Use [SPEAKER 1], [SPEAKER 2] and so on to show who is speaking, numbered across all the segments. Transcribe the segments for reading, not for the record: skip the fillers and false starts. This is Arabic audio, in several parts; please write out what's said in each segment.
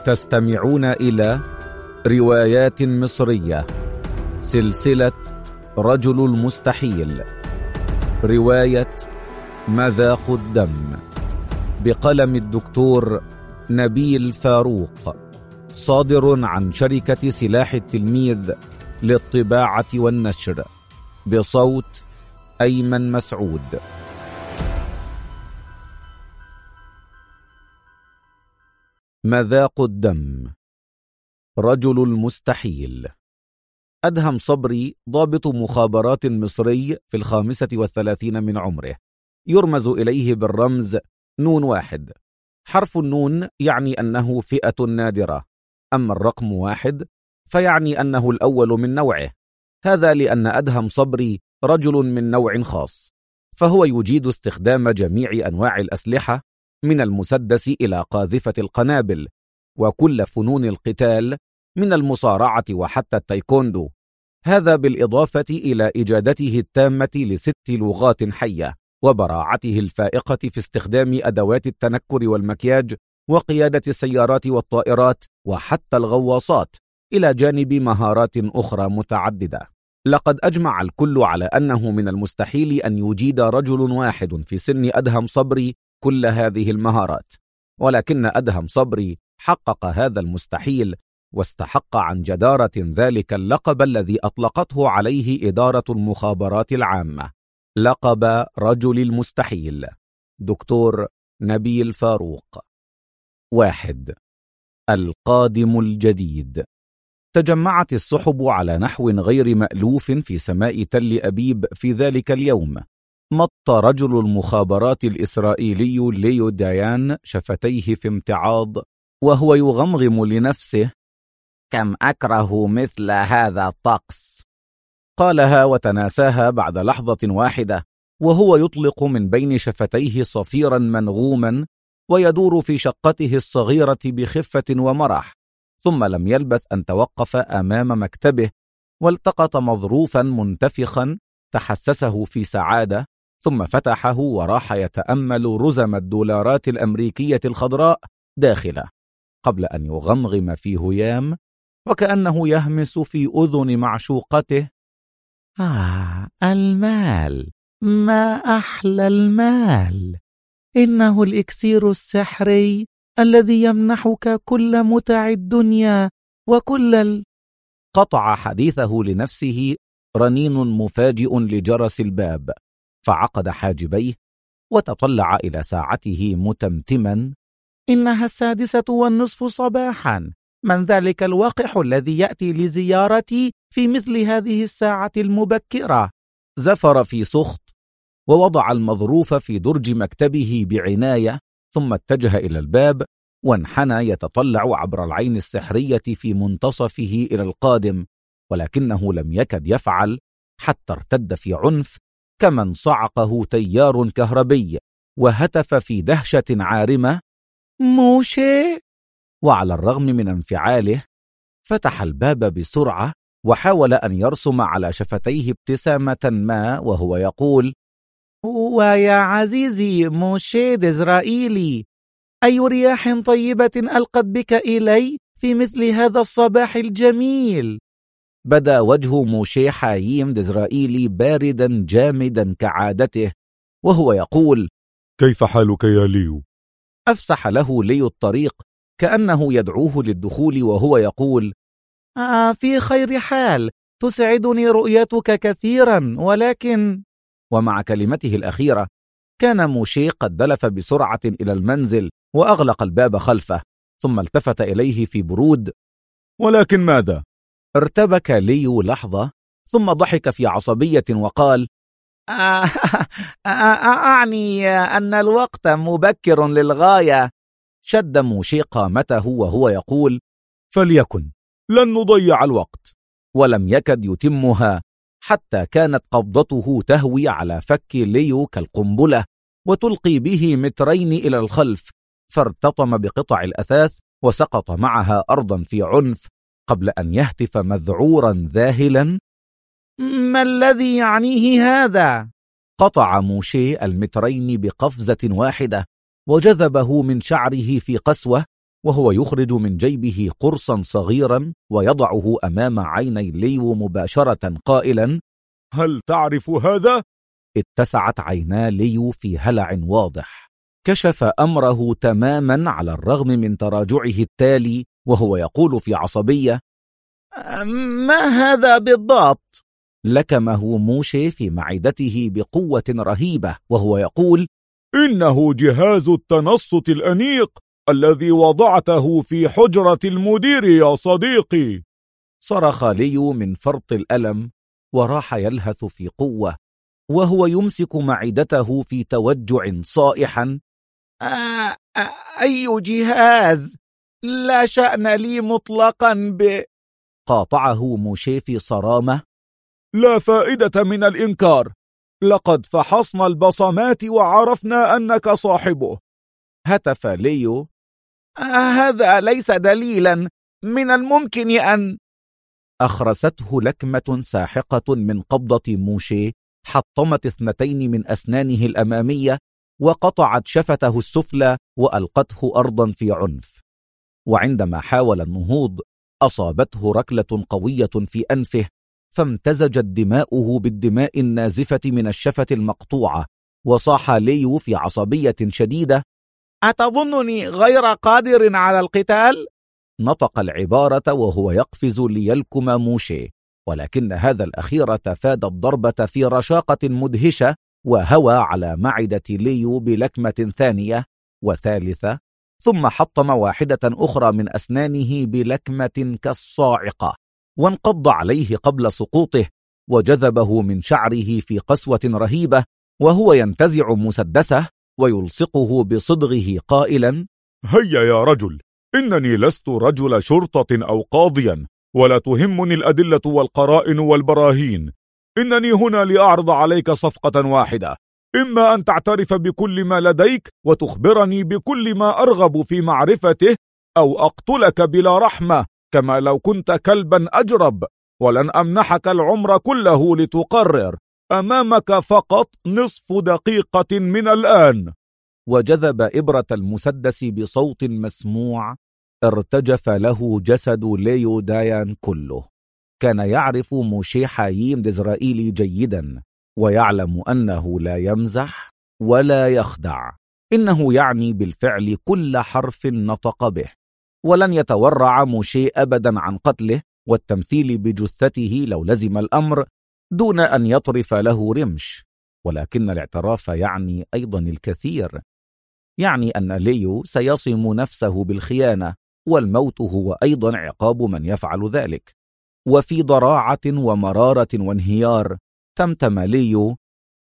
[SPEAKER 1] تستمعون إلى روايات مصرية، سلسلة رجل المستحيل، رواية مذاق الدم، بقلم الدكتور نبيل فاروق، صادر عن شركة سلاح التلميذ للطباعة والنشر، بصوت أيمن مسعود. مذاق الدم. رجل المستحيل. أدهم صبري ضابط مخابرات مصري في 35 من عمره، يرمز إليه بالرمز نون واحد. حرف النون يعني أنه فئة نادرة، أما الرقم 1 فيعني أنه الأول من نوعه. هذا لأن أدهم صبري رجل من نوع خاص، فهو يجيد استخدام جميع أنواع الأسلحة من المسدس إلى قاذفة القنابل، وكل فنون القتال من المصارعة وحتى التايكوندو. هذا بالإضافة إلى إجادته التامة ل6 لغات حية، وبراعته الفائقة في استخدام أدوات التنكر والمكياج وقيادة السيارات والطائرات وحتى الغواصات، إلى جانب مهارات أخرى متعددة. لقد أجمع الكل على أنه من المستحيل أن يجيد رجل واحد في سن أدهم صبري كل هذه المهارات، ولكن أدهم صبري حقق هذا المستحيل، واستحق عن جدارة ذلك اللقب الذي أطلقته عليه إدارة المخابرات العامة، لقب رجل المستحيل. دكتور نبيل فاروق. 1. القادم الجديد. تجمعت السحب على نحو غير مألوف في سماء تل أبيب في ذلك اليوم. مط رجل المخابرات الإسرائيلي ليو ديان شفتيه في امتعاض، وهو يغمغم لنفسه: كم أكره مثل هذا الطقس. قالها وتناساها بعد لحظة واحدة، وهو يطلق من بين شفتيه صفيرا منغوما ويدور في شقته الصغيرة بخفة ومرح. ثم لم يلبث أن توقف أمام مكتبه والتقط مظروفا منتفخا تحسسه في سعادة، ثم فتحه وراح يتأمل رزم الدولارات الأمريكية الخضراء داخله، قبل أن يغمغم في هيام وكأنه يهمس في أذن معشوقته: المال، ما أحلى المال، إنه الإكسير السحري الذي يمنحك كل متع الدنيا وكل قطع حديثه لنفسه رنين مفاجئ لجرس الباب، فعقد حاجبيه وتطلع إلى ساعته متمتما: إنها 6:30 صباحا، من ذلك الوقح الذي يأتي لزيارتي في مثل هذه الساعة المبكرة؟ زفر في سخط ووضع المظروف في درج مكتبه بعناية، ثم اتجه إلى الباب وانحنى يتطلع عبر العين السحرية في منتصفه إلى القادم، ولكنه لم يكد يفعل حتى ارتد في عنف كمن صعقه تيار كهربي، وهتف في دهشة عارمة: موشي! وعلى الرغم من انفعاله فتح الباب بسرعة وحاول أن يرسم على شفتيه ابتسامة ما وهو يقول: ويا عزيزي موشي ديزرائيلي، أي رياح طيبة ألقت بك إلي في مثل هذا الصباح الجميل. بدا وجه موشي حاييم ديزرائيلي باردا جامدا كعادته، وهو يقول:
[SPEAKER 2] كيف حالك يا ليو؟
[SPEAKER 1] أفسح له ليو الطريق كأنه يدعوه للدخول، وهو يقول: في خير حال، تسعدني رؤيتك كثيرا، ولكن... ومع كلمته الأخيرة كان موشي قد دلف بسرعة إلى المنزل وأغلق الباب خلفه، ثم التفت إليه في برود:
[SPEAKER 2] ولكن ماذا؟
[SPEAKER 1] ارتبك ليو لحظة، ثم ضحك في عصبية وقال: أعني أن الوقت مبكر للغاية. شد موشي قامته وهو يقول:
[SPEAKER 2] فليكن، لن نضيع الوقت.
[SPEAKER 1] ولم يكد يتمها حتى كانت قبضته تهوي على فك ليو كالقنبلة وتلقي به 2 متر إلى الخلف، فارتطم بقطع الأثاث وسقط معها أرضا في عنف، قبل أن يهتف مذعورا ذاهلا: ما الذي يعنيه هذا؟ قطع موشي 2 متر بقفزة واحدة وجذبه من شعره في قسوة، وهو يخرج من جيبه قرصا صغيرا ويضعه أمام عيني ليو مباشرة قائلا:
[SPEAKER 2] هل تعرف هذا؟
[SPEAKER 1] اتسعت عينا ليو في هلع واضح. كشف أمره تماما على الرغم من تراجعه التالي، وهو يقول في عصبية: ما هذا بالضبط؟ لكمه موشي في معدته بقوة رهيبة وهو يقول:
[SPEAKER 2] إنه جهاز التنصت الأنيق الذي وضعته في حجرة المدير يا صديقي.
[SPEAKER 1] صرخ ليو من فرط الألم وراح يلهث في قوة وهو يمسك معدته في توجع صائحا: أي جهاز؟ لا شأن لي مطلقا قاطعه موشي في صرامة:
[SPEAKER 2] لا فائدة من الإنكار، لقد فحصنا البصمات وعرفنا أنك صاحبه.
[SPEAKER 1] هتف ليو: هذا ليس دليلا، من الممكن أن... أخرسته لكمة ساحقة من قبضة موشي حطمت 2 من أسنانه الأمامية وقطعت شفته السفلى وألقته أرضا في عنف. وعندما حاول النهوض أصابته ركلة قوية في أنفه فامتزجت دماؤه بالدماء النازفة من الشفة المقطوعة، وصاح ليو في عصبية شديدة: أتظنني غير قادر على القتال؟ نطق العبارة وهو يقفز ليلكم موشي، ولكن هذا الأخير تفادى الضربة في رشاقة مدهشة وهوى على معدة ليو بلكمة ثانية وثالثة، ثم حطم واحدة أخرى من أسنانه بلكمة كالصاعقة، وانقض عليه قبل سقوطه وجذبه من شعره في قسوة رهيبة وهو ينتزع مسدسه ويلصقه بصدغه قائلا:
[SPEAKER 2] هيا يا رجل، إنني لست رجل شرطة أو قاضيا، ولا تهمني الأدلة والقرائن والبراهين. إنني هنا لأعرض عليك صفقة واحدة، إما أن تعترف بكل ما لديك وتخبرني بكل ما أرغب في معرفته، أو أقتلك بلا رحمة كما لو كنت كلبا أجرب، ولن أمنحك العمر كله لتقرر. أمامك فقط نصف دقيقة من الآن.
[SPEAKER 1] وجذب إبرة المسدس بصوت مسموع ارتجف له جسد ليو دايان كله. كان يعرف موشي حاييم ديزرائيلي جيدا ويعلم أنه لا يمزح ولا يخدع، إنه يعني بالفعل كل حرف نطق به، ولن يتورع موشي أبدا عن قتله والتمثيل بجثته لو لزم الأمر دون أن يطرف له رمش. ولكن الاعتراف يعني أيضا الكثير، يعني أن ليو سيصم نفسه بالخيانة، والموت هو أيضا عقاب من يفعل ذلك. وفي ضراعة ومرارة وانهيار تمتم ليو: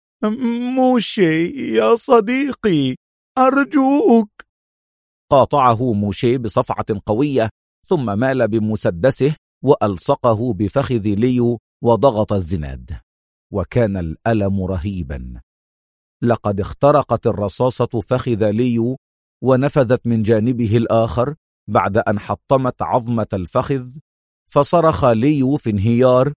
[SPEAKER 2] موشي يا صديقي، أرجوك.
[SPEAKER 1] قاطعه موشي بصفعة قوية، ثم مال بمسدسه وألصقه بفخذ ليو وضغط الزناد، وكان الألم رهيبا. لقد اخترقت الرصاصة فخذ ليو ونفذت من جانبه الآخر بعد أن حطمت عظمة الفخذ، فصرخ ليو في انهيار: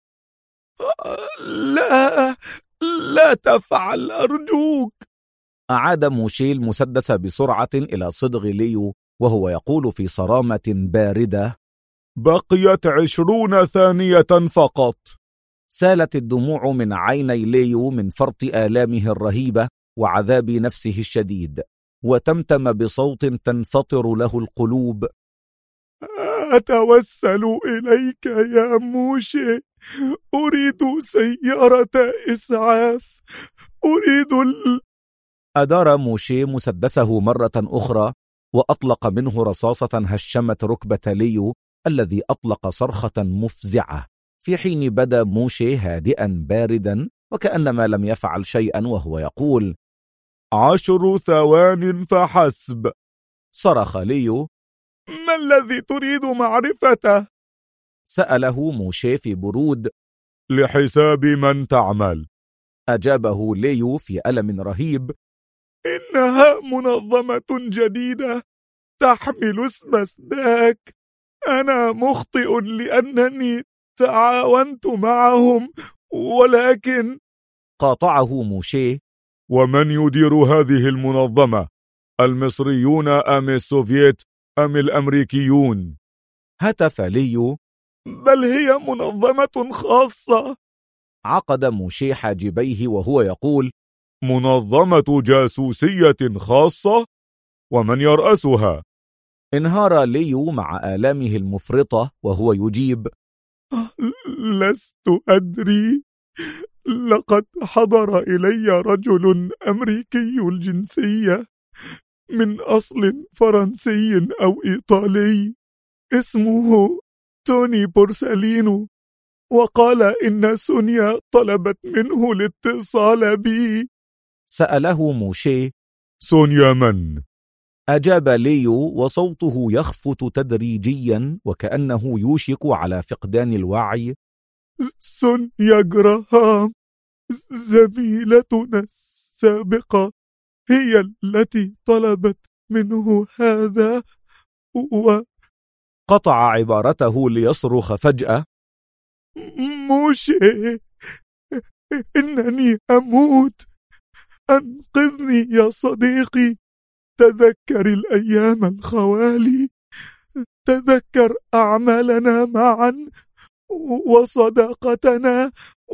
[SPEAKER 2] لا، لا تفعل أرجوك.
[SPEAKER 1] أعاد موشي المسدس بسرعة إلى صدغ ليو وهو يقول في صرامة باردة:
[SPEAKER 2] بقيت 20 ثانية فقط.
[SPEAKER 1] سالت الدموع من عيني ليو من فرط آلامه الرهيبة وعذاب نفسه الشديد، وتمتم بصوت تنفطر له القلوب:
[SPEAKER 2] أتوسل إليك يا موشي، أريد سيارة إسعاف، أريد
[SPEAKER 1] أدار موشي مسدسه مرة أخرى وأطلق منه رصاصة هشمت ركبة ليو الذي أطلق صرخة مفزعة، في حين بدا موشي هادئا باردا وكأنما لم يفعل شيئا وهو يقول:
[SPEAKER 2] 10 ثوان فحسب.
[SPEAKER 1] صرخ ليو:
[SPEAKER 2] ما الذي تريد معرفته؟
[SPEAKER 1] سأله موشي في برود.
[SPEAKER 2] لحساب من تعمل؟
[SPEAKER 1] أجابه ليو في ألم رهيب.
[SPEAKER 2] إنها منظمة جديدة تحمل اسم سداك. أنا مخطئ لأنني تعاونت معهم، ولكن...
[SPEAKER 1] قاطعه موشي:
[SPEAKER 2] ومن يدير هذه المنظمة؟ المصريون أم السوفييت أم الأمريكيون؟
[SPEAKER 1] هتف ليو:
[SPEAKER 2] بل هي منظمة خاصة.
[SPEAKER 1] عقد موشي حاجبيه وهو يقول:
[SPEAKER 2] منظمة جاسوسية خاصة؟ ومن يرأسها؟
[SPEAKER 1] انهار ليو مع آلامه المفرطة وهو يجيب:
[SPEAKER 2] لست أدري، لقد حضر إلي رجل أمريكي الجنسية من أصل فرنسي أو إيطالي، اسمه توني بورسالينو، وقال إن سونيا طلبت منه الاتصال بي.
[SPEAKER 1] سأله موشي:
[SPEAKER 2] سونيا من؟
[SPEAKER 1] أجاب ليو وصوته يخفت تدريجيا وكأنه يوشك على فقدان الوعي:
[SPEAKER 2] سونيا جراهام، زميلتنا السابقة، هي التي طلبت منه هذا.
[SPEAKER 1] قطع عبارته ليصرخ فجأة:
[SPEAKER 2] موشي، إنني أموت، أنقذني يا صديقي، تذكر الأيام الخوالي، تذكر أعمالنا معا وصداقتنا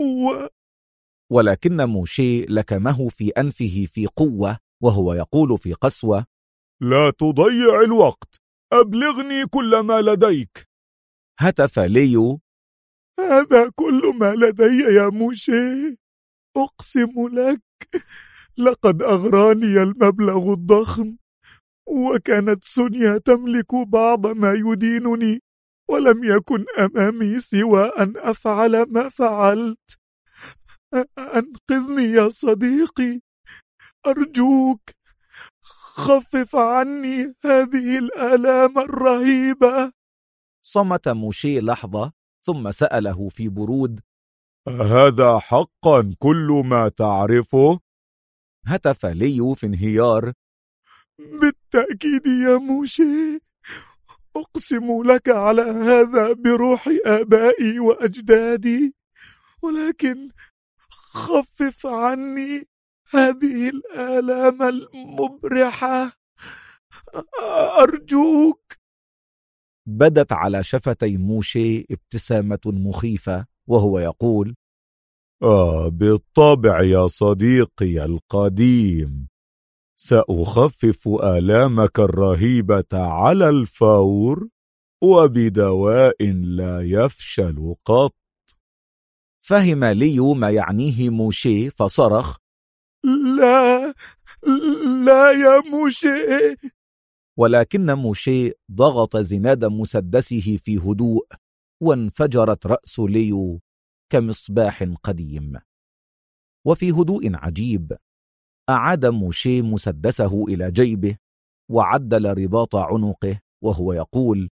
[SPEAKER 1] ولكن موشي لكمه في أنفه في قوة وهو يقول في قسوة:
[SPEAKER 2] لا تضيع الوقت، أبلغني كل ما لديك.
[SPEAKER 1] هتف ليو:
[SPEAKER 2] هذا كل ما لدي يا موشي، أقسم لك، لقد أغراني المبلغ الضخم، وكانت سونيا تملك بعض ما يدينني، ولم يكن أمامي سوى أن أفعل ما فعلت. أنقذني يا صديقي، أرجوك، خفف عني هذه الآلام الرهيبة.
[SPEAKER 1] صمت موشي لحظة ثم سأله في برود:
[SPEAKER 2] هذا حقا كل ما تعرفه؟
[SPEAKER 1] هتف ليو في انهيار:
[SPEAKER 2] بالتأكيد يا موشي، أقسم لك على هذا بروح آبائي وأجدادي، ولكن خفف عني هذه الآلام المبرحة، أرجوك.
[SPEAKER 1] بدت على شفتي موشي ابتسامة مخيفة وهو يقول:
[SPEAKER 2] بالطبع يا صديقي القديم، سأخفف آلامك الرهيبة على الفور وبدواء لا يفشل قط.
[SPEAKER 1] فهم ليو ما يعنيه موشي فصرخ:
[SPEAKER 2] لا لا يا موشي.
[SPEAKER 1] ولكن موشي ضغط زناد مسدسه في هدوء وانفجرت رأس ليو كمصباح قديم. وفي هدوء عجيب أعاد موشي مسدسه إلى جيبه وعدل رباط عنقه وهو يقول: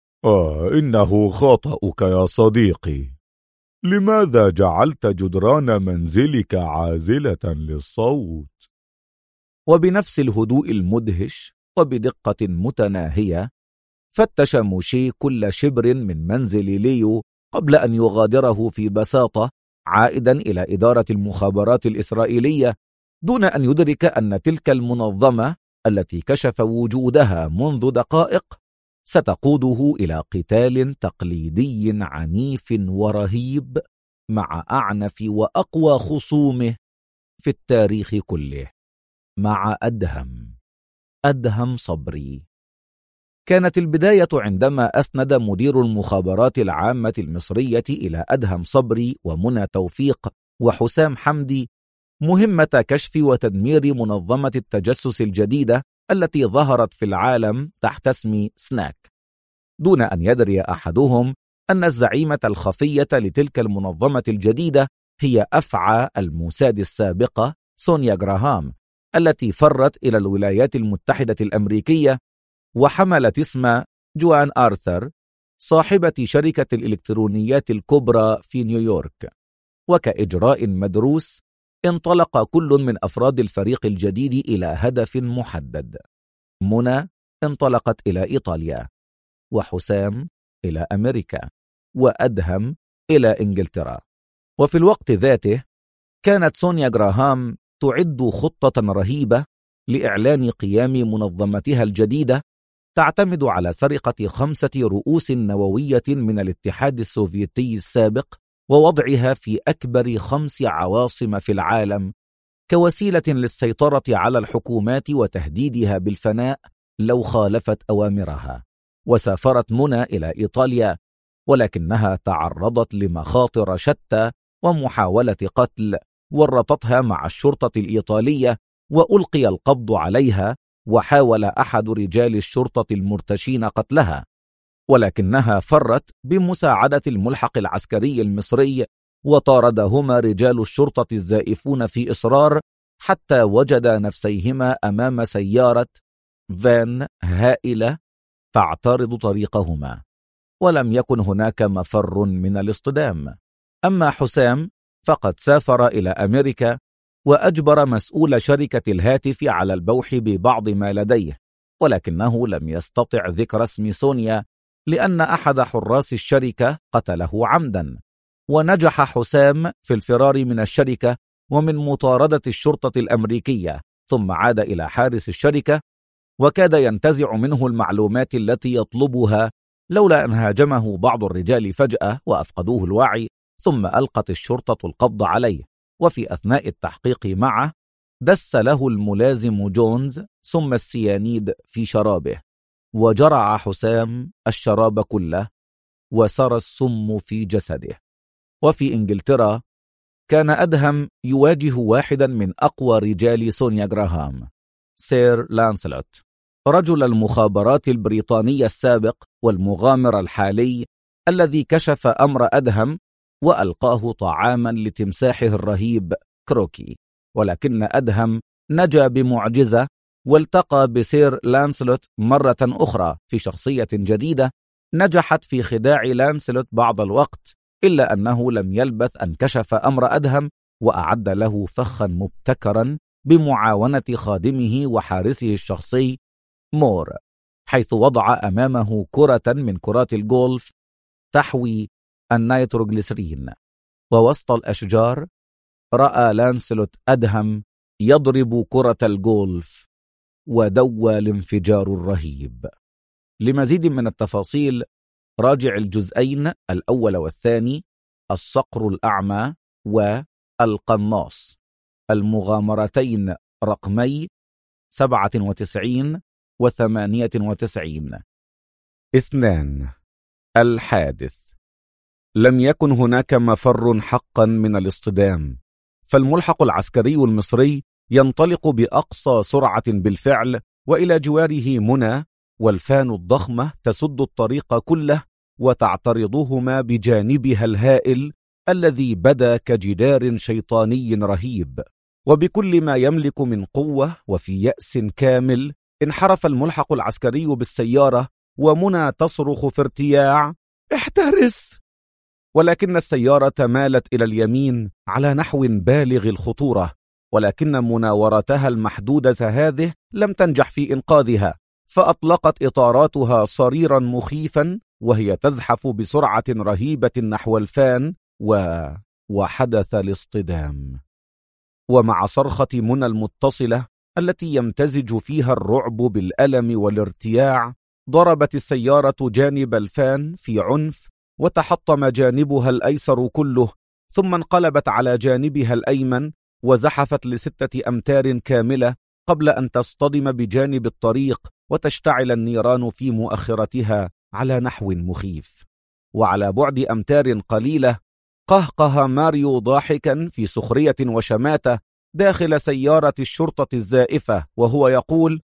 [SPEAKER 2] إنه خطأك يا صديقي، لماذا جعلت جدران منزلك عازلة للصوت؟
[SPEAKER 1] وبنفس الهدوء المدهش وبدقة متناهية فتش موشي كل شبر من منزل ليو قبل أن يغادره في بساطة عائدا إلى إدارة المخابرات الإسرائيلية، دون أن يدرك أن تلك المنظمة التي كشف وجودها منذ دقائق ستقوده إلى قتال تقليدي عنيف ورهيب مع أعنف وأقوى خصومه في التاريخ كله، مع أدهم صبري. كانت البداية عندما أسند مدير المخابرات العامة المصرية إلى أدهم صبري ومنى توفيق وحسام حمدي مهمة كشف وتدمير منظمة التجسس الجديدة التي ظهرت في العالم تحت اسم سناك، دون أن يدري أحدهم أن الزعيمة الخفية لتلك المنظمة الجديدة هي أفعى الموساد السابقة سونيا جراهام، التي فرت إلى الولايات المتحدة الأمريكية وحملت اسم جوان آرثر صاحبة شركة الإلكترونيات الكبرى في نيويورك. وكإجراء مدروس انطلق كل من أفراد الفريق الجديد إلى هدف محدد. منى انطلقت إلى إيطاليا، وحسام إلى أمريكا، وأدهم إلى إنجلترا. وفي الوقت ذاته كانت سونيا جراهام تعد خطة رهيبة لإعلان قيام منظمتها الجديدة تعتمد على سرقة 5 رؤوس نووية من الاتحاد السوفيتي السابق ووضعها في أكبر 5 عواصم في العالم كوسيلة للسيطرة على الحكومات وتهديدها بالفناء لو خالفت أوامرها. وسافرت منى إلى إيطاليا، ولكنها تعرضت لمخاطر شتى ومحاولة قتل ورطتها مع الشرطة الإيطالية وألقي القبض عليها، وحاول أحد رجال الشرطة المرتشين قتلها، ولكنها فرت بمساعدة الملحق العسكري المصري، وطاردهما رجال الشرطة الزائفون في إصرار حتى وجدا نفسيهما أمام سيارة فان هائلة تعترض طريقهما، ولم يكن هناك مفر من الاصطدام. أما حسام فقد سافر إلى أمريكا وأجبر مسؤول شركة الهاتف على البوح ببعض ما لديه، ولكنه لم يستطع ذكر اسم سونيا لأن أحد حراس الشركة قتله عمدا. ونجح حسام في الفرار من الشركة ومن مطاردة الشرطة الأمريكية، ثم عاد إلى حارس الشركة وكاد ينتزع منه المعلومات التي يطلبها، لولا أن هاجمه بعض الرجال فجأة وأفقدوه الوعي، ثم ألقت الشرطة القبض عليه. وفي أثناء التحقيق معه دس له الملازم جونز سم السيانيد في شرابه، وجرع حسام الشراب كله وسرى السم في جسده. وفي إنجلترا كان أدهم يواجه واحدا من أقوى رجال سونيا جراهام، سير لانسلوت، رجل المخابرات البريطانية السابق والمغامر الحالي الذي كشف أمر أدهم وألقاه طعاما لتمساحه الرهيب كروكي. ولكن أدهم نجا بمعجزة والتقى بسير لانسلوت مرة أخرى في شخصية جديدة نجحت في خداع لانسلوت بعض الوقت، إلا أنه لم يلبث أن كشف أمر أدهم وأعد له فخا مبتكرا بمعاونة خادمه وحارسه الشخصي مور، حيث وضع أمامه كرة من كرات الجولف تحوي النيتروغليسرين. ووسط الأشجار رأى لانسلوت أدهم يضرب كرة الجولف ودوى الانفجار الرهيب. لمزيد من التفاصيل راجع الجزئين الأول والثاني، الصقر الأعمى والقناص، المغامرتين رقمي 97 و98. 2. الحادث. لم يكن هناك مفر حقا من الاصطدام، فالملحق العسكري المصري ينطلق بأقصى سرعة بالفعل، وإلى جواره منى والفان الضخمة تسد الطريق كله وتعترضهما بجانبها الهائل الذي بدا كجدار شيطاني رهيب. وبكل ما يملك من قوة وفي يأس كامل انحرف الملحق العسكري بالسيارة، ومنى تصرخ في ارتياع: احترس! ولكن السيارة مالت إلى اليمين على نحو بالغ الخطورة، ولكن مناورتها المحدودة هذه لم تنجح في إنقاذها، فأطلقت إطاراتها صريرا مخيفا وهي تزحف بسرعة رهيبة نحو الفان وحدث الاصطدام. ومع صرخة منى المتصلة التي يمتزج فيها الرعب بالألم والارتياع، ضربت السيارة جانب الفان في عنف وتحطم جانبها الأيسر كله، ثم انقلبت على جانبها الأيمن وزحفت ل6 أمتار كاملة قبل أن تصطدم بجانب الطريق وتشتعل النيران في مؤخرتها على نحو مخيف. وعلى بعد أمتار قليلة قهقه ماريو ضاحكا في سخرية وشماتة داخل سيارة الشرطة الزائفة وهو يقول: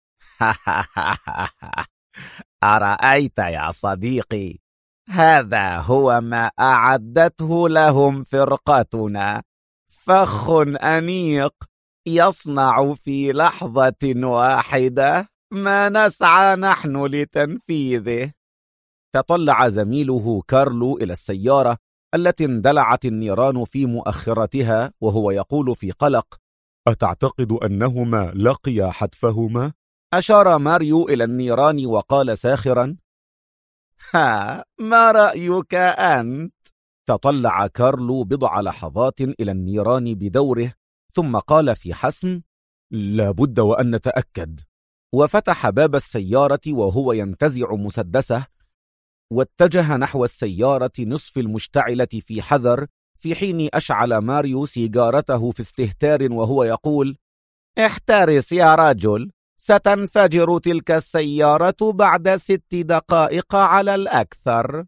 [SPEAKER 1] أرأيت يا صديقي، هذا هو ما أعدته لهم فرقتنا، فخ أنيق يصنع في لحظة واحدة ما نسعى نحن لتنفيذه. تطلع زميله كارلو إلى السيارة التي اندلعت النيران في مؤخرتها وهو يقول في قلق:
[SPEAKER 2] أتعتقد أنهما لقيا حتفهما؟
[SPEAKER 1] أشار ماريو إلى النيران وقال ساخرا: ما رأيك أنت؟ تطلع كارلو بضع لحظات إلى النيران بدوره، ثم قال في حسم:
[SPEAKER 2] لا بد وأن نتأكد.
[SPEAKER 1] وفتح باب السيارة وهو ينتزع مسدسه، واتجه نحو السيارة نصف المشتعلة في حذر، في حين أشعل ماريو سيجارته في استهتار وهو يقول: احترس يا رجل، ستنفجر تلك السيارة بعد 6 دقائق على الأكثر.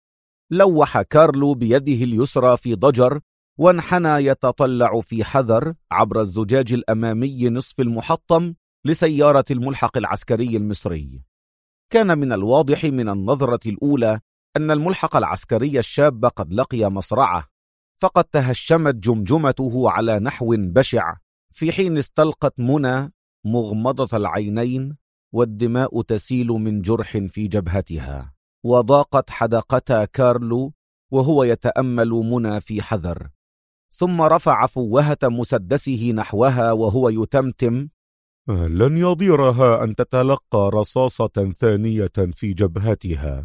[SPEAKER 1] لوح كارلو بيده اليسرى في ضجر، وانحنى يتطلع في حذر عبر الزجاج الأمامي نصف المحطم لسيارة الملحق العسكري المصري. كان من الواضح من النظرة الأولى أن الملحق العسكري الشاب قد لقي مصرعه، فقد تهشمت جمجمته على نحو بشع، في حين استلقت منى مغمضة العينين والدماء تسيل من جرح في جبهتها. وضاقت حدقتا كارلو وهو يتأمل منى في حذر، ثم رفع فوهة مسدسه نحوها وهو يتمتم:
[SPEAKER 2] لن يضيرها أن تتلقى رصاصة ثانية في جبهتها.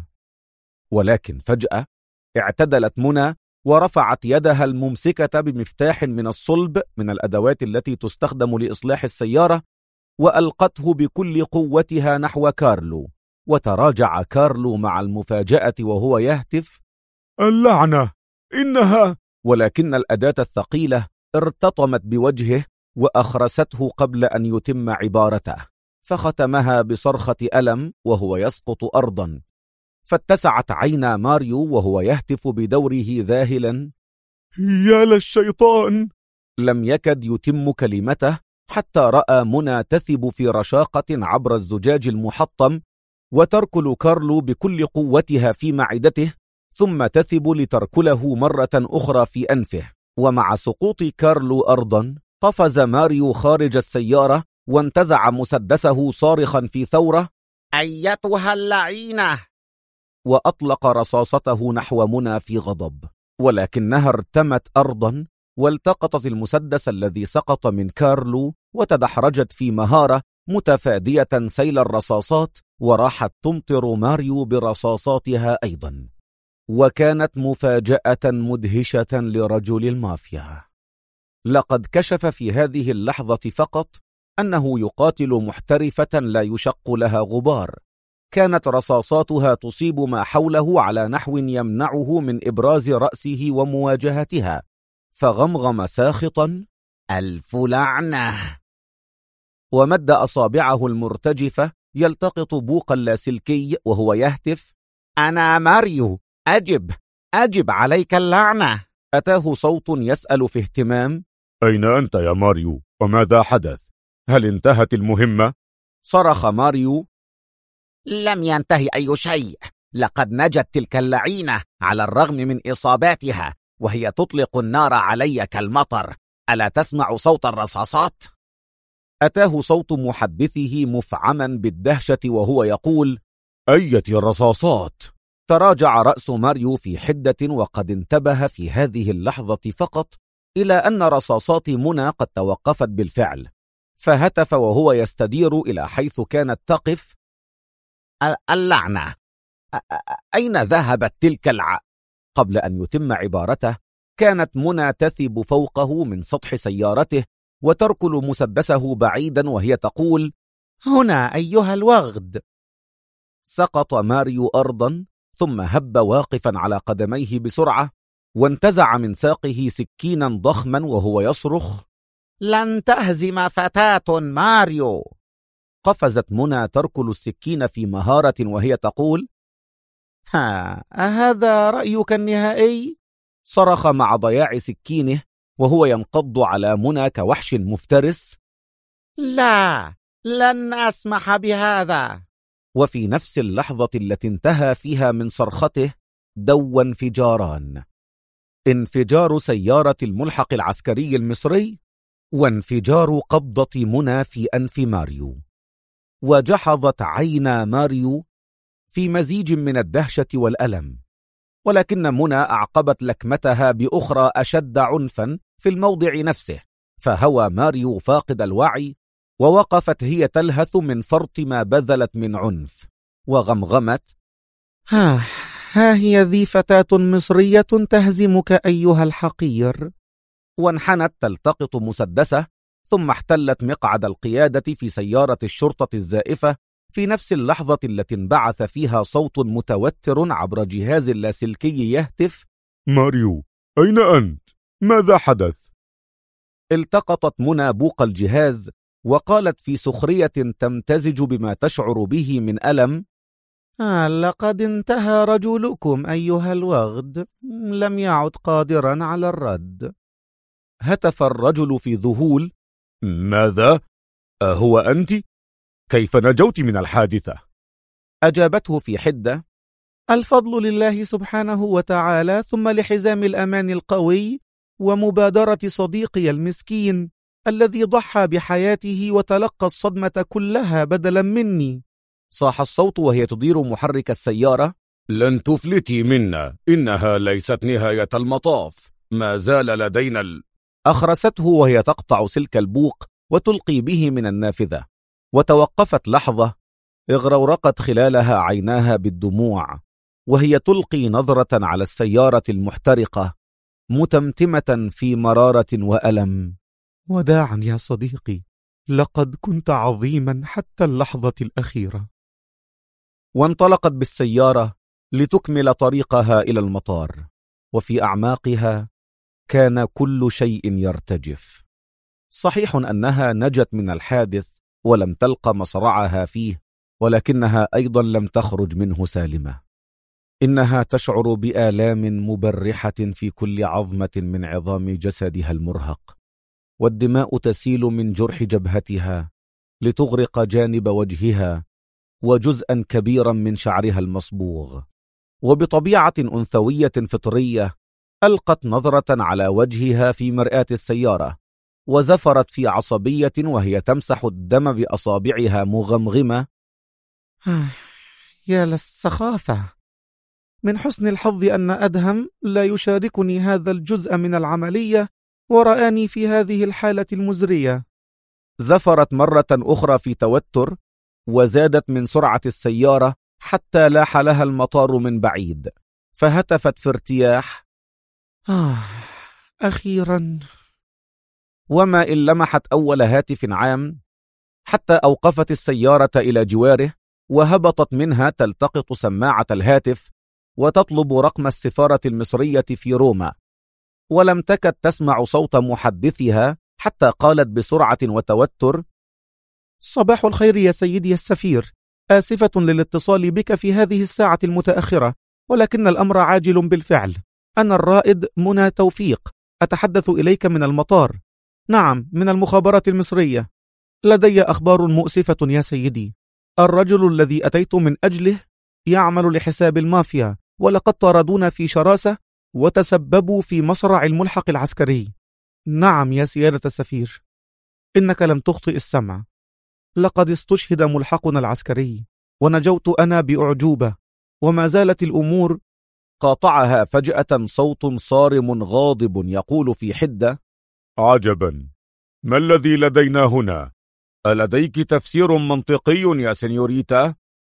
[SPEAKER 1] ولكن فجأة اعتدلت منى ورفعت يدها الممسكة بمفتاح من الصلب من الأدوات التي تستخدم لإصلاح السيارة، وألقته بكل قوتها نحو كارلو. وتراجع كارلو مع المفاجأة وهو يهتف:
[SPEAKER 2] اللعنة، إنها...
[SPEAKER 1] ولكن الأداة الثقيلة ارتطمت بوجهه وأخرسته قبل أن يتم عبارته، فختمها بصرخة ألم وهو يسقط أرضا. فاتسعت عينا ماريو وهو يهتف بدوره ذاهلا:
[SPEAKER 2] يا للشيطان!
[SPEAKER 1] لم يكد يتم كلمته حتى رأى منى تثب في رشاقة عبر الزجاج المحطم، وتركل كارلو بكل قوتها في معدته، ثم تثب لتركله مرة أخرى في أنفه. ومع سقوط كارلو أرضا قفز ماريو خارج السيارة وانتزع مسدسه صارخا في ثورة: أيتها اللعينة! وأطلق رصاصته نحو منى في غضب، ولكنها ارتمت أرضا والتقطت المسدس الذي سقط من كارلو وتدحرجت في مهارة متفادية سيل الرصاصات، وراحت تمطر ماريو برصاصاتها أيضا. وكانت مفاجأة مدهشة لرجل المافيا. لقد كشف في هذه اللحظة فقط أنه يقاتل محترفة لا يشق لها غبار. كانت رصاصاتها تصيب ما حوله على نحو يمنعه من إبراز رأسه ومواجهتها، فغمغم ساخطا: ألف لعنة! ومد أصابعه المرتجفة يلتقط بوقا لاسلكي وهو يهتف: أنا ماريو، أجب عليك اللعنة! أتاه صوت يسأل في اهتمام:
[SPEAKER 2] أين أنت يا ماريو؟ وماذا حدث؟ هل انتهت المهمة؟
[SPEAKER 1] صرخ ماريو:
[SPEAKER 3] لم ينتهي أي شيء، لقد نجت تلك اللعينة على الرغم من إصاباتها، وهي تطلق النار علي كالمطر. ألا تسمع صوت الرصاصات؟
[SPEAKER 1] أتاه صوت محدثه مفعما بالدهشة وهو يقول:
[SPEAKER 2] أية الرصاصات؟
[SPEAKER 1] تراجع رأس ماريو في حدة، وقد انتبه في هذه اللحظة فقط إلى أن رصاصات منى قد توقفت بالفعل، فهتف وهو يستدير إلى حيث كانت تقف:
[SPEAKER 3] اللعنة! أين ذهبت تلك
[SPEAKER 1] قبل أن يتم عبارته كانت منى تثب فوقه من سطح سيارته وتركل مسدسه بعيدا وهي تقول:
[SPEAKER 3] هنا أيها الوغد!
[SPEAKER 1] سقط ماريو أرضا، ثم هب واقفا على قدميه بسرعة، وانتزع من ساقه سكينا ضخما وهو يصرخ:
[SPEAKER 3] لن تهزم فتاة ماريو!
[SPEAKER 1] قفزت منى تركل السكين في مهارة وهي تقول:
[SPEAKER 3] أهذا رأيك النهائي؟
[SPEAKER 1] صرخ مع ضياع سكينه وهو ينقض على منى كوحش مفترس:
[SPEAKER 3] لا، لن أسمح بهذا!
[SPEAKER 1] وفي نفس اللحظة التي انتهى فيها من صرخته دو انفجاران: انفجار سيارة الملحق العسكري المصري، وانفجار قبضة منى في أنف ماريو. وجحظت عينا ماريو في مزيج من الدهشة والألم، ولكن منى أعقبت لكمتها بأخرى أشد عنفا في الموضع نفسه، فهوى ماريو فاقد الوعي، ووقفت هي تلهث من فرط ما بذلت من عنف، وغمغمت:
[SPEAKER 3] ها هي ذي فتاة مصرية تهزمك أيها الحقير.
[SPEAKER 1] وانحنت تلتقط مسدسه، ثم احتلت مقعد القيادة في سيارة الشرطة الزائفة في نفس اللحظة التي انبعث فيها صوت متوتر عبر جهاز لاسلكي يهتف:
[SPEAKER 2] ماريو، أين أنت؟ ماذا حدث؟
[SPEAKER 1] التقطت منى بوق الجهاز وقالت في سخرية تمتزج بما تشعر به من ألم: لقد انتهى رجلكم أيها الوغد، لم يعد قادرا على الرد. هتف الرجل في ذهول:
[SPEAKER 2] ماذا؟ هو أنت؟ كيف نجوت من الحادثة؟
[SPEAKER 1] أجابته في حدة: الفضل لله سبحانه وتعالى، ثم لحزام الأمان القوي ومبادرة صديقي المسكين الذي ضحى بحياته وتلقى الصدمة كلها بدلا مني. صاح الصوت وهي تدير محرك السيارة:
[SPEAKER 2] لن تفلتي منا، إنها ليست نهاية المطاف، ما زال لدينا
[SPEAKER 1] أخرسته وهي تقطع سلك البوق وتلقي به من النافذة، وتوقفت لحظة اغرورقت خلالها عيناها بالدموع وهي تلقي نظرة على السيارة المحترقة متمتمة في مرارة وألم: وداعا يا صديقي، لقد كنت عظيما حتى اللحظة الأخيرة. وانطلقت بالسيارة لتكمل طريقها إلى المطار، وفي أعماقها كان كل شيء يرتجف. صحيح أنها نجت من الحادث ولم تلق مصرعها فيه، ولكنها أيضا لم تخرج منه سالمة. إنها تشعر بآلام مبرحة في كل عظمة من عظام جسدها المرهق، والدماء تسيل من جرح جبهتها لتغرق جانب وجهها وجزءا كبيرا من شعرها المصبوغ. وبطبيعة أنثوية فطرية ألقت نظرة على وجهها في مرآة السيارة، وزفرت في عصبية وهي تمسح الدم بأصابعها مغمغمة: يا للسخافة، من حسن الحظ أن أدهم لا يشاركني هذا الجزء من العملية ورآني في هذه الحالة المزرية. زفرت مرة أخرى في توتر، وزادت من سرعة السيارة حتى لاح لها المطار من بعيد، فهتفت في ارتياح: أخيرا. وما إن لمحت أول هاتف عام حتى أوقفت السيارة إلى جواره، وهبطت منها تلتقط سماعة الهاتف وتطلب رقم السفارة المصرية في روما، ولم تكد تسمع صوت محدثها حتى قالت بسرعة وتوتر: صباح الخير يا سيدي السفير، آسفة للاتصال بك في هذه الساعة المتأخرة، ولكن الأمر عاجل بالفعل. أنا الرائد منى توفيق، أتحدث إليك من المطار. نعم، من المخابرات المصرية. لدي أخبار مؤسفة يا سيدي. الرجل الذي أتيت من أجله يعمل لحساب المافيا، ولقد طاردونا في شراسة وتسببوا في مصرع الملحق العسكري. نعم يا سيادة السفير، إنك لم تخطئ السمع، لقد استشهد ملحقنا العسكري ونجوت أنا بأعجوبة، وما زالت الأمور. قاطعها فجأة صوت صارم غاضب يقول في حدة:
[SPEAKER 2] عجبا، ما الذي لدينا هنا؟ ألديك تفسير منطقي يا سينيوريتا؟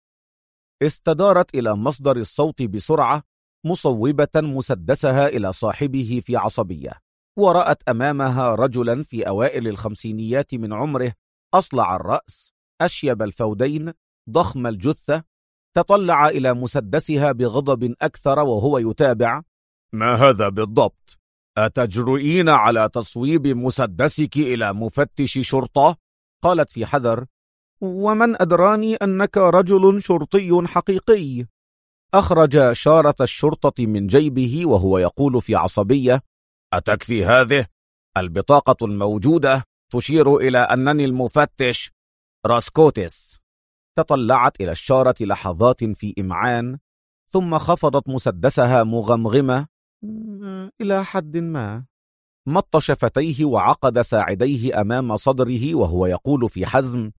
[SPEAKER 1] استدارت إلى مصدر الصوت بسرعة، مصوبة مسدسها إلى صاحبه في عصبية، ورأت أمامها رجلا في أوائل الخمسينيات من عمره، أصلع الرأس، أشيب الفودين، ضخم الجثة. تطلع إلى مسدسها بغضب أكثر وهو يتابع:
[SPEAKER 2] ما هذا بالضبط؟ أتجرؤين على تصويب مسدسك إلى مفتش شرطة؟
[SPEAKER 1] قالت في حذر: ومن أدراني أنك رجل شرطي حقيقي. أخرج شارة الشرطة من جيبه وهو يقول في عصبية:
[SPEAKER 3] أتكفي هذه؟ البطاقة الموجودة تشير إلى أنني المفتش راسكوتس.
[SPEAKER 1] تطلعت إلى الشارة لحظات في إمعان، ثم خفضت مسدسها مغمغمة: إلى حد ما. مط شفتيه وعقد ساعديه أمام صدره وهو يقول في حزم: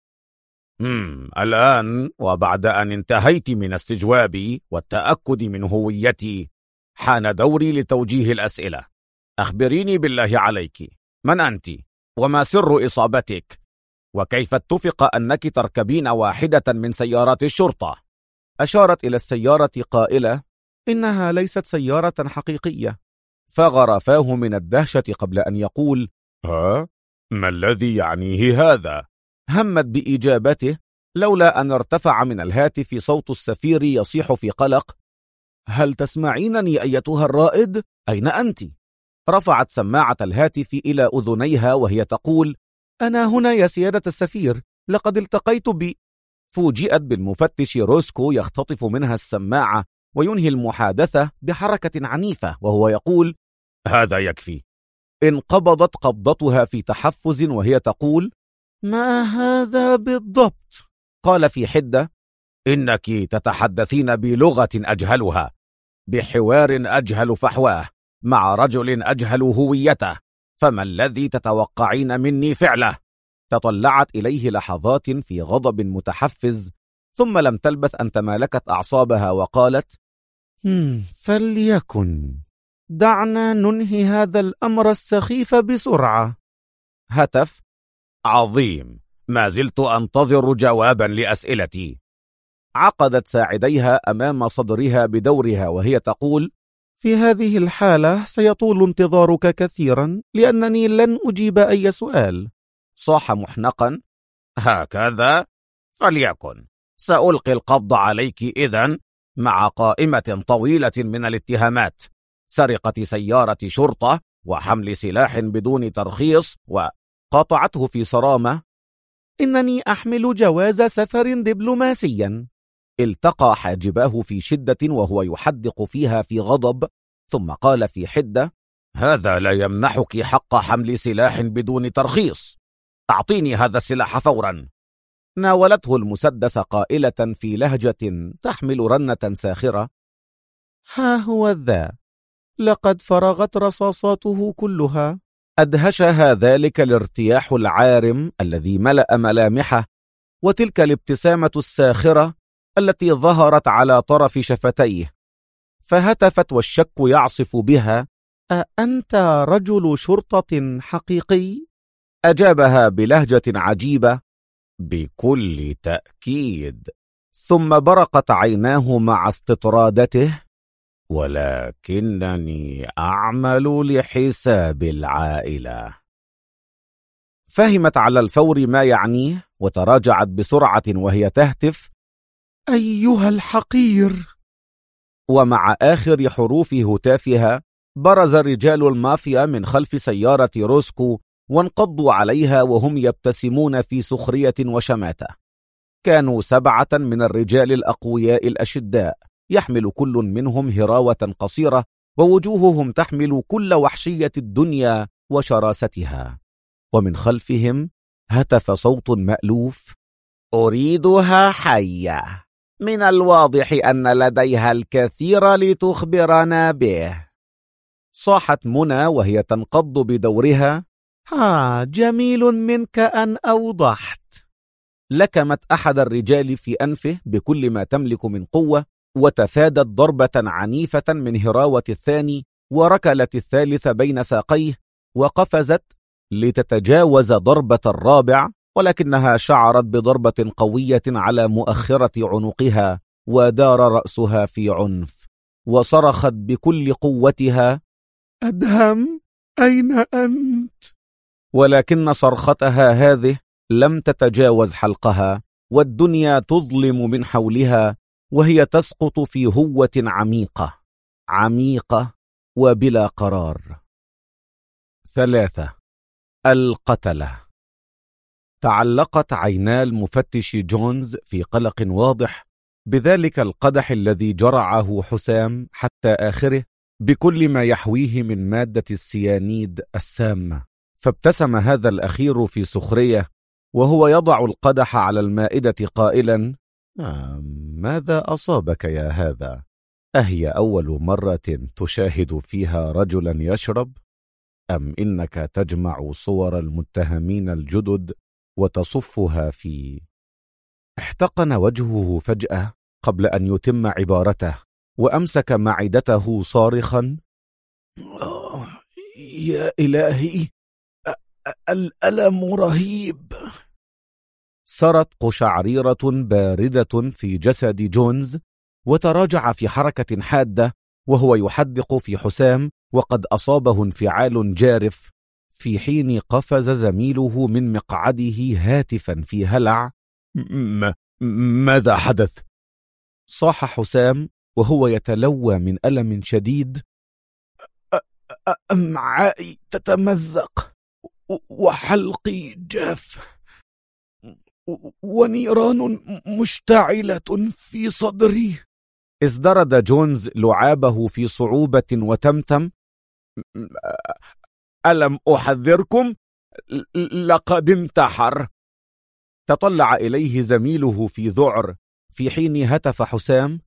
[SPEAKER 3] الآن وبعد أن انتهيت من استجوابي والتأكد من هويتي، حان دوري لتوجيه الأسئلة. أخبريني بالله عليك، من أنت؟ وما سر إصابتك؟ وكيف اتفق أنك تركبين واحدة من سيارات الشرطة؟
[SPEAKER 1] أشارت إلى السيارة قائلة: إنها ليست سيارة حقيقية. فغر فاه من الدهشة قبل أن يقول:
[SPEAKER 2] ها؟ ما الذي يعنيه هذا؟
[SPEAKER 1] همت بإجابته، لولا أن ارتفع من الهاتف صوت السفير يصيح في قلق: هل تسمعينني أيتها الرائد؟ أين أنت؟ رفعت سماعة الهاتف إلى أذنيها وهي تقول: أنا هنا يا سيادة السفير، لقد التقيت فوجئت بالمفتش روسكو يختطف منها السماعة وينهي المحادثة بحركة عنيفة وهو يقول:
[SPEAKER 2] هذا يكفي.
[SPEAKER 1] انقبضت قبضتها في تحفز وهي تقول: ما هذا بالضبط؟ قال في حدة:
[SPEAKER 3] إنك تتحدثين بلغة أجهلها، بحوار أجهل فحواه، مع رجل أجهل هويته، فما الذي تتوقعين مني فعله؟
[SPEAKER 1] تطلعت إليه لحظات في غضب متحفز، ثم لم تلبث أن تمالكت أعصابها وقالت: فليكن، دعنا ننهي هذا الأمر السخيف بسرعة. هتف:
[SPEAKER 3] عظيم، ما زلت أنتظر جوابا لأسئلتي.
[SPEAKER 1] عقدت ساعديها أمام صدرها بدورها وهي تقول: في هذه الحالة سيطول انتظارك كثيرا، لأنني لن أجيب أي سؤال. صاح محنقا:
[SPEAKER 3] هكذا؟ فليكن، سألقي القبض عليك إذن، مع قائمة طويلة من الاتهامات: سرقة سيارة شرطة، وحمل سلاح بدون ترخيص،
[SPEAKER 1] قاطعته في صرامة: إنني أحمل جواز سفر دبلوماسيا. التقى حاجباه في شدة وهو يحدق فيها في غضب، ثم قال في حدة:
[SPEAKER 3] هذا لا يمنحك حق حمل سلاح بدون ترخيص. أعطيني هذا السلاح فورا.
[SPEAKER 1] ناولته المسدس قائلة في لهجة تحمل رنة ساخرة: ها هو ذا، لقد فرغت رصاصاته كلها. أدهشها ذلك الارتياح العارم الذي ملأ ملامحه، وتلك الابتسامة الساخرة التي ظهرت على طرف شفتيه، فهتفت والشك يعصف بها: أأنت رجل شرطة حقيقي؟ أجابها بلهجة عجيبة:
[SPEAKER 3] بكل تأكيد.
[SPEAKER 1] ثم برقت عيناه مع استطرادته:
[SPEAKER 3] ولكنني أعمل لحساب العائلة.
[SPEAKER 1] فهمت على الفور ما يعنيه، وتراجعت بسرعة وهي تهتف: أيها الحقير. ومع آخر حروف هتافها برز رجال المافيا من خلف سيارة روسكو وانقضوا عليها وهم يبتسمون في سخرية وشماتة. كانوا 7 من الرجال الأقوياء الأشداء، يحمل كل منهم هراوة قصيرة، ووجوههم تحمل كل وحشية الدنيا وشراستها. ومن خلفهم هتف صوت مألوف:
[SPEAKER 3] أريدها حية، من الواضح أن لديها الكثير لتخبرنا به.
[SPEAKER 1] صاحت منى وهي تنقض بدورها: جميل منك أن أوضحت. لكمت أحد الرجال في أنفه بكل ما تملك من قوة، وتفادت ضربة عنيفة من هراوة الثاني، وركلت الثالث بين ساقيه، وقفزت لتتجاوز ضربة الرابع، ولكنها شعرت بضربة قوية على مؤخرة عنقها، ودار رأسها في عنف، وصرخت بكل قوتها: أدهم، أين أنت؟ ولكن صرختها هذه لم تتجاوز حلقها، والدنيا تظلم من حولها، وهي تسقط في هوة عميقة عميقة وبلا قرار. 3. القتلة. تعلقت عينا المفتش جونز في قلق واضح بذلك القدح الذي جرعه حسام حتى آخره بكل ما يحويه من مادة السيانيد السامة، فابتسم هذا الأخير في سخرية وهو يضع القدح على المائدة قائلا: ماذا أصابك يا هذا؟ أهي أول مرة تشاهد فيها رجلا يشرب؟ أم إنك تجمع صور المتهمين الجدد وتصفها في... احتقن وجهه فجأة قبل أن يتم عبارته، وأمسك معدته صارخا: يا إلهي، الألم رهيب. سرت قشعريرة باردة في جسد جونز، وتراجع في حركة حادة وهو يحدق في حسام، وقد أصابه انفعال جارف، في حين قفز زميله من مقعده هاتفا في هلع:
[SPEAKER 2] ماذا حدث؟
[SPEAKER 1] صاح حسام وهو يتلوى من ألم شديد:
[SPEAKER 2] أمعائي تتمزق، وحلقي جاف، ونيران مشتعلة في صدري.
[SPEAKER 1] ازدرد جونز لعابه في صعوبة وتمتم:
[SPEAKER 2] ألم أحذركم؟ لقد انتحر.
[SPEAKER 1] تطلع إليه زميله في ذعر، في حين هتف حسام: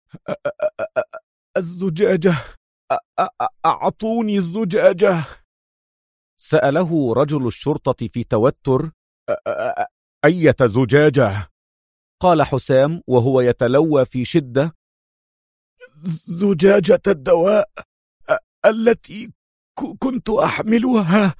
[SPEAKER 2] الزجاجة، أعطوني الزجاجة.
[SPEAKER 1] سأله رجل الشرطة في توتر:
[SPEAKER 2] أية زجاجة؟
[SPEAKER 1] قال حسام وهو يتلوى في شدة:
[SPEAKER 2] زجاجة الدواء التي كنت أحملها،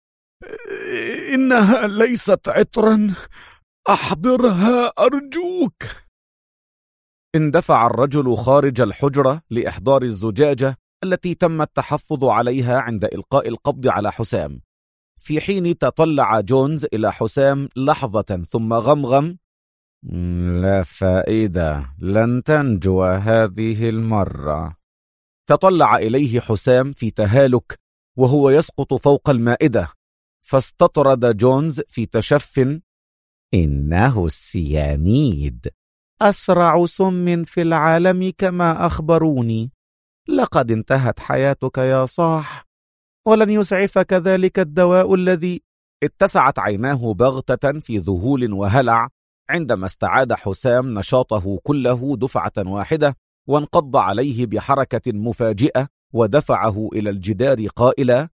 [SPEAKER 2] إنها ليست عطرا، أحضرها أرجوك.
[SPEAKER 1] اندفع الرجل خارج الحجرة لإحضار الزجاجة التي تم التحفظ عليها عند إلقاء القبض على حسام، في حين تطلع جونز إلى حسام لحظة ثم غمغم: لا فائدة، لن تنجو هذه المرة. تطلع إليه حسام في تهالك وهو يسقط فوق المائدة، فاستطرد جونز في تشف: إنه السيانيد، أسرع سم في العالم كما أخبروني. لقد انتهت حياتك يا صاح، ولن يسعفك ذلك الدواء الذي... اتسعت عيناه بغتة في ذهول وهلع عندما استعاد حسام نشاطه كله دفعة واحدة، وانقض عليه بحركة مفاجئة ودفعه إلى الجدار قائلا: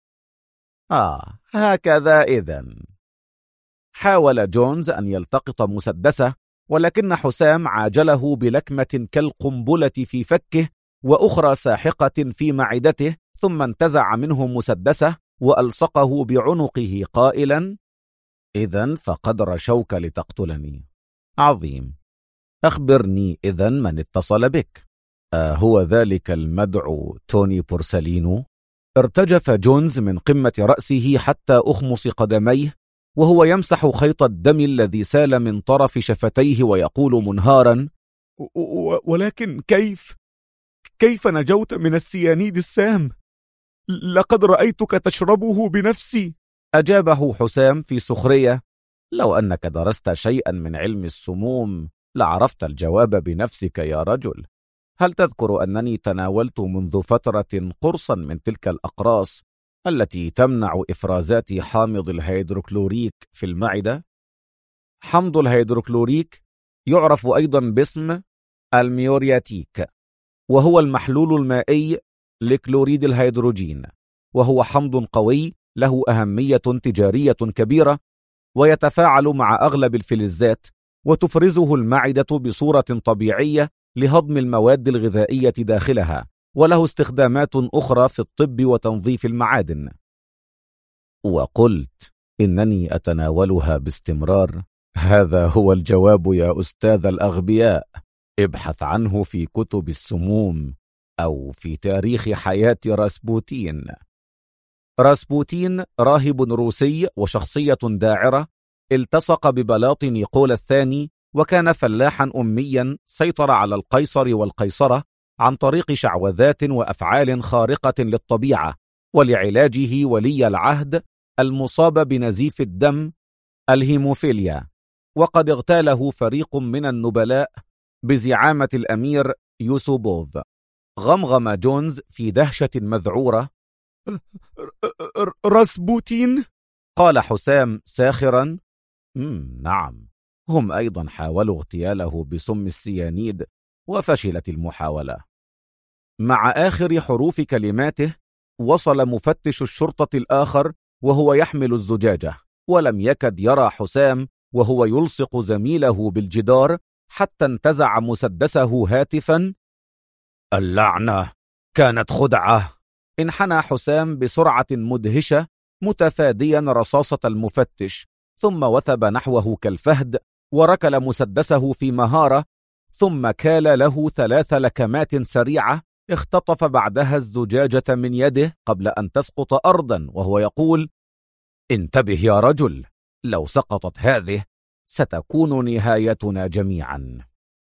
[SPEAKER 1] هكذا إذن. حاول جونز أن يلتقط مسدسه، ولكن حسام عاجله بلكمة كالقنبلة في فكه وأخرى ساحقة في معدته، ثم انتزع منه مسدسه وألصقه بعنقه قائلا: إذن فقد رشوك لتقتلني. عظيم. أخبرني إذن من اتصل بك؟ هو ذلك المدعو توني بورسلينو؟ ارتجف جونز من قمة رأسه حتى أخمص قدميه وهو يمسح خيط الدم الذي سال من طرف شفتيه ويقول منهارا:
[SPEAKER 2] ولكن كيف نجوت من السيانيد السام؟ لقد رأيتك تشربه بنفسي.
[SPEAKER 1] أجابه حسام في سخرية: لو أنك درست شيئا من علم السموم لعرفت الجواب بنفسك يا رجل. هل تذكر أنني تناولت منذ فترة قرصا من تلك الأقراص التي تمنع إفرازات حامض الهيدروكلوريك في المعدة؟ حمض الهيدروكلوريك يعرف أيضا باسم الميورياتيك، وهو المحلول المائي لكلوريد الهيدروجين، وهو حمض قوي له أهمية تجارية كبيرة، ويتفاعل مع أغلب الفلزات، وتفرزه المعدة بصورة طبيعية لهضم المواد الغذائية داخلها، وله استخدامات أخرى في الطب وتنظيف المعادن. وقلت إنني أتناولها باستمرار. هذا هو الجواب يا أستاذ الأغبياء. ابحث عنه في كتب السموم أو في تاريخ حياة راسبوتين. راسبوتين راهب روسي وشخصية داعرة، التصق ببلاط نيقولا الثاني، وكان فلاحا أميا سيطر على القيصر والقيصرة عن طريق شعوذات وأفعال خارقة للطبيعة، ولعلاجه ولي العهد المصاب بنزيف الدم الهيموفيليا، وقد اغتاله فريق من النبلاء بزعامة الأمير يوسوبوف. غمغم جونز في دهشة مذعورة:
[SPEAKER 2] راسبوتين؟
[SPEAKER 1] قال حسام ساخرا: نعم، هم أيضا حاولوا اغتياله بسم السيانيد وفشلت المحاولة. مع آخر حروف كلماته وصل مفتش الشرطة الآخر وهو يحمل الزجاجة، ولم يكد يرى حسام وهو يلصق زميله بالجدار حتى انتزع مسدسه هاتفا:
[SPEAKER 2] اللعنة، كانت خدعة.
[SPEAKER 1] انحنى حسام بسرعة مدهشة متفاديا رصاصة المفتش، ثم وثب نحوه كالفهد وركل مسدسه في مهارة، ثم كال له 3 لكمات سريعة اختطف بعدها الزجاجة من يده قبل أن تسقط أرضا وهو يقول: انتبه يا رجل، لو سقطت هذه ستكون نهايتنا جميعا.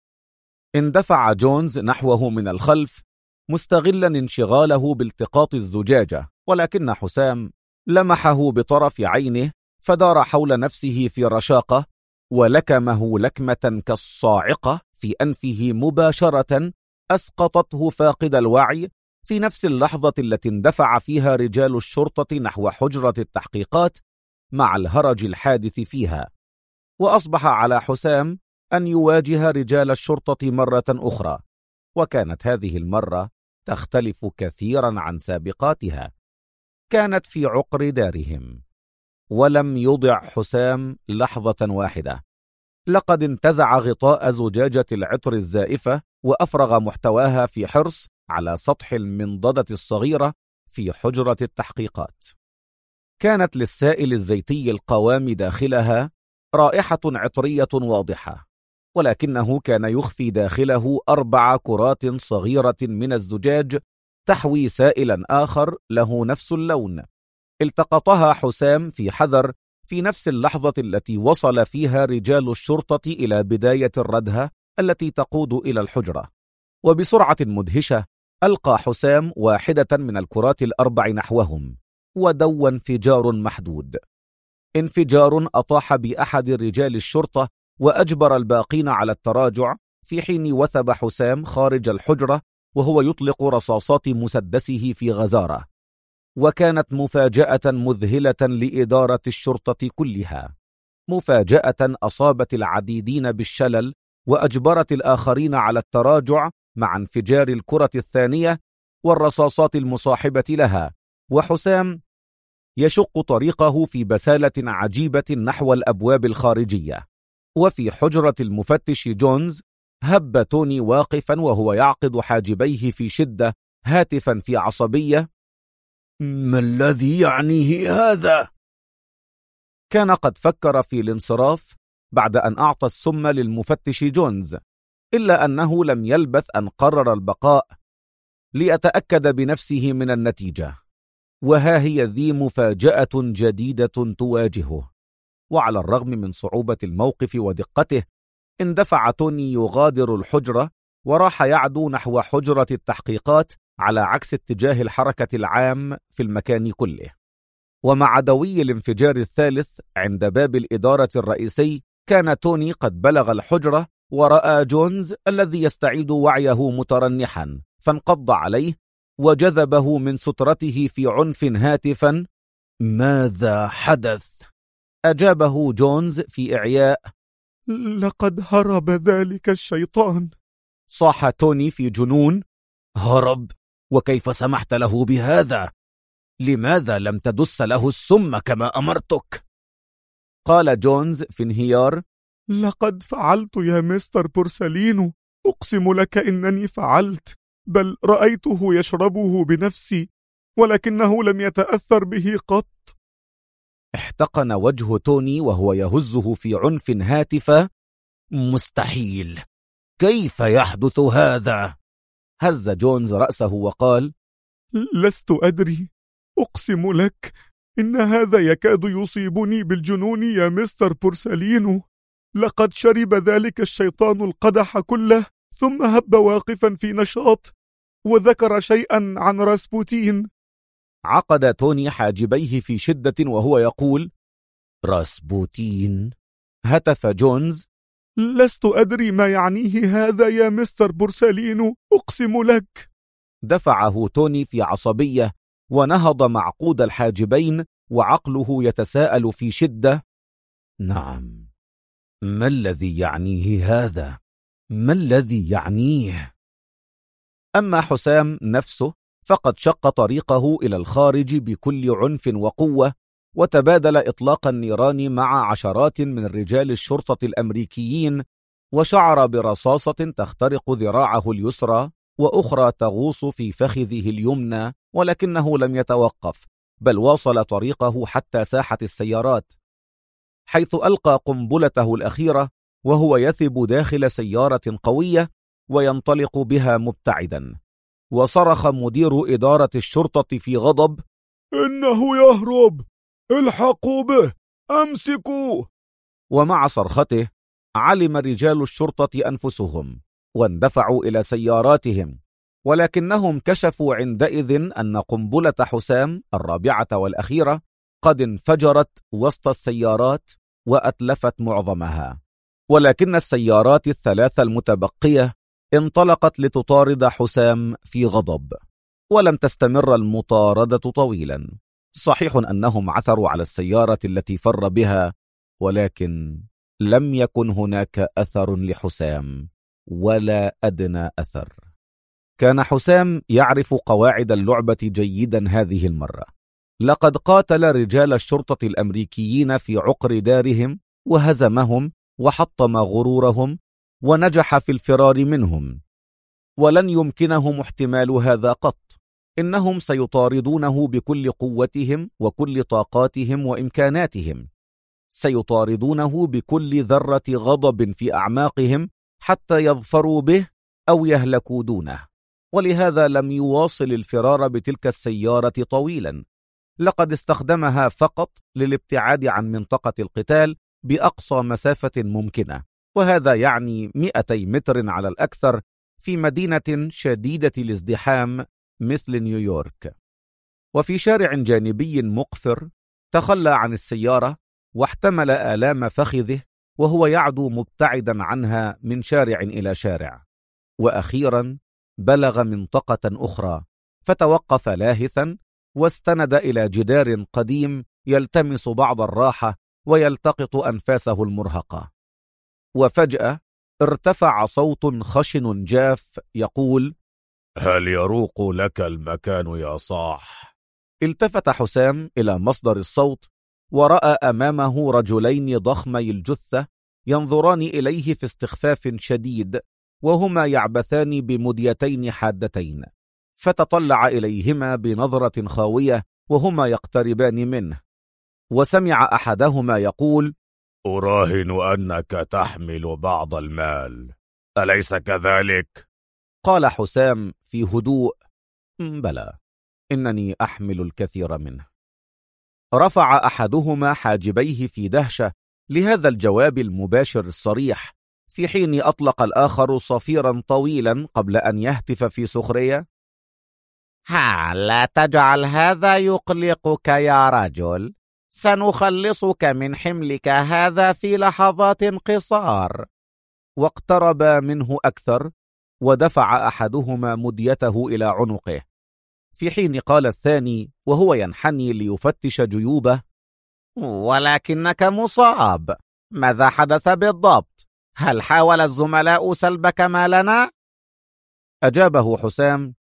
[SPEAKER 1] اندفع جونز نحوه من الخلف مستغلا انشغاله بالتقاط الزجاجة، ولكن حسام لمحه بطرف عينه فدار حول نفسه في رشاقة ولكمه لكمة كالصاعقة في أنفه مباشرة أسقطته فاقد الوعي في نفس اللحظة التي اندفع فيها رجال الشرطة نحو حجرة التحقيقات مع الهرج الحادث فيها. وأصبح على حسام أن يواجه رجال الشرطة مرة أخرى، وكانت هذه المرة تختلف كثيرا عن سابقاتها. كانت في عقر دارهم، ولم يضع حسام لحظة واحدة. لقد انتزع غطاء زجاجة العطر الزائفة وأفرغ محتواها في حرص على سطح المنضدة الصغيرة في حجرة التحقيقات. كانت للسائل الزيتي القوام داخلها رائحة عطرية واضحة، ولكنه كان يخفي داخله 4 كرات صغيرة من الزجاج تحوي سائلا آخر له نفس اللون. التقطها حسام في حذر في نفس اللحظة التي وصل فيها رجال الشرطة إلى بداية الردهة التي تقود إلى الحجرة. وبسرعة مدهشة ألقى حسام واحدة من الكرات ال4 نحوهم، ودو انفجار محدود. انفجار أطاح بأحد رجال الشرطة وأجبر الباقين على التراجع، في حين وثب حسام خارج الحجرة وهو يطلق رصاصات مسدسه في غزارة. وكانت مفاجأة مذهلة لإدارة الشرطة كلها، مفاجأة أصابت العديدين بالشلل وأجبرت الآخرين على التراجع مع انفجار الكرة الثانية والرصاصات المصاحبة لها، وحسام يشق طريقه في بسالة عجيبة نحو الأبواب الخارجية. وفي حجرة المفتش جونز هب توني واقفا وهو يعقد حاجبيه في شدة هاتفا في عصبية:
[SPEAKER 4] ما الذي يعنيه هذا؟
[SPEAKER 1] كان قد فكر في الانصراف بعد أن أعطى السم للمفتش جونز، إلا أنه لم يلبث أن قرر البقاء ليتأكد بنفسه من النتيجة. وها هي ذي مفاجأة جديدة تواجهه. وعلى الرغم من صعوبة الموقف ودقته، اندفع توني يغادر الحجرة وراح يعدو نحو حجرة التحقيقات على عكس اتجاه الحركة العام في المكان كله. ومع دوي الانفجار الثالث عند باب الإدارة الرئيسي، كان توني قد بلغ الحجرة ورأى جونز الذي يستعيد وعيه مترنحا، فانقض عليه وجذبه من سترته في عنف هاتفا:
[SPEAKER 4] ماذا حدث؟
[SPEAKER 1] أجابه جونز في إعياء:
[SPEAKER 2] لقد هرب ذلك الشيطان.
[SPEAKER 1] صاح توني في جنون:
[SPEAKER 4] هرب؟ وكيف سمحت له بهذا؟ لماذا لم تدس له السم كما أمرتك؟
[SPEAKER 1] قال جونز في انهيار:
[SPEAKER 2] لقد فعلت يا مستر بورسالينو، أقسم لك إنني فعلت، بل رأيته يشربه بنفسي، ولكنه لم يتأثر به قط.
[SPEAKER 1] احتقن وجه توني وهو يهزه في عنف هاتفا:
[SPEAKER 4] مستحيل، كيف يحدث هذا؟
[SPEAKER 1] هز جونز رأسه وقال:
[SPEAKER 2] لست أدري، أقسم لك إن هذا يكاد يصيبني بالجنون يا مستر بورسالينو. لقد شرب ذلك الشيطان القدح كله، ثم هب واقفا في نشاط وذكر شيئا عن راسبوتين.
[SPEAKER 1] عقد توني حاجبيه في شدة وهو يقول:
[SPEAKER 4] راسبوتين؟
[SPEAKER 1] هتف جونز:
[SPEAKER 2] لست أدري ما يعنيه هذا يا مستر بورسالينو، أقسم لك.
[SPEAKER 1] دفعه توني في عصبية ونهض معقود الحاجبين وعقله يتساءل في شدة:
[SPEAKER 4] نعم، ما الذي يعنيه هذا؟ ما الذي يعنيه؟
[SPEAKER 1] أما حسام نفسه فقد شق طريقه إلى الخارج بكل عنف وقوة، وتبادل إطلاق النيران مع عشرات من رجال الشرطة الأمريكيين، وشعر برصاصة تخترق ذراعه اليسرى وأخرى تغوص في فخذه اليمنى، ولكنه لم يتوقف، بل واصل طريقه حتى ساحة السيارات، حيث ألقى قنبلته الأخيرة وهو يثب داخل سيارة قوية وينطلق بها مبتعدا. وصرخ مدير إدارة الشرطة في غضب:
[SPEAKER 2] إنه يهرب! الحقوا به، أمسكوه.
[SPEAKER 1] ومع صرخته علم رجال الشرطة أنفسهم واندفعوا إلى سياراتهم، ولكنهم كشفوا عندئذ أن قنبلة حسام الرابعة والأخيرة قد انفجرت وسط السيارات وأتلفت معظمها، ولكن السيارات الثلاث المتبقية انطلقت لتطارد حسام في غضب، ولم تستمر المطاردة طويلا. صحيح أنهم عثروا على السيارة التي فر بها، ولكن لم يكن هناك أثر لحسام ولا أدنى أثر. كان حسام يعرف قواعد اللعبة جيدا هذه المرة. لقد قاتل رجال الشرطة الأمريكيين في عقر دارهم وهزمهم وحطم غرورهم ونجح في الفرار منهم، ولن يمكنهم احتمال هذا قط. إنهم سيطاردونه بكل قوتهم وكل طاقاتهم وإمكاناتهم، سيطاردونه بكل ذرة غضب في أعماقهم حتى يظفروا به أو يهلكوا دونه. ولهذا لم يواصل الفرار بتلك السيارة طويلا، لقد استخدمها فقط للابتعاد عن منطقة القتال بأقصى مسافة ممكنة، وهذا يعني 200 متر على الأكثر في مدينة شديدة الازدحام مثل نيويورك. وفي شارع جانبي مقفر تخلى عن السيارة واحتمل آلام فخذه وهو يعدو مبتعدا عنها من شارع إلى شارع، وأخيرا بلغ منطقة أخرى فتوقف لاهثا واستند إلى جدار قديم يلتمس بعض الراحة ويلتقط أنفاسه المرهقة. وفجأة ارتفع صوت خشن جاف يقول:
[SPEAKER 4] هل يروق لك المكان يا صاح؟
[SPEAKER 1] التفت حسام إلى مصدر الصوت ورأى أمامه رجلين ضخمي الجثة ينظران إليه في استخفاف شديد، وهما يعبثان بمديتين حادتين، فتطلع إليهما بنظرة خاوية وهما يقتربان منه، وسمع أحدهما يقول:
[SPEAKER 4] أراهن أنك تحمل بعض المال، أليس كذلك؟
[SPEAKER 1] قال حسام في هدوء: بلى، إنني أحمل الكثير منه. رفع أحدهما حاجبيه في دهشة لهذا الجواب المباشر الصريح، في حين أطلق الآخر صفيرا طويلا قبل أن يهتف في سخرية:
[SPEAKER 3] لا تجعل هذا يقلقك يا رجل، سنخلصك من حملك هذا في لحظات قصار.
[SPEAKER 1] واقترب منه أكثر ودفع أحدهما مديته إلى عنقه، في حين قال الثاني وهو ينحني ليفتش جيوبه:
[SPEAKER 3] ولكنك مصاب، ماذا حدث بالضبط؟ هل حاول الزملاء سلبك مالنا؟
[SPEAKER 1] أجابه حسام: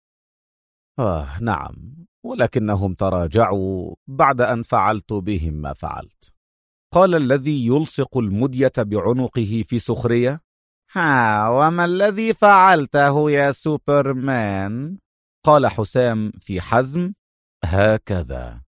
[SPEAKER 1] نعم، ولكنهم تراجعوا بعد أن فعلت بهم ما فعلت. قال الذي يلصق المدية بعنقه في سخرية:
[SPEAKER 3] وما الذي فعلته يا سوبرمان؟
[SPEAKER 1] قال حسام في حزم: هكذا.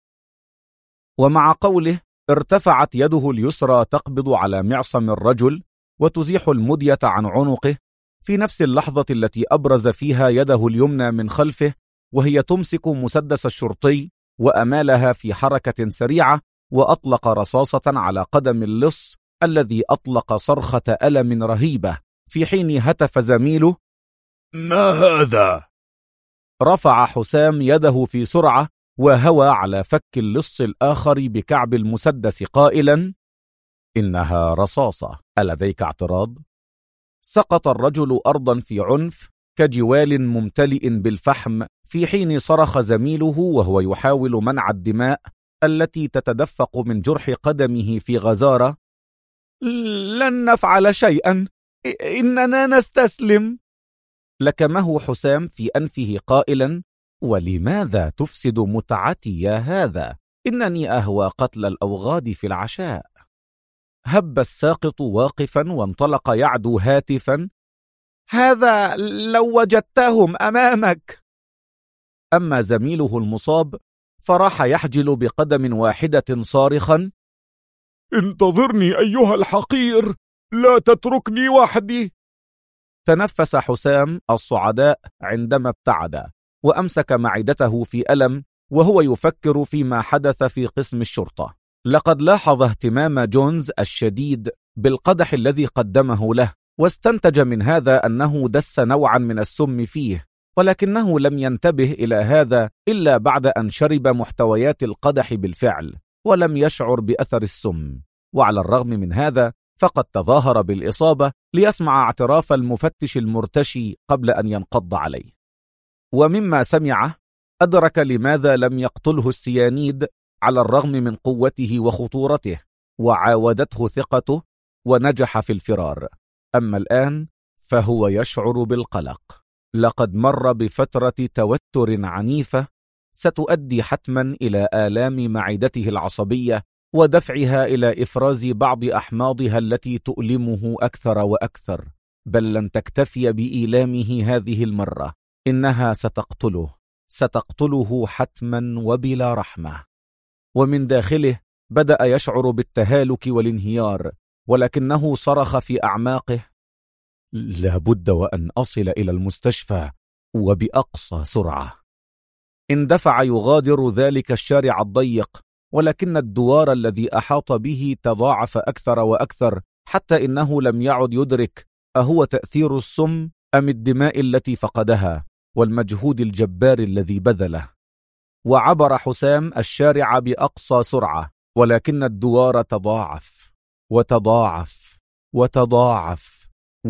[SPEAKER 1] ومع قوله ارتفعت يده اليسرى تقبض على معصم الرجل وتزيح المدية عن عنقه، في نفس اللحظة التي أبرز فيها يده اليمنى من خلفه وهي تمسك مسدس الشرطي وأمالها في حركة سريعة، وأطلق رصاصة على قدم اللص الذي أطلق صرخة ألم رهيبة، في حين هتف زميله:
[SPEAKER 4] ما هذا؟
[SPEAKER 1] رفع حسام يده في سرعة وهوى على فك اللص الآخر بكعب المسدس قائلا: إنها رصاصة، ألديك اعتراض؟ سقط الرجل أرضا في عنف كجوال ممتلئ بالفحم، في حين صرخ زميله وهو يحاول منع الدماء التي تتدفق من جرح قدمه في غزارة:
[SPEAKER 3] لن نفعل شيئا، إننا نستسلم.
[SPEAKER 1] لكمه حسام في أنفه قائلا: ولماذا تفسد متعتي يا هذا؟ إنني أهوى قتل الأوغاد في العشاء. هب الساقط واقفا وانطلق يعدو هاتفا:
[SPEAKER 3] هذا لو وجدتهم أمامك.
[SPEAKER 1] أما زميله المصاب فراح يحجل بقدم واحدة صارخا:
[SPEAKER 2] انتظرني أيها الحقير، لا تتركني وحدي.
[SPEAKER 1] تنفس حسام الصعداء عندما ابتعد، وأمسك معدته في ألم وهو يفكر فيما حدث في قسم الشرطة. لقد لاحظ اهتمام جونز الشديد بالقدح الذي قدمه له، واستنتج من هذا أنه دس نوعا من السم فيه، ولكنه لم ينتبه إلى هذا إلا بعد أن شرب محتويات القدح بالفعل، ولم يشعر بأثر السم. وعلى الرغم من هذا فقد تظاهر بالإصابة ليسمع اعتراف المفتش المرتشي قبل أن ينقض عليه. ومما سمعه أدرك لماذا لم يقتله السيانيد على الرغم من قوته وخطورته، وعاودته ثقته ونجح في الفرار. أما الآن فهو يشعر بالقلق. لقد مر بفترة توتر عنيفة ستؤدي حتما إلى آلام معدته العصبية ودفعها إلى إفراز بعض أحماضها التي تؤلمه أكثر وأكثر، بل لن تكتفي بإيلامه هذه المرة، إنها ستقتله حتما وبلا رحمة. ومن داخله بدأ يشعر بالتهالك والانهيار، ولكنه صرخ في أعماقه: لابد وأن أصل إلى المستشفى وبأقصى سرعة. اندفع يغادر ذلك الشارع الضيق، ولكن الدوار الذي أحاط به تضاعف أكثر وأكثر، حتى إنه لم يعد يدرك أهو تأثير السم أم الدماء التي فقدها والمجهود الجبار الذي بذله. وعبر حسام الشارع بأقصى سرعة، ولكن الدوار تضاعف وتضاعف وتضاعف،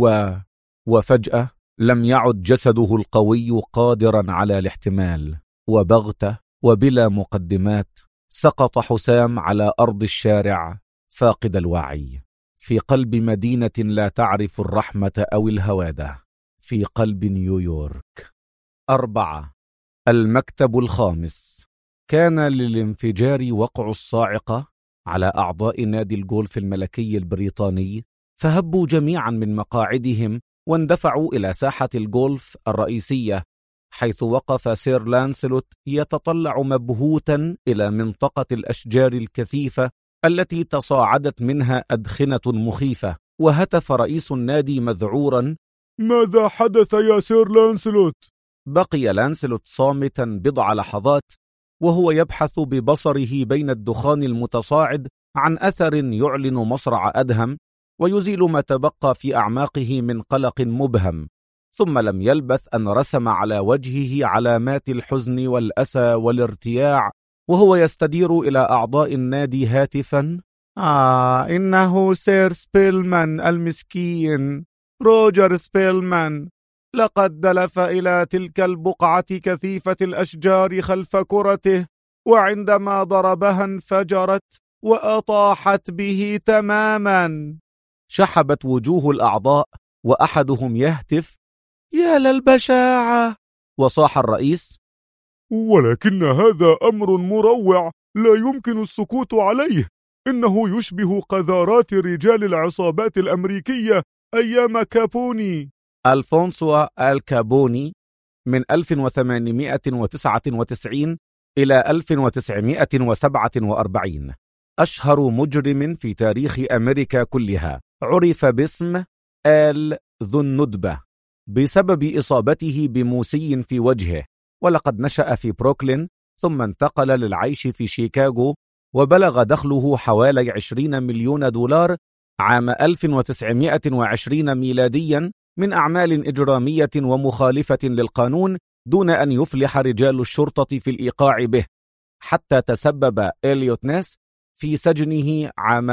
[SPEAKER 1] وفجأة لم يعد جسده القوي قادرا على الاحتمال، وبغتة وبلا مقدمات سقط حسام على أرض الشارع فاقد الوعي، في قلب مدينة لا تعرف الرحمة أو الهوادة، في قلب نيويورك. 4. المكتب الخامس. كان للانفجار وقع الصاعقة على أعضاء نادي الجولف الملكي البريطاني، فهبوا جميعا من مقاعدهم واندفعوا إلى ساحة الجولف الرئيسية، حيث وقف سير لانسلوت يتطلع مبهوتا إلى منطقة الأشجار الكثيفة التي تصاعدت منها أدخنة مخيفة، وهتف رئيس النادي مذعورا:
[SPEAKER 2] ماذا حدث يا سير لانسلوت؟
[SPEAKER 1] بقي لانسلوت صامتا بضع لحظات وهو يبحث ببصره بين الدخان المتصاعد عن أثر يعلن مصرع أدهم ويزيل ما تبقى في أعماقه من قلق مبهم، ثم لم يلبث أن رسم على وجهه علامات الحزن والأسى والارتياع، وهو يستدير إلى أعضاء النادي هاتفا: إنه سير سبيلمان المسكين، روجر سبيلمان، لقد دلف إلى تلك البقعة كثيفة الأشجار خلف كرته، وعندما ضربها انفجرت وأطاحت به تماما. شحبت وجوه الأعضاء وأحدهم يهتف: يا للبشاعة! وصاح الرئيس:
[SPEAKER 2] ولكن هذا أمر مروع لا يمكن السكوت عليه، إنه يشبه قذارات رجال العصابات الأمريكية أيام كابوني.
[SPEAKER 1] ألفونسوا الكابوني من 1899 إلى 1947، أشهر مجرم في تاريخ أمريكا كلها، عرف باسم آل ذو الندبة بسبب إصابته بموسي في وجهه، ولقد نشأ في بروكلين ثم انتقل للعيش في شيكاغو، وبلغ دخله حوالي 20 مليون دولار عام 1920 ميلاديا من أعمال إجرامية ومخالفة للقانون، دون أن يفلح رجال الشرطة في الإيقاع به، حتى تسبب إليوت نيس في سجنه عام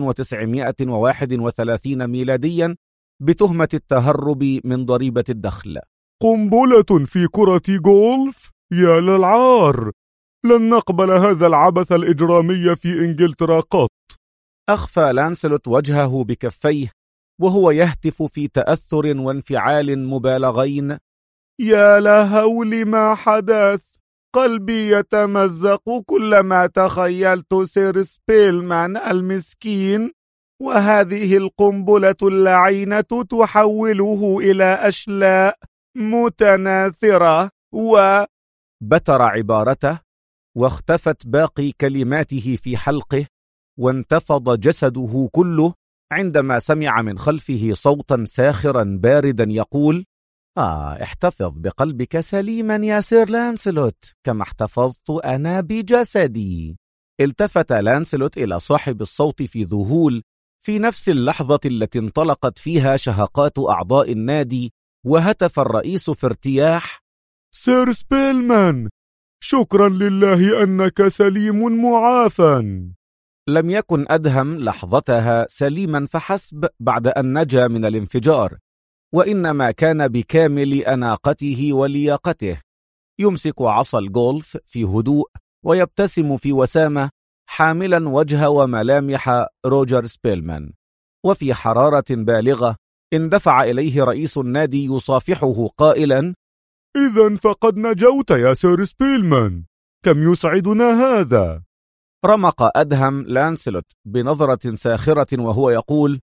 [SPEAKER 1] 1931 ميلاديا بتهمة التهرب من ضريبة الدخل.
[SPEAKER 2] قنبلة في كرة جولف؟ يا للعار! لن نقبل هذا العبث الإجرامي في إنجلترا قط.
[SPEAKER 1] أخفى لانسلوت وجهه بكفيه وهو يهتف في تأثر وانفعال مبالغين:
[SPEAKER 2] يا لهول ما حدث! قلبي يتمزق كلما تخيلت سير سبيلمان المسكين، وهذه القنبلة اللعينة تحوله إلى أشلاء متناثرة.
[SPEAKER 1] بتر عبارته واختفت باقي كلماته في حلقه، وانتفض جسده كله عندما سمع من خلفه صوتا ساخرا باردا يقول: احتفظ بقلبك سليما يا سير لانسلوت كما احتفظت أنا بجسدي. التفت لانسلوت إلى صاحب الصوت في ذهول في نفس اللحظة التي انطلقت فيها شهقات أعضاء النادي، وهتف الرئيس في ارتياح:
[SPEAKER 2] سير سبيلمان، شكرا لله أنك سليم معافى.
[SPEAKER 1] لم يكن أدهم لحظتها سليما فحسب بعد أن نجا من الانفجار، وإنما كان بكامل أناقته ولياقته، يمسك عصا الجولف في هدوء ويبتسم في وسامة، حاملا وجه وملامح روجر سبيلمان. وفي حرارة بالغة اندفع إليه رئيس النادي يصافحه قائلا:
[SPEAKER 2] إذن فقد نجوت يا سير سبيلمان، كم يسعدنا هذا.
[SPEAKER 1] رمق أدهم لانسلوت بنظرة ساخرة وهو يقول: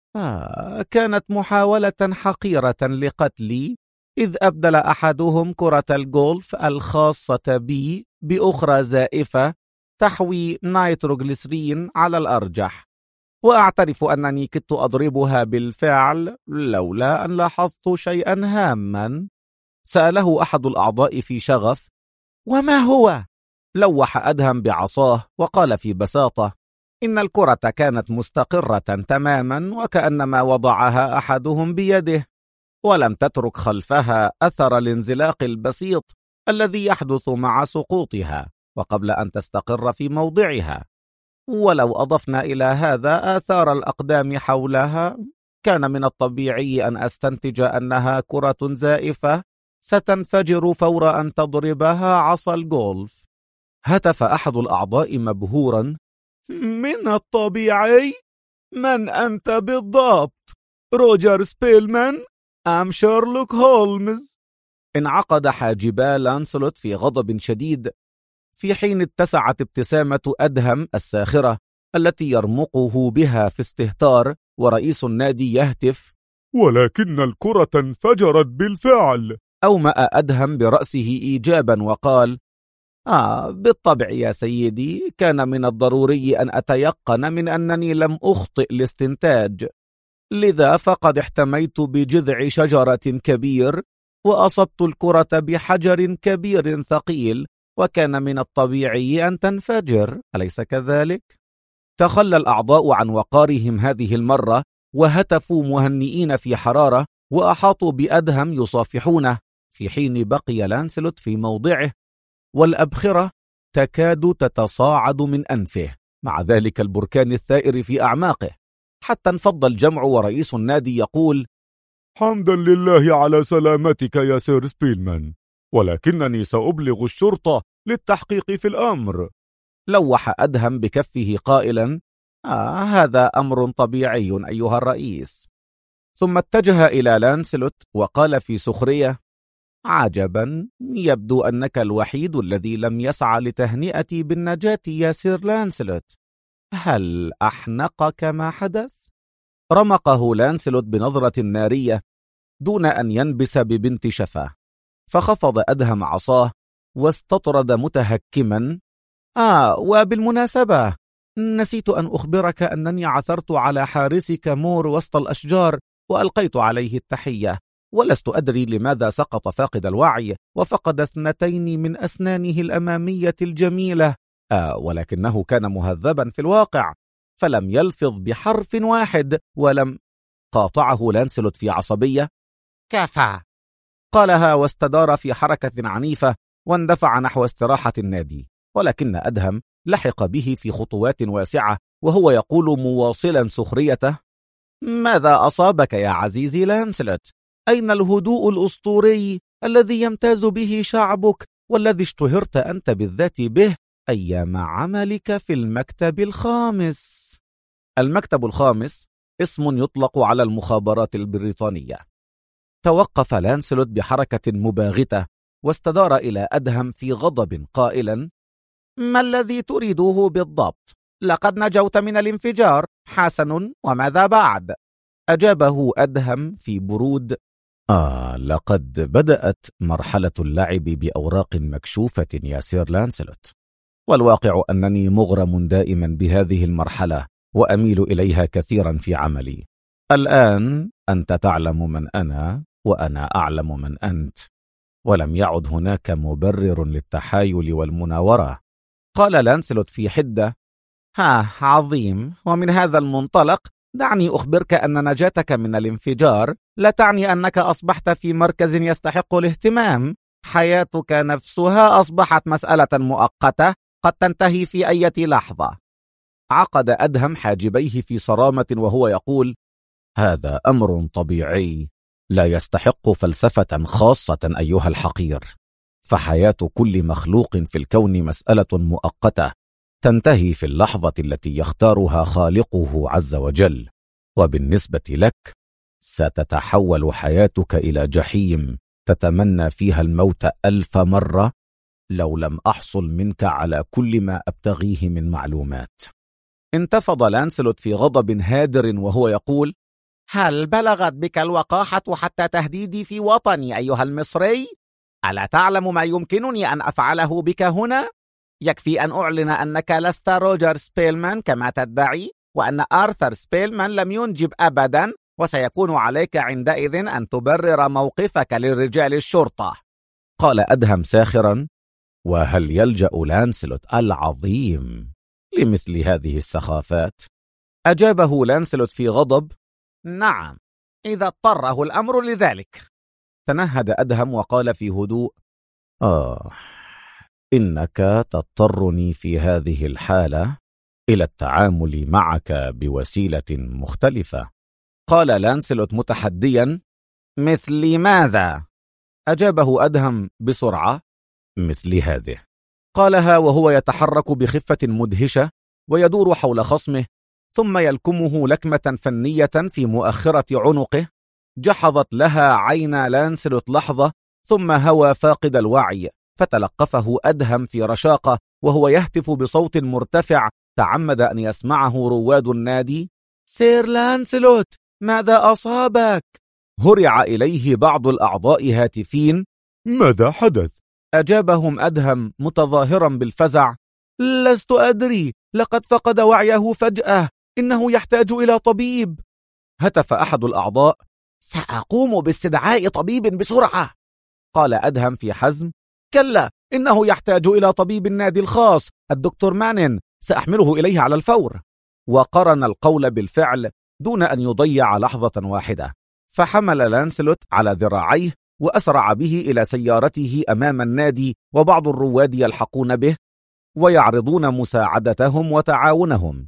[SPEAKER 1] كانت محاولة حقيرة لقتلي، إذ أبدل أحدهم كرة الجولف الخاصة بي بأخرى زائفة تحوي نيتروغليسرين على الأرجح، وأعترف أنني كدت أضربها بالفعل لولا أن لاحظت شيئا هاما. سأله أحد الأعضاء في شغف: وما هو؟ لوح أدهم بعصاه وقال في بساطة: إن الكرة كانت مستقرة تماما، وكأنما وضعها أحدهم بيده، ولم تترك خلفها أثر الانزلاق البسيط الذي يحدث مع سقوطها وقبل أن تستقر في موضعها. ولو أضفنا إلى هذا آثار الأقدام حولها، كان من الطبيعي أن أستنتج أنها كرة زائفة ستنفجر فور أن تضربها عصا الجولف. هتف أحد الأعضاء مبهورا: من الطبيعي؟ من أنت بالضبط؟ روجر سبيلمان أم شيرلوك هولمز؟ انعقد حاجبا لانسلوت في غضب شديد، في حين اتسعت ابتسامة أدهم الساخرة التي يرمقه بها في استهتار، ورئيس النادي يهتف:
[SPEAKER 2] ولكن الكرة انفجرت بالفعل.
[SPEAKER 1] أومأ أدهم برأسه إيجابا وقال: بالطبع يا سيدي، كان من الضروري أن أتيقن من أنني لم أخطئ الاستنتاج، لذا فقد احتميت بجذع شجرة كبير وأصبت الكرة بحجر كبير ثقيل، وكان من الطبيعي أن تنفجر، أليس كذلك؟ تخلى الأعضاء عن وقارهم هذه المرة، وهتفوا مهنئين في حرارة، وأحاطوا بأدهم يصافحونه، في حين بقي لانسلوت في موضعه، والأبخرة تكاد تتصاعد من أنفه مع ذلك البركان الثائر في أعماقه، حتى انفض الجمع ورئيس النادي يقول:
[SPEAKER 2] حمدا لله على سلامتك يا سير سبيلمان، ولكنني سأبلغ الشرطة للتحقيق في الأمر.
[SPEAKER 1] لوح أدهم بكفه قائلا: هذا أمر طبيعي أيها الرئيس. ثم اتجه إلى لانسلوت وقال في سخرية: عجبا، يبدو أنك الوحيد الذي لم يسعى لتهنئتي بالنجاة يا سير لانسلوت. هل أحنقك ما حدث؟ رمقه لانسلوت بنظرة نارية دون أن ينبس ببنت شفاه، فخفض أدهم عصاه واستطرد متهكما: وبالمناسبة نسيت أن أخبرك أنني عثرت على حارسك مور وسط الأشجار وألقيت عليه التحية، ولست أدري لماذا سقط فاقد الوعي وفقد 2 من أسنانه الأمامية الجميلة، ولكنه كان مهذبا في الواقع، فلم يلفظ بحرف واحد. ولم قاطعه لانسلوت في عصبية:
[SPEAKER 3] كفى،
[SPEAKER 1] قالها واستدار في حركة عنيفة واندفع نحو استراحة النادي، ولكن أدهم لحق به في خطوات واسعة وهو يقول مواصلا سخريته: ماذا أصابك يا عزيزي لانسلوت؟ أين الهدوء الأسطوري الذي يمتاز به شعبك والذي اشتهرت أنت بالذات به أيام عملك في المكتب الخامس؟ المكتب الخامس اسم يطلق على المخابرات البريطانية. توقف لانسلوت بحركة مباغتة واستدار إلى أدهم في غضب قائلا: ما الذي تريده بالضبط؟ لقد نجوت من الانفجار، حسن، وماذا بعد؟ أجابه أدهم في برود: لقد بدأت مرحلة اللعب بأوراق مكشوفة يا سير لانسلوت، والواقع أنني مغرم دائما بهذه المرحلة وأميل إليها كثيرا في عملي. الآن أنت تعلم من أنا وأنا أعلم من أنت، ولم يعد هناك مبرر للتحايل والمناورة. قال لانسلوت في حدة: عظيم، ومن هذا المنطلق دعني أخبرك أن نجاتك من الانفجار لا تعني أنك أصبحت في مركز يستحق الاهتمام. حياتك نفسها أصبحت مسألة مؤقتة قد تنتهي في أي لحظة. عقد أدهم حاجبيه في صرامة وهو يقول: هذا أمر طبيعي لا يستحق فلسفة خاصة أيها الحقير، فحياة كل مخلوق في الكون مسألة مؤقتة تنتهي في اللحظة التي يختارها خالقه عز وجل، وبالنسبة لك ستتحول حياتك إلى جحيم تتمنى فيها الموت 1000 مرة لو لم أحصل منك على كل ما أبتغيه من معلومات. انتفض لانسلوت في غضب هادر وهو يقول: هل بلغت بك الوقاحة حتى تهديدي في وطني أيها المصري؟ ألا تعلم ما يمكنني أن أفعله بك هنا؟ يكفي أن أعلن أنك لست روجر سبيلمان كما تدعي، وأن آرثر سبيلمان لم ينجب أبدا، وسيكون عليك عندئذ أن تبرر موقفك لرجال الشرطة. قال أدهم ساخرا: وهل يلجأ لانسلوت العظيم لمثل هذه السخافات؟ أجابه لانسلوت في غضب: نعم، إذا اضطره الأمر لذلك. تنهد أدهم وقال في هدوء: إنك تضطرني في هذه الحالة إلى التعامل معك بوسيلة مختلفة. قال لانسلوت متحديا: مثل ماذا؟ أجابه أدهم بسرعة: مثل هذه. قالها وهو يتحرك بخفة مدهشة ويدور حول خصمه، ثم يلكمه لكمة فنية في مؤخرة عنقه جحظت لها عين لانسلوت لحظة، ثم هوى فاقد الوعي، فتلقفه أدهم في رشاقة وهو يهتف بصوت مرتفع تعمد أن يسمعه رواد النادي: سير لانسلوت، ماذا أصابك؟ هرع إليه بعض الأعضاء هاتفين:
[SPEAKER 2] ماذا حدث؟
[SPEAKER 1] أجابهم أدهم متظاهرا بالفزع: لست أدري، لقد فقد وعيه فجأة، إنه يحتاج إلى طبيب. هتف أحد الأعضاء: سأقوم باستدعاء طبيب بسرعة. قال أدهم في حزم: كلا، إنه يحتاج إلى طبيب النادي الخاص الدكتور مانن، سأحمله إليه على الفور. وقرن القول بالفعل دون أن يضيع لحظة واحدة، فحمل لانسلوت على ذراعيه وأسرع به إلى سيارته أمام النادي، وبعض الرواد يلحقون به ويعرضون مساعدتهم وتعاونهم.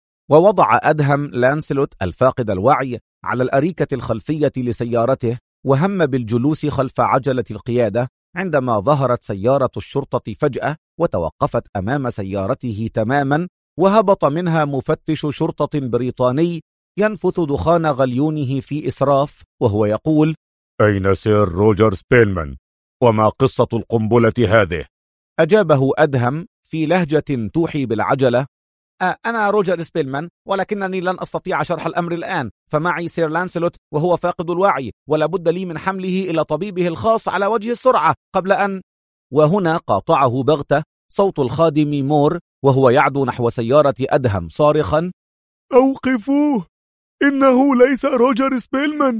[SPEAKER 1] ووضع أدهم لانسلوت الفاقد الوعي على الأريكة الخلفية لسيارته، وهم بالجلوس خلف عجلة القيادة، عندما ظهرت سيارة الشرطة فجأة وتوقفت أمام سيارته تماما، وهبط منها مفتش شرطة بريطاني ينفث دخان غليونه في إسراف وهو يقول:
[SPEAKER 2] أين سير روجر سبيلمان؟ وما قصة القنبلة هذه؟
[SPEAKER 1] أجابه أدهم في لهجة توحي بالعجلة: أنا روجر سبيلمان، ولكنني لن أستطيع شرح الأمر الآن، فمعي سير لانسلوت وهو فاقد الوعي، ولا بد لي من حمله إلى طبيبه الخاص على وجه السرعة قبل أن... وهنا قاطعه بغتة صوت الخادم مور وهو يعدو نحو سيارة أدهم صارخا:
[SPEAKER 2] أوقفوه، إنه ليس روجر سبيلمان،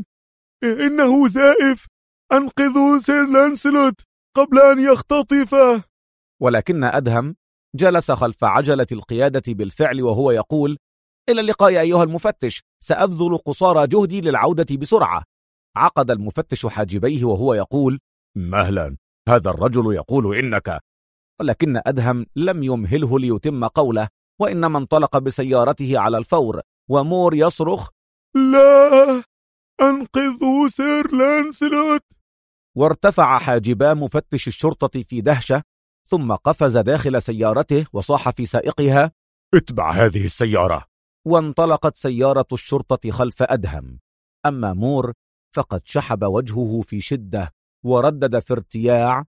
[SPEAKER 2] إنه زائف، أنقذوا سير لانسلوت قبل أن يختطف.
[SPEAKER 1] ولكن أدهم جلس خلف عجلة القيادة بالفعل وهو يقول: إلى اللقاء أيها المفتش، سأبذل قصارى جهدي للعودة بسرعة. عقد المفتش حاجبيه وهو يقول:
[SPEAKER 2] مهلا، هذا الرجل يقول إنك...
[SPEAKER 1] ولكن أدهم لم يمهله ليتم قوله، وإنما انطلق بسيارته على الفور، ومور يصرخ:
[SPEAKER 2] لا، أنقذوا سير لانسلوت.
[SPEAKER 1] وارتفع حاجبا مفتش الشرطة في دهشة، ثم قفز داخل سيارته وصاح في سائقها:
[SPEAKER 2] اتبع هذه السيارة.
[SPEAKER 1] وانطلقت سيارة الشرطة خلف أدهم. أما مور فقد شحب وجهه في شدة وردد في ارتياع: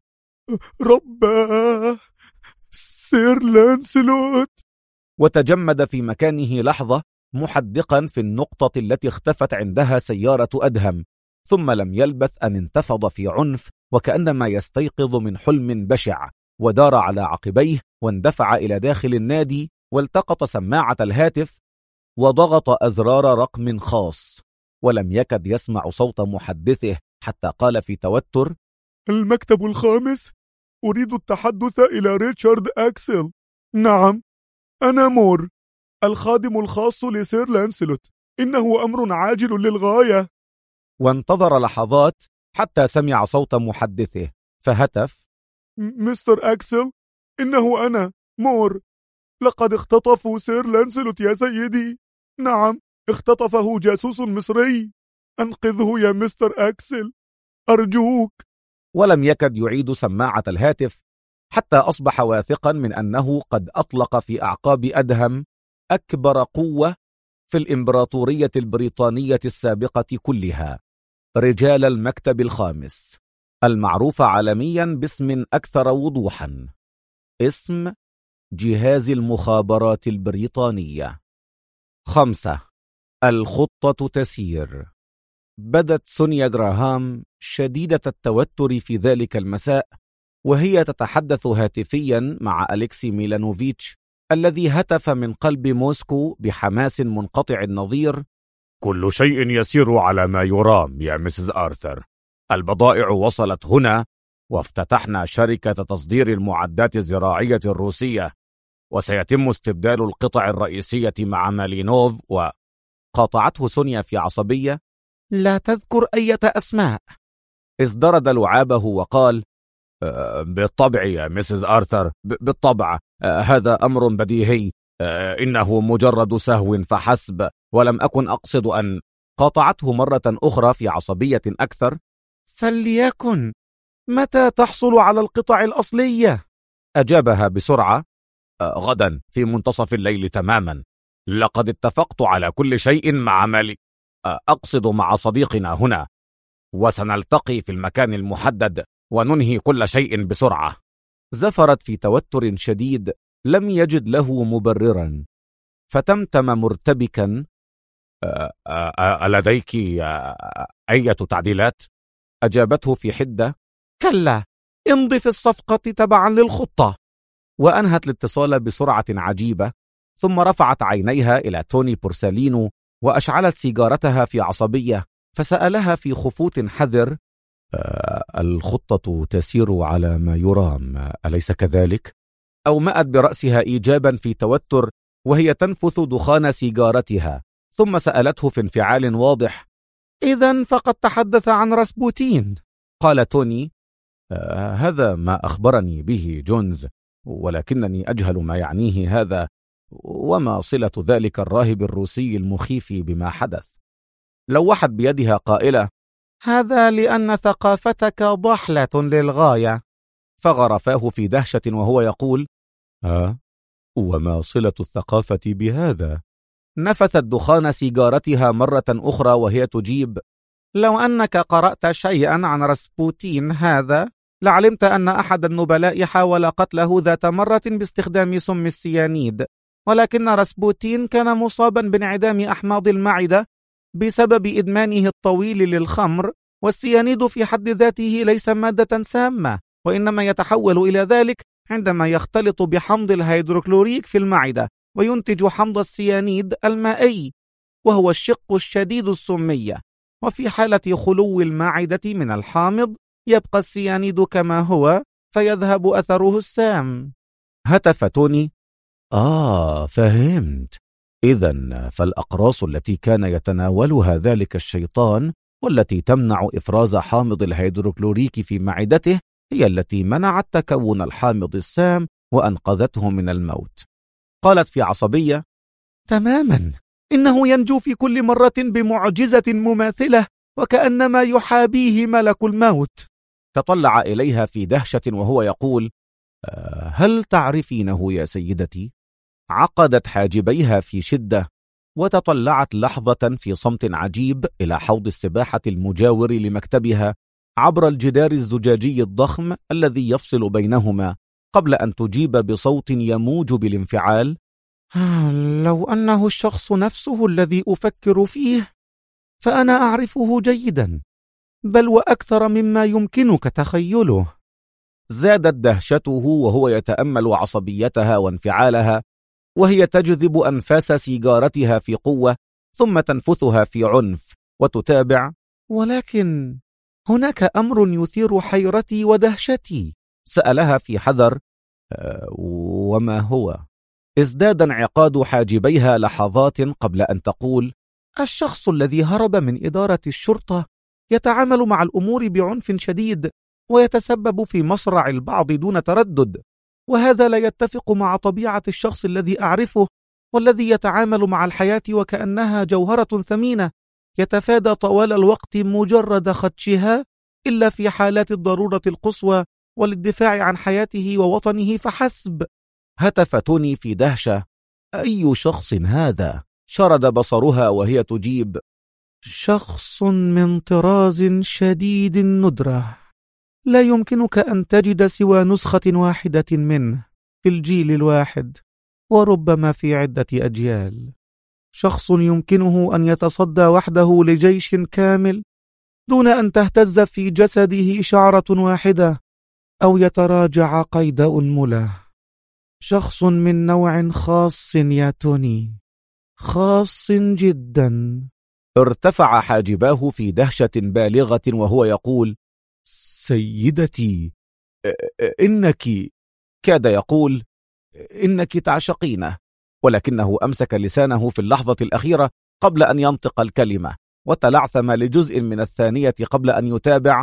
[SPEAKER 2] رباه، سير لانسلوت.
[SPEAKER 1] وتجمد في مكانه لحظة محدقا في النقطة التي اختفت عندها سيارة أدهم، ثم لم يلبث أن انتفض في عنف وكأنما يستيقظ من حلم بشع، ودار على عقبيه واندفع إلى داخل النادي، والتقط سماعة الهاتف وضغط أزرار رقم خاص، ولم يكد يسمع صوت محدثه حتى قال في توتر:
[SPEAKER 2] المكتب الخامس، أريد التحدث إلى ريتشارد أكسل، نعم، أنا مور، الخادم الخاص لسير لانسلوت. إنه أمر عاجل للغاية.
[SPEAKER 1] وانتظر لحظات حتى سمع صوت محدثه فهتف:
[SPEAKER 2] مستر أكسل، إنه أنا مور. لقد اختطفوا سير لانسلوت يا سيدي. نعم، اختطفه جاسوس مصري. أنقذه يا مستر أكسل، أرجوك.
[SPEAKER 1] ولم يكد يعيد سماعة الهاتف حتى أصبح واثقا من أنه قد أطلق في أعقاب أدهم أكبر قوة في الإمبراطورية البريطانية السابقة كلها، رجال المكتب الخامس، المعروف عالميا باسم أكثر وضوحا، اسم جهاز المخابرات البريطانية. 5. الخطة تسير. بدت سونيا جراهام شديدة التوتر في ذلك المساء وهي تتحدث هاتفيا مع أليكسي ميلانوفيتش الذي هتف من قلب موسكو بحماس منقطع النظير:
[SPEAKER 2] كل شيء يسير على ما يرام يا مسز آرثر. البضائع وصلت هنا، وافتتحنا شركة تصدير المعدات الزراعية الروسية، وسيتم استبدال القطع الرئيسية مع مالينوف.
[SPEAKER 1] قاطعته سونيا في عصبية: لا تذكر أي أسماء. ازدرد لعابه وقال:
[SPEAKER 2] بالطبع يا مسز آرثر، بالطبع. هذا أمر بديهي. إنه مجرد سهو فحسب، ولم أكن أقصد أن.
[SPEAKER 1] قاطعته مرة أخرى في عصبية أكثر: فليكن. متى تحصل على القطع الأصلية؟ أجابها بسرعة:
[SPEAKER 2] غدا في منتصف الليل تماما. لقد اتفقت على كل شيء مع أقصد مع صديقنا هنا، وسنلتقي في المكان المحدد وننهي كل شيء بسرعة.
[SPEAKER 1] زفرت في توتر شديد لم يجد له مبررا، فتمتم مرتبكا:
[SPEAKER 2] ألديك أي تعديلات؟
[SPEAKER 1] أجابته في حدة: كلا، امضي في الصفقة تبعا للخطة. وأنهت الاتصال بسرعة عجيبة، ثم رفعت عينيها إلى توني بورسالينو وأشعلت سيجارتها في عصبية، فسألها في خفوت حذر:
[SPEAKER 2] الخطة تسير على ما يرام، أليس كذلك؟
[SPEAKER 1] أومأت برأسها إيجابا في توتر وهي تنفث دخان سيجارتها، ثم سألته في انفعال واضح: إذن فقد تحدث عن راسبوتين؟ قال توني:
[SPEAKER 2] هذا ما أخبرني به جونز، ولكنني أجهل ما يعنيه هذا، وما صلة ذلك الراهب الروسي المخيف بما حدث.
[SPEAKER 1] لوحت بيدها قائلة: هذا لأن ثقافتك ضحلة للغاية. فغرفاه في دهشة وهو يقول:
[SPEAKER 2] وما صلة الثقافة بهذا؟
[SPEAKER 1] نفثت دخان سيجارتها مرة أخرى وهي تجيب: لو أنك قرأت شيئا عن راسبوتين هذا لعلمت أن أحد النبلاء حاول قتله ذات مرة باستخدام سم السيانيد، ولكن راسبوتين كان مصابا بانعدام أحماض المعدة بسبب إدمانه الطويل للخمر، والسيانيد في حد ذاته ليس مادة سامة، وإنما يتحول إلى ذلك عندما يختلط بحمض الهيدروكلوريك في المعدة وينتج حمض السيانيد المائي، وهو الشق الشديد السمية. وفي حالة خلو المعدة من الحامض يبقى السيانيد كما هو، فيذهب أثره السام. هتف توني:
[SPEAKER 2] فهمت. إذن فالأقراص التي كان يتناولها ذلك الشيطان والتي تمنع إفراز حامض الهيدروكلوريك في معدته هي التي منعت تكون الحامض السام وأنقذته من الموت.
[SPEAKER 1] قالت في عصبية: تماما، إنه ينجو في كل مرة بمعجزة مماثلة، وكأنما يحابيه ملك الموت. تطلع إليها في دهشة وهو يقول:
[SPEAKER 2] هل تعرفينه يا سيدتي؟
[SPEAKER 1] عقدت حاجبيها في شدة وتطلعت لحظة في صمت عجيب إلى حوض السباحة المجاور لمكتبها عبر الجدار الزجاجي الضخم الذي يفصل بينهما، قبل أن تجيب بصوت يموج بالانفعال: لو أنه الشخص نفسه الذي أفكر فيه فأنا أعرفه جيدا، بل وأكثر مما يمكنك تخيله. زادت دهشته وهو يتأمل عصبيتها وانفعالها، وهي تجذب أنفاس سيجارتها في قوة ثم تنفثها في عنف وتتابع: ولكن هناك أمر يثير حيرتي ودهشتي. سألها في حذر:
[SPEAKER 2] وما هو؟
[SPEAKER 1] ازداد انعقاد حاجبيها لحظات قبل أن تقول: الشخص الذي هرب من إدارة الشرطة يتعامل مع الأمور بعنف شديد ويتسبب في مصرع البعض دون تردد، وهذا لا يتفق مع طبيعة الشخص الذي أعرفه والذي يتعامل مع الحياة وكأنها جوهرة ثمينة يتفادى طوال الوقت مجرد خدشها إلا في حالات الضرورة القصوى وللدفاع عن حياته ووطنه فحسب. هتف توني في دهشة: أي شخص هذا؟ شرد بصرها وهي تجيب: شخص من طراز شديد الندرة، لا يمكنك أن تجد سوى نسخة واحدة منه في الجيل الواحد وربما في عدة أجيال. شخص يمكنه أن يتصدى وحده لجيش كامل دون أن تهتز في جسده شعرة واحدة أو يتراجع قيد أنملة. شخص من نوع خاص يا توني، خاص جدا. ارتفع حاجباه في دهشة بالغة وهو يقول: سيدتي، إنك، كاد يقول إنك تعشقينه، ولكنه أمسك لسانه في اللحظة الأخيرة قبل أن ينطق الكلمة، وتلعثم لجزء من الثانية قبل أن يتابع: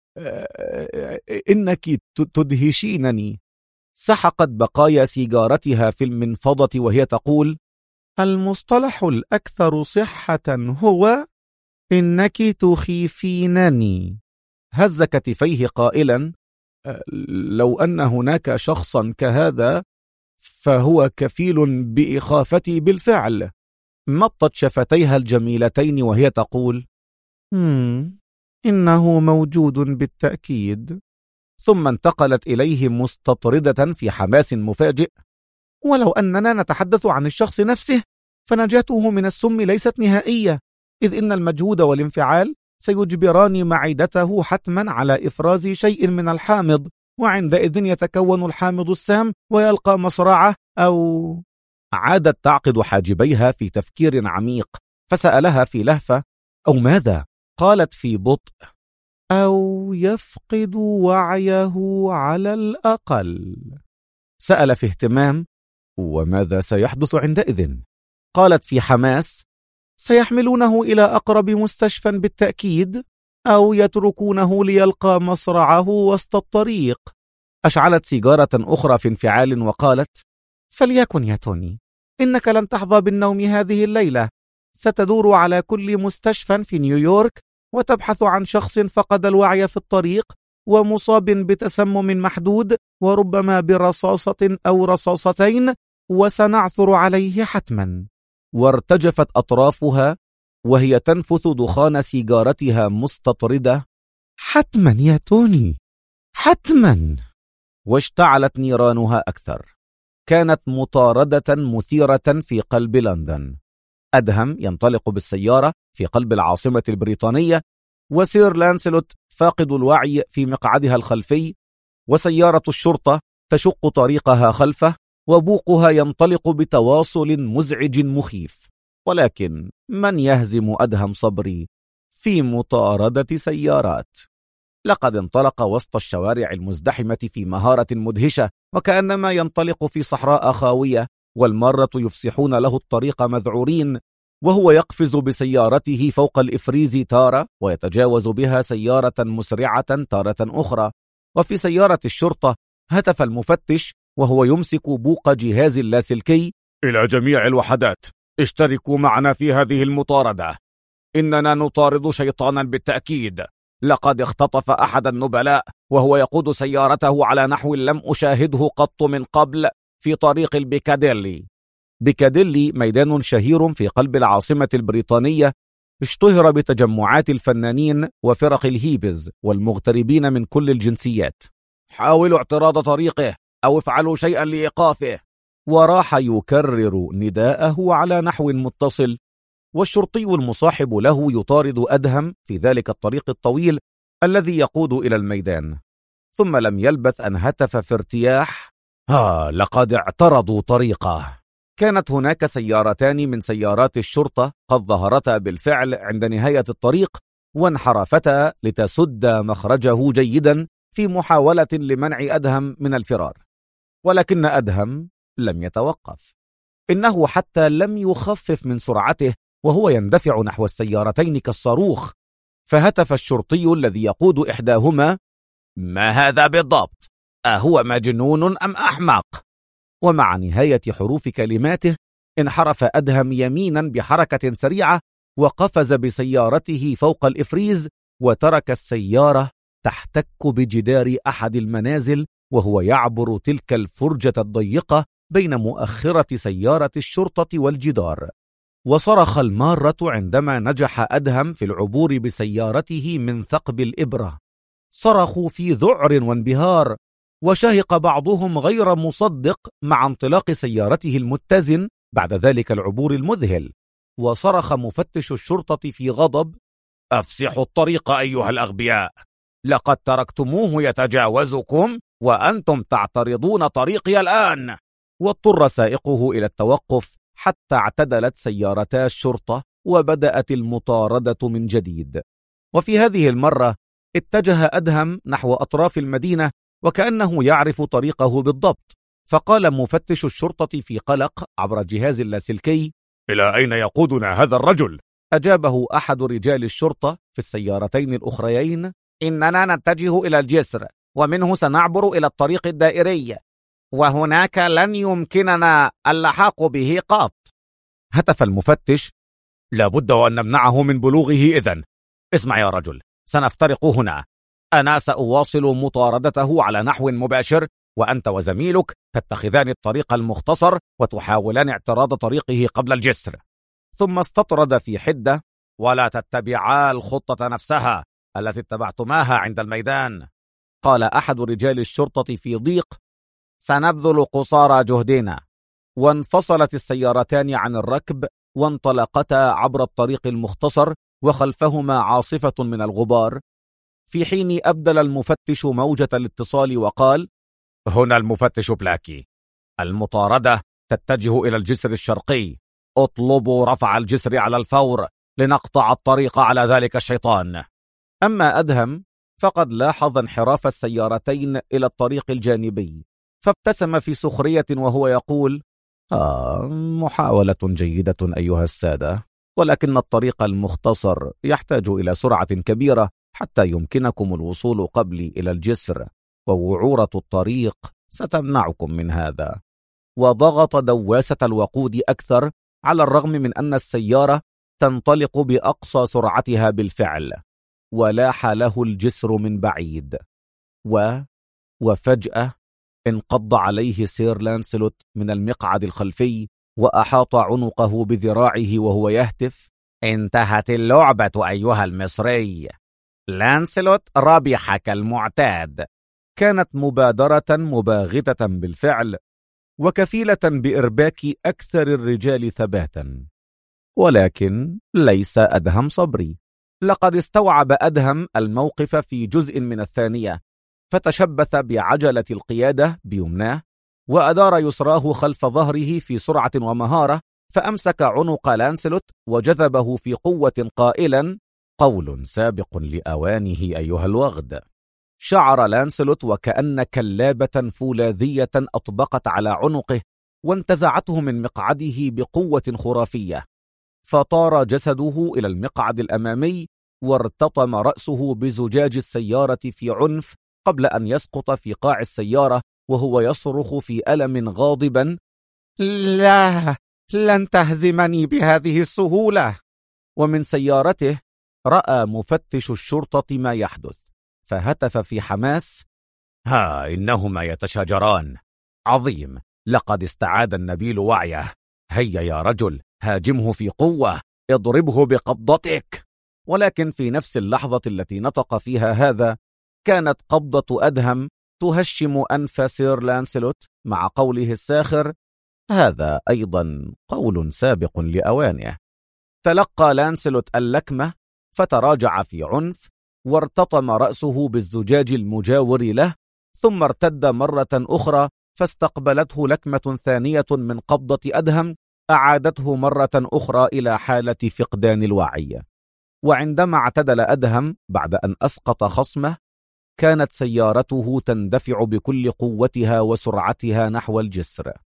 [SPEAKER 1] إنك تدهشينني. سحقت بقايا سيجارتها في المنفضة وهي تقول: المصطلح الأكثر صحة هو إنك تخيفينني. هز كتفيه قائلا: لو أن هناك شخصا كهذا فهو كفيل بإخافتي بالفعل. مطت شفتيها الجميلتين وهي تقول: إنه موجود بالتأكيد. ثم انتقلت إليه مستطردة في حماس مفاجئ: ولو أننا نتحدث عن الشخص نفسه فنجاته من السم ليست نهائية، إذ إن المجهود والانفعال سيجبران معدته حتما على إفراز شيء من الحامض، وعندئذ يتكون الحامض السام ويلقى مصرعه. أو عادت تعقد حاجبيها في تفكير عميق، فسألها في لهفة: أو ماذا؟ قالت في بطء: أو يفقد وعيه على الأقل. سأل في اهتمام: وماذا سيحدث عندئذ؟ قالت في حماس: سيحملونه إلى أقرب مستشفى بالتأكيد، أو يتركونه ليلقى مصرعه وسط الطريق. أشعلت سيجارة أخرى في انفعال وقالت: فليكن يا توني، إنك لن تحظى بالنوم هذه الليلة. ستدور على كل مستشفى في نيويورك وتبحث عن شخص فقد الوعي في الطريق ومصاب بتسمم محدود وربما برصاصة أو رصاصتين، وسنعثر عليه حتما. وارتجفت أطرافها وهي تنفث دخان سيجارتها مستطردة: حتما يا توني، حتما. واشتعلت نيرانها أكثر. كانت مطاردة مثيرة في قلب لندن. أدهم ينطلق بالسيارة في قلب العاصمة البريطانية، وسير لانسلوت فاقد الوعي في مقعدها الخلفي، وسيارة الشرطة تشق طريقها خلفه، وبوقها ينطلق بتواصل مزعج مخيف. ولكن من يهزم أدهم صبري في مطاردة سيارات؟ لقد انطلق وسط الشوارع المزدحمة في مهارة مدهشة، وكأنما ينطلق في صحراء خاوية، والمرة يفسحون له الطريق مذعورين، وهو يقفز بسيارته فوق الإفريز تارة ويتجاوز بها سيارة مسرعة تارة أخرى. وفي سيارة الشرطة هتف المفتش وهو يمسك بوق جهاز اللاسلكي:
[SPEAKER 2] إلى جميع الوحدات، اشتركوا معنا في هذه المطاردة. إننا نطارد شيطانا بالتأكيد. لقد اختطف أحد النبلاء وهو يقود سيارته على نحو لم أشاهده قط من قبل في طريق البيكاديلي. بيكاديلي ميدان شهير في قلب العاصمة البريطانية، اشتهر بتجمعات الفنانين وفرق الهيبز والمغتربين من كل الجنسيات. حاولوا اعتراض طريقه أو افعلوا شيئا لإيقافه. وراح يكرر نداءه على نحو متصل، والشرطي المصاحب له يطارد أدهم في ذلك الطريق الطويل الذي يقود إلى الميدان. ثم لم يلبث أن هتف في ارتياح: لقد اعترضوا طريقه. كانت هناك سيارتان من سيارات الشرطة قد ظهرتا بالفعل عند نهاية الطريق، وانحرفتا لتسد مخرجه جيدا في محاولة لمنع أدهم من الفرار. ولكن أدهم لم يتوقف.
[SPEAKER 1] إنه حتى لم يخفف من سرعته وهو يندفع نحو السيارتين كالصاروخ. فهتف الشرطي الذي يقود إحداهما:
[SPEAKER 4] ما هذا بالضبط؟ أهو مجنون أم أحمق؟
[SPEAKER 1] ومع نهاية حروف كلماته انحرف أدهم يمينا بحركة سريعة وقفز بسيارته فوق الإفريز، وترك السيارة تحتك بجدار أحد المنازل وهو يعبر تلك الفرجة الضيقة بين مؤخرة سيارة الشرطة والجدار. وصرخ المارة عندما نجح أدهم في العبور بسيارته من ثقب الإبرة. صرخوا في ذعر وانبهار، وشهق بعضهم غير مصدق مع انطلاق سيارته المتزن بعد ذلك العبور المذهل. وصرخ مفتش الشرطة في غضب:
[SPEAKER 4] أفسحوا الطريق أيها الأغبياء، لقد تركتموه يتجاوزكم وأنتم تعترضون طريقي الآن.
[SPEAKER 1] واضطر سائقه إلى التوقف حتى اعتدلت سيارتا الشرطة وبدأت المطاردة من جديد. وفي هذه المرة اتجه أدهم نحو أطراف المدينة وكأنه يعرف طريقه بالضبط. فقال مفتش الشرطة في قلق عبر الجهاز اللاسلكي:
[SPEAKER 2] إلى أين يقودنا هذا الرجل؟
[SPEAKER 1] أجابه أحد رجال الشرطة في السيارتين الأخريين:
[SPEAKER 3] إننا نتجه إلى الجسر، ومنه سنعبر إلى الطريق الدائري، وهناك لن يمكننا اللحاق به قط.
[SPEAKER 1] هتف المفتش:
[SPEAKER 4] لابد وأن نمنعه من بلوغه إذن. اسمع يا رجل، سنفترق هنا. أنا سأواصل مطاردته على نحو مباشر، وأنت وزميلك تتخذان الطريق المختصر وتحاولان اعتراض طريقه قبل الجسر.
[SPEAKER 1] ثم استطرد في حدة:
[SPEAKER 4] ولا تتبعا الخطة نفسها التي اتبعتماها عند الميدان.
[SPEAKER 1] قال أحد رجال الشرطة في ضيق:
[SPEAKER 3] سنبذل قصارى جهدنا.
[SPEAKER 1] وانفصلت السيارتان عن الركب وانطلقتا عبر الطريق المختصر وخلفهما عاصفة من الغبار، في حين أبدل المفتش موجة الاتصال وقال:
[SPEAKER 4] هنا المفتش بلاكي، المطاردة تتجه إلى الجسر الشرقي، اطلبوا رفع الجسر على الفور لنقطع الطريق على ذلك الشيطان.
[SPEAKER 1] أما أدهم فقد لاحظ انحراف السيارتين إلى الطريق الجانبي، فابتسم في سخرية وهو يقول: محاولة جيدة أيها السادة، ولكن الطريق المختصر يحتاج إلى سرعة كبيرة حتى يمكنكم الوصول قبلي إلى الجسر، ووعورة الطريق ستمنعكم من هذا. وضغط دواسة الوقود أكثر على الرغم من أن السيارة تنطلق بأقصى سرعتها بالفعل، ولاح له الجسر من بعيد. وفجأة انقض عليه سير لانسلوت من المقعد الخلفي وأحاط عنقه بذراعه وهو يهتف:
[SPEAKER 3] انتهت اللعبة أيها المصري، لانسلوت ربح كالمعتاد.
[SPEAKER 1] كانت مبادرة مباغتة بالفعل، وكفيلة بإرباك أكثر الرجال ثباتا. ولكن ليس أدهم صبري. لقد استوعب أدهم الموقف في جزء من الثانية، فتشبث بعجلة القيادة بيمناه وأدار يسراه خلف ظهره في سرعة ومهارة، فأمسك عنق لانسلوت وجذبه في قوة قائلا:
[SPEAKER 4] قول سابق لأوانه أيها الوغد.
[SPEAKER 1] شعر لانسلوت وكأن كلابة فولاذية أطبقت على عنقه وانتزعته من مقعده بقوة خرافية، فطار جسده إلى المقعد الأمامي وارتطم رأسه بزجاج السيارة في عنف قبل أن يسقط في قاع السيارة وهو يصرخ في ألم غاضبا:
[SPEAKER 3] لا، لن تهزمني بهذه السهولة.
[SPEAKER 1] ومن سيارته رأى مفتش الشرطة ما يحدث، فهتف في حماس:
[SPEAKER 4] إنهما يتشاجران. عظيم، لقد استعاد النبيل وعيه. هيا يا رجل، هاجمه في قوة، اضربه بقبضتك.
[SPEAKER 1] ولكن في نفس اللحظة التي نطق فيها هذا، كانت قبضة أدهم تهشم أنف سير لانسلوت مع قوله الساخر: هذا أيضا قول سابق لأوانه. تلقى لانسلوت اللكمة فتراجع في عنف وارتطم رأسه بالزجاج المجاور له، ثم ارتد مرة أخرى فاستقبلته لكمة ثانية من قبضة أدهم أعادته مرة أخرى إلى حالة فقدان الوعي. وعندما اعتدل أدهم بعد أن أسقط خصمه، كانت سيارته تندفع بكل قوتها وسرعتها نحو الجسر.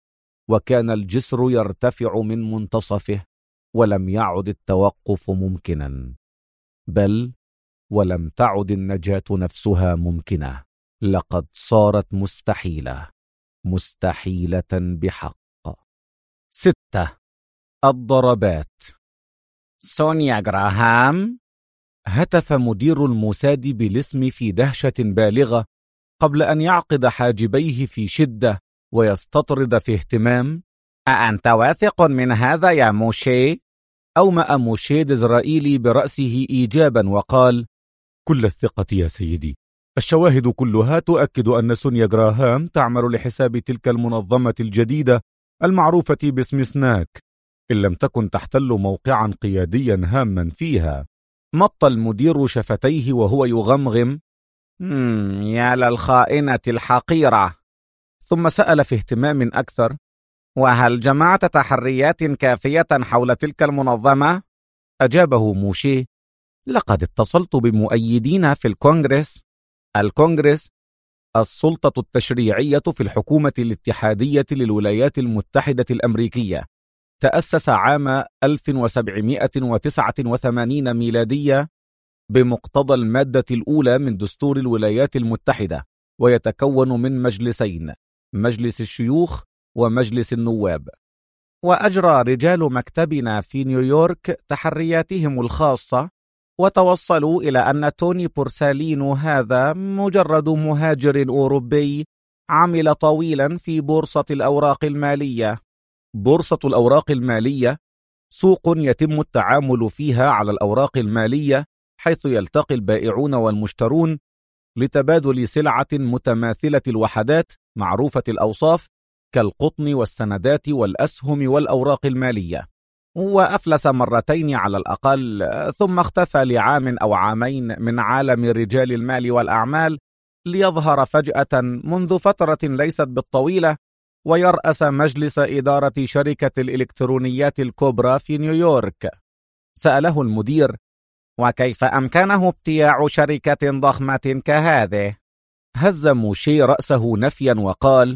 [SPEAKER 1] وكان الجسر يرتفع من منتصفه، ولم يعد التوقف ممكنا، بل ولم تعد النجاة نفسها ممكنة، لقد صارت مستحيلة، مستحيلة بحق. 6. الضربات.
[SPEAKER 3] سونيا جراهام؟
[SPEAKER 1] هتف مدير الموساد بالاسم في دهشة بالغة قبل أن يعقد حاجبيه في شدة ويستطرد في اهتمام.
[SPEAKER 3] أأنت واثق من هذا يا موشي؟
[SPEAKER 1] أومأ موشي ديزرائيلي برأسه إيجابا وقال: كل الثقة يا سيدي، الشواهد كلها تؤكد أن سونيا جراهام تعمل لحساب تلك المنظمة الجديدة المعروفة باسم سناك، إن لم تكن تحتل موقعا قياديا هاما فيها. مط المدير شفتيه وهو يغمغم:
[SPEAKER 3] يا للخائنة الحقيرة.
[SPEAKER 1] ثم سأل في اهتمام أكثر:
[SPEAKER 3] وهل جمعت تحريات كافية حول تلك المنظمة؟
[SPEAKER 1] أجابه موشي: لقد اتصلت بمؤيدين في الكونغرس. الكونغرس السلطة التشريعية في الحكومة الاتحادية للولايات المتحدة الأمريكية، تأسس عام 1789 ميلادية بمقتضى المادة الأولى من دستور الولايات المتحدة، ويتكون من مجلسين: مجلس الشيوخ ومجلس النواب.
[SPEAKER 3] وأجرى رجال مكتبنا في نيويورك تحرياتهم الخاصة، وتوصلوا إلى أن توني بورسالينو هذا مجرد مهاجر أوروبي عمل طويلا في بورصة الأوراق المالية.
[SPEAKER 1] بورصة الأوراق المالية سوق يتم التعامل فيها على الأوراق المالية، حيث يلتقي البائعون والمشترون لتبادل سلعة متماثلة الوحدات معروفة الأوصاف كالقطن والسندات والأسهم والأوراق المالية.
[SPEAKER 3] وأفلس مرتين على الأقل، ثم اختفى لعام أو عامين من عالم رجال المال والأعمال، ليظهر فجأة منذ فترة ليست بالطويلة ويرأس مجلس إدارة شركة الإلكترونيات الكبرى في نيويورك.
[SPEAKER 1] سأله المدير:
[SPEAKER 3] وكيف أمكنه ابتياع شركة ضخمة كهذه؟
[SPEAKER 1] هز موشي رأسه نفيا وقال: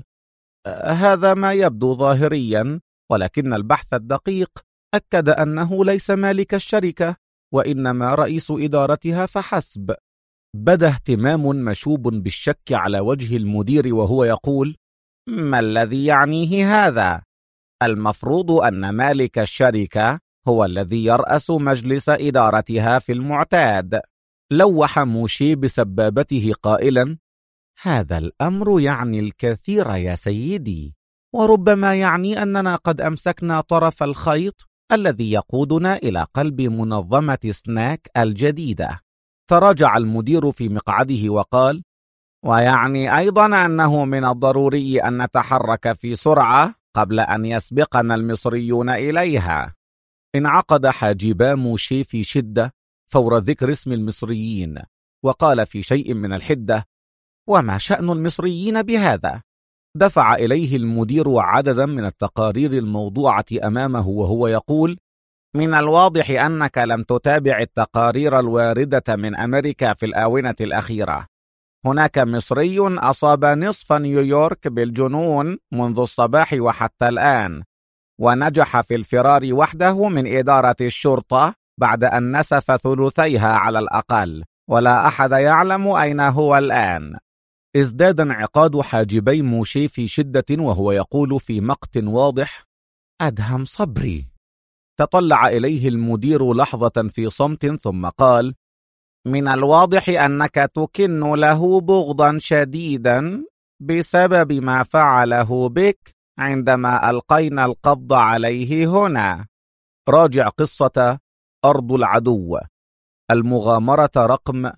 [SPEAKER 3] هذا ما يبدو ظاهريا، ولكن البحث الدقيق أكد أنه ليس مالك الشركة، وإنما رئيس إدارتها فحسب.
[SPEAKER 1] بدا اهتمام مشوب بالشك على وجه المدير وهو يقول:
[SPEAKER 3] ما الذي يعنيه هذا؟ المفروض أن مالك الشركة هو الذي يرأس مجلس إدارتها في المعتاد.
[SPEAKER 1] لوح موشي بسبابته قائلا:
[SPEAKER 3] هذا الأمر يعني الكثير يا سيدي، وربما يعني أننا قد أمسكنا طرف الخيط الذي يقودنا إلى قلب منظمة سناك الجديدة.
[SPEAKER 1] تراجع المدير في مقعده وقال:
[SPEAKER 3] ويعني أيضا أنه من الضروري أن نتحرك في سرعة قبل أن يسبقنا المصريون إليها.
[SPEAKER 1] انعقد حاجبا موشي في شدة فور ذكر اسم المصريين، وقال في شيء من الحدة:
[SPEAKER 3] وما شأن المصريين بهذا؟
[SPEAKER 1] دفع إليه المدير عددا من التقارير الموضوعة أمامه وهو يقول:
[SPEAKER 3] من الواضح أنك لم تتابع التقارير الواردة من أمريكا في الآونة الأخيرة. هناك مصري أصاب نصف نيويورك بالجنون منذ الصباح وحتى الآن، ونجح في الفرار وحده من إدارة الشرطة بعد أن نسف ثلثيها على الأقل، ولا أحد يعلم أين هو الآن.
[SPEAKER 1] ازداد انعقاد حاجبي موشي في شدة وهو يقول في مقت واضح:
[SPEAKER 3] أدهم صبري.
[SPEAKER 1] تطلع إليه المدير لحظة في صمت ثم قال:
[SPEAKER 3] من الواضح أنك تكن له بغضا شديدا بسبب ما فعله بك عندما ألقينا القبض عليه هنا.
[SPEAKER 1] راجع قصة أرض العدو، المغامرة رقم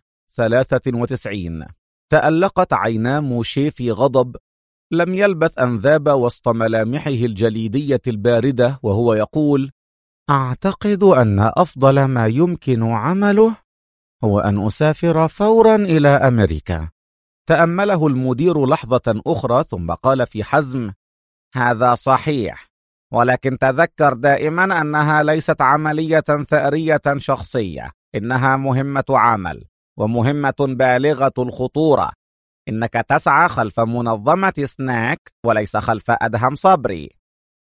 [SPEAKER 1] 93. تألقت عينا موشي في غضب لم يلبث أن ذاب وسط ملامحه الجليدية الباردة وهو يقول:
[SPEAKER 3] أعتقد أن أفضل ما يمكن عمله هو أن أسافر فورا إلى أمريكا.
[SPEAKER 1] تأمله المدير لحظة أخرى ثم قال في حزم:
[SPEAKER 3] هذا صحيح، ولكن تذكر دائما أنها ليست عملية ثأرية شخصية، إنها مهمة عمل، ومهمة بالغة الخطورة. إنك تسعى خلف منظمة سناك وليس خلف أدهم صبري.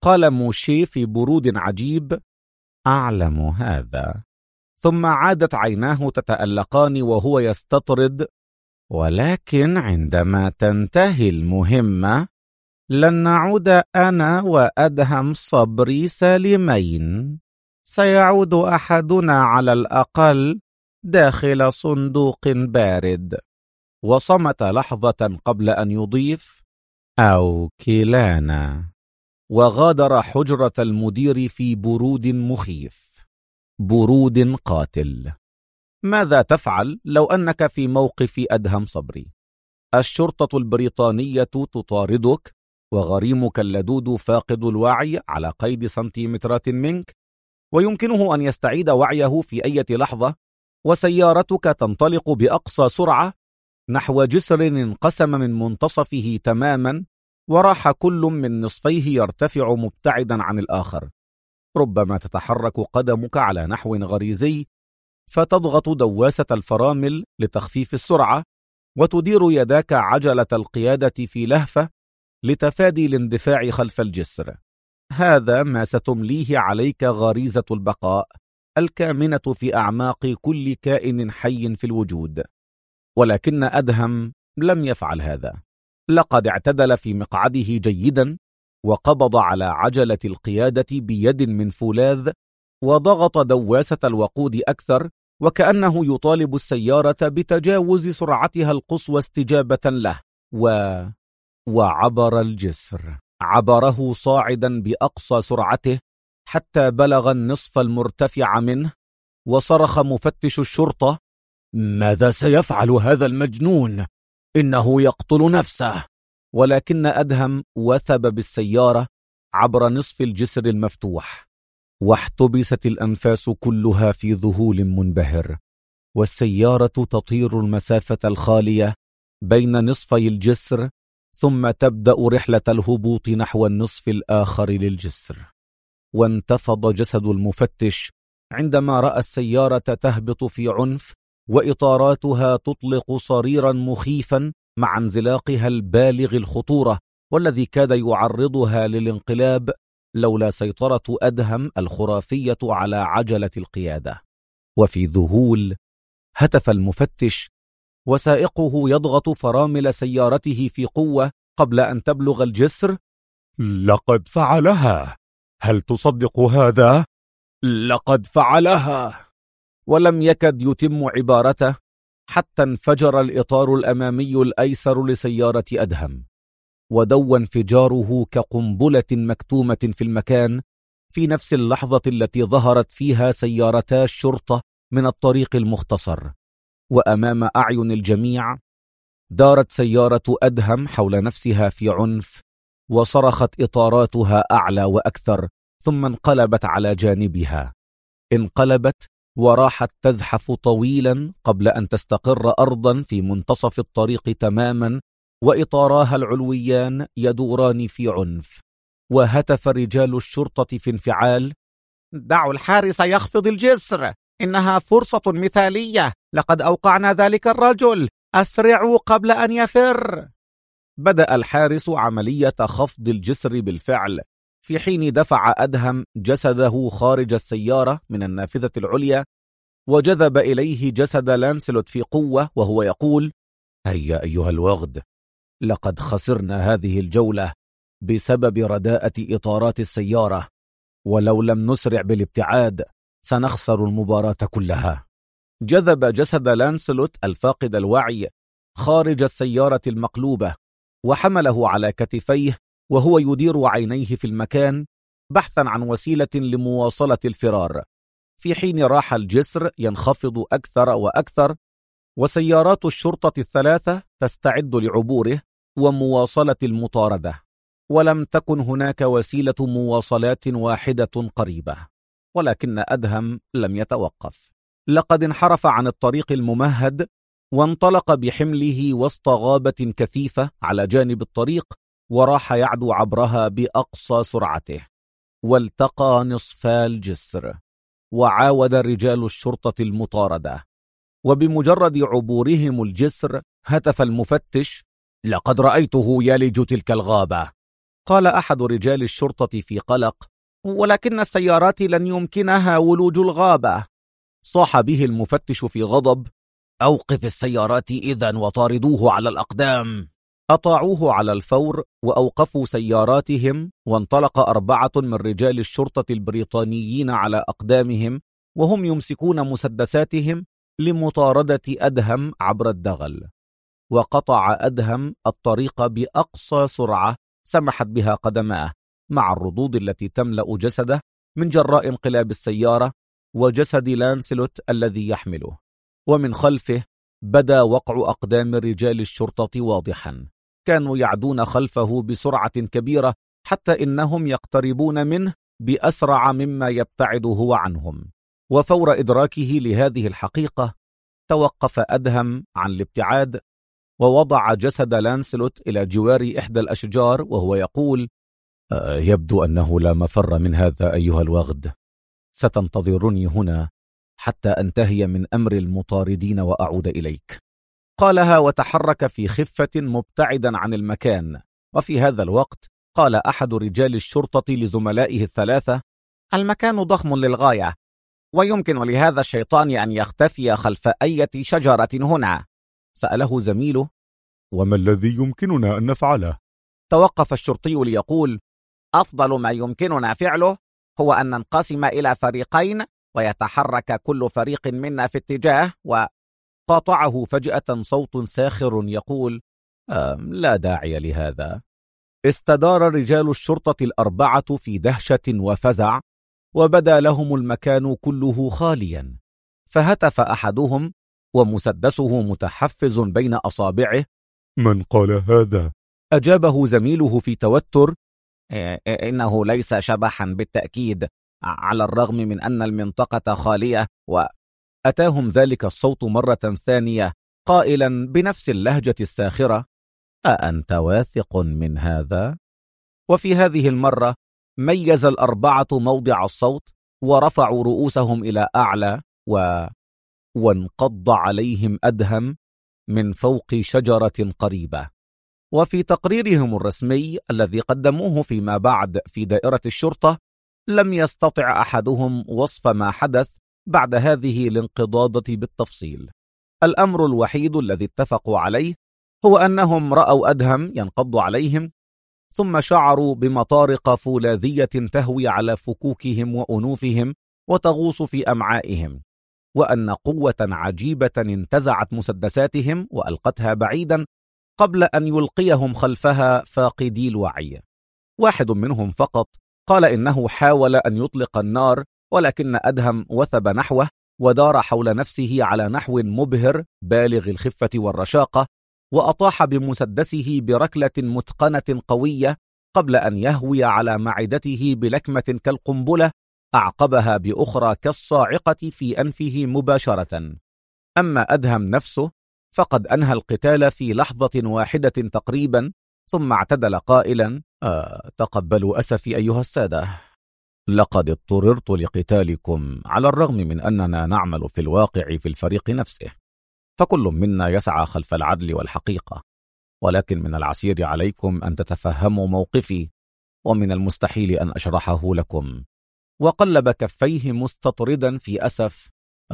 [SPEAKER 1] قال موشي في برود عجيب: أعلم هذا. ثم عادت عيناه تتألقان وهو يستطرد: ولكن عندما تنتهي المهمة لن نعود أنا وأدهم صبري سالمين، سيعود أحدنا على الأقل داخل صندوق بارد. وصمت لحظة قبل أن يضيف: أو كلانا. وغادر حجرة المدير في برود مخيف، برود قاتل. ماذا تفعل لو أنك في موقف أدهم صبري؟ الشرطة البريطانية تطاردك، وغريمك اللدود فاقد الوعي على قيد سنتيمترات منك، ويمكنه أن يستعيد وعيه في أي لحظة، وسيارتك تنطلق بأقصى سرعة نحو جسر انقسم من منتصفه تماما، وراح كل من نصفيه يرتفع مبتعدا عن الآخر. ربما تتحرك قدمك على نحو غريزي، فتضغط دواسة الفرامل لتخفيف السرعة، وتدير يداك عجلة القيادة في لهفة لتفادي الاندفاع خلف الجسر. هذا ما ستمليه عليك غريزة البقاء الكامنة في أعماق كل كائن حي في الوجود. ولكن أدهم لم يفعل هذا. لقد اعتدل في مقعده جيدا، وقبض على عجلة القيادة بيد من فولاذ، وضغط دواسة الوقود أكثر، وكأنه يطالب السيارة بتجاوز سرعتها القصوى استجابة له. وعبر الجسر، عبره صاعدا بأقصى سرعته حتى بلغ النصف المرتفع منه، وصرخ مفتش الشرطة: ماذا سيفعل هذا المجنون؟ إنه يقتل نفسه. ولكن أدهم وثب بالسيارة عبر نصف الجسر المفتوح، واحتبست الأنفاس كلها في ذهول منبهر، والسيارة تطير المسافة الخالية بين نصفي الجسر، ثم تبدأ رحلة الهبوط نحو النصف الآخر للجسر. وانتفض جسد المفتش عندما رأى السيارة تهبط في عنف، وإطاراتها تطلق صريرا مخيفا مع انزلاقها البالغ الخطورة، والذي كاد يعرضها للانقلاب لولا سيطرة أدهم الخرافية على عجلة القيادة. وفي ذهول هتف المفتش، وسائقه يضغط فرامل سيارته في قوة قبل أن تبلغ الجسر:
[SPEAKER 2] لقد فعلها. هل تصدق هذا؟
[SPEAKER 1] لقد فعلها. ولم يكد يتم عبارته حتى انفجر الإطار الأمامي الأيسر لسيارة أدهم، ودو انفجاره كقنبلة مكتومة في المكان في نفس اللحظة التي ظهرت فيها سيارتا الشرطة من الطريق المختصر. وأمام أعين الجميع دارت سيارة أدهم حول نفسها في عنف، وصرخت إطاراتها أعلى وأكثر، ثم انقلبت على جانبها. انقلبت وراحت تزحف طويلا قبل أن تستقر أرضا في منتصف الطريق تماما، وإطاراها العلويان يدوران في عنف. وهتف رجال الشرطة في انفعال:
[SPEAKER 3] دعوا الحارس يخفض الجسر، إنها فرصة مثالية، لقد أوقعنا ذلك الرجل، أسرعوا قبل أن يفر.
[SPEAKER 1] بدأ الحارس عملية خفض الجسر بالفعل، في حين دفع أدهم جسده خارج السيارة من النافذة العليا، وجذب إليه جسد لانسلوت في قوة وهو يقول: هيا أيها الوغد، لقد خسرنا هذه الجولة بسبب رداءة إطارات السيارة، ولو لم نسرع بالابتعاد سنخسر المباراة كلها. جذب جسد لانسلوت الفاقد الوعي خارج السيارة المقلوبة، وحمله على كتفيه وهو يدير عينيه في المكان بحثا عن وسيلة لمواصلة الفرار، في حين راح الجسر ينخفض أكثر وأكثر، وسيارات الشرطة الثلاثة تستعد لعبوره ومواصلة المطاردة. ولم تكن هناك وسيلة مواصلات واحدة قريبة، ولكن أدهم لم يتوقف. لقد انحرف عن الطريق الممهد، وانطلق بحمله وسط غابة كثيفة على جانب الطريق، وراح يعدو عبرها بأقصى سرعته، والتقى نصفا الجسر، وعاود رجال الشرطة المطاردة. وبمجرد عبورهم الجسر هتف المفتش: لقد رأيته يلج تلك الغابة، قال أحد رجال الشرطة في قلق: ولكن السيارات لن يمكنها ولوج الغابة. صاح به المفتش في غضب:
[SPEAKER 3] أوقف السيارات إذن وطاردوه على الأقدام.
[SPEAKER 1] أطاعوه على الفور وأوقفوا سياراتهم، وانطلق 4 من رجال الشرطة البريطانيين على أقدامهم وهم يمسكون مسدساتهم لمطاردة أدهم عبر الدغل. وقطع أدهم الطريق بأقصى سرعة سمحت بها قدماه، مع الردود التي تملأ جسده من جراء انقلاب السيارة وجسد لانسلوت الذي يحمله. ومن خلفه بدا وقع أقدام رجال الشرطة واضحا، كانوا يعدون خلفه بسرعة كبيرة حتى إنهم يقتربون منه بأسرع مما يبتعد هو عنهم. وفور إدراكه لهذه الحقيقة توقف أدهم عن الابتعاد ووضع جسد لانسلوت إلى جوار إحدى الأشجار وهو يقول:
[SPEAKER 4] يبدو أنه لا مفر من هذا أيها الوغد، ستنتظرني هنا حتى أنتهي من أمر المطاردين وأعود إليك.
[SPEAKER 1] قالها وتحرك في خفة مبتعدا عن المكان. وفي هذا الوقت قال أحد رجال الشرطة لزملائه ال3: المكان ضخم للغاية، ويمكن لهذا الشيطان أن يختفي خلف أي شجرة هنا. سأله زميله:
[SPEAKER 2] وما الذي يمكننا أن نفعله؟
[SPEAKER 1] توقف الشرطي ليقول: أفضل ما يمكننا فعله هو أن ننقسم إلى فريقين ويتحرك كل فريق منا في اتجاه. وقاطعه فجأة صوت ساخر يقول:
[SPEAKER 4] لا داعي لهذا.
[SPEAKER 1] استدار رجال الشرطة ال4 في دهشة وفزع، وبدا لهم المكان كله خاليا. فهتف أحدهم ومسدسه متحفز بين أصابعه:
[SPEAKER 2] من قال هذا؟
[SPEAKER 1] أجابه زميله في توتر:
[SPEAKER 3] إنه ليس شبحا بالتأكيد، على الرغم من أن المنطقة خالية.
[SPEAKER 1] وأتاهم ذلك الصوت مرة ثانية قائلا بنفس اللهجة الساخرة:
[SPEAKER 4] أأنت واثق من هذا؟
[SPEAKER 1] وفي هذه المرة ميز ال4 موضع الصوت ورفعوا رؤوسهم إلى أعلى وانقض عليهم أدهم من فوق شجرة قريبة. وفي تقريرهم الرسمي الذي قدموه فيما بعد في دائرة الشرطة، لم يستطع أحدهم وصف ما حدث بعد هذه الانقضاضة بالتفصيل. الأمر الوحيد الذي اتفقوا عليه هو أنهم رأوا أدهم ينقض عليهم، ثم شعروا بمطارق فولاذية تهوي على فكوكهم وأنوفهم وتغوص في أمعائهم، وأن قوة عجيبة انتزعت مسدساتهم وألقتها بعيدا قبل أن يلقيهم خلفها فاقدي الوعي. واحد منهم فقط قال إنه حاول أن يطلق النار، ولكن أدهم وثب نحوه ودار حول نفسه على نحو مبهر بالغ الخفة والرشاقة، وأطاح بمسدسه بركلة متقنة قوية قبل أن يهوي على معدته بلكمة كالقنبلة أعقبها بأخرى كالصاعقة في أنفه مباشرة. أما أدهم نفسه فقد أنهى القتال في لحظة واحدة تقريبا، ثم اعتدل قائلا:
[SPEAKER 4] تقبلوا أسفي أيها السادة، لقد اضطررت لقتالكم على الرغم من أننا نعمل في الواقع في الفريق نفسه، فكل منا يسعى خلف العدل والحقيقة، ولكن من العسير عليكم أن تتفهموا موقفي، ومن المستحيل أن أشرحه لكم.
[SPEAKER 1] وقلب كفيه مستطردا في أسف: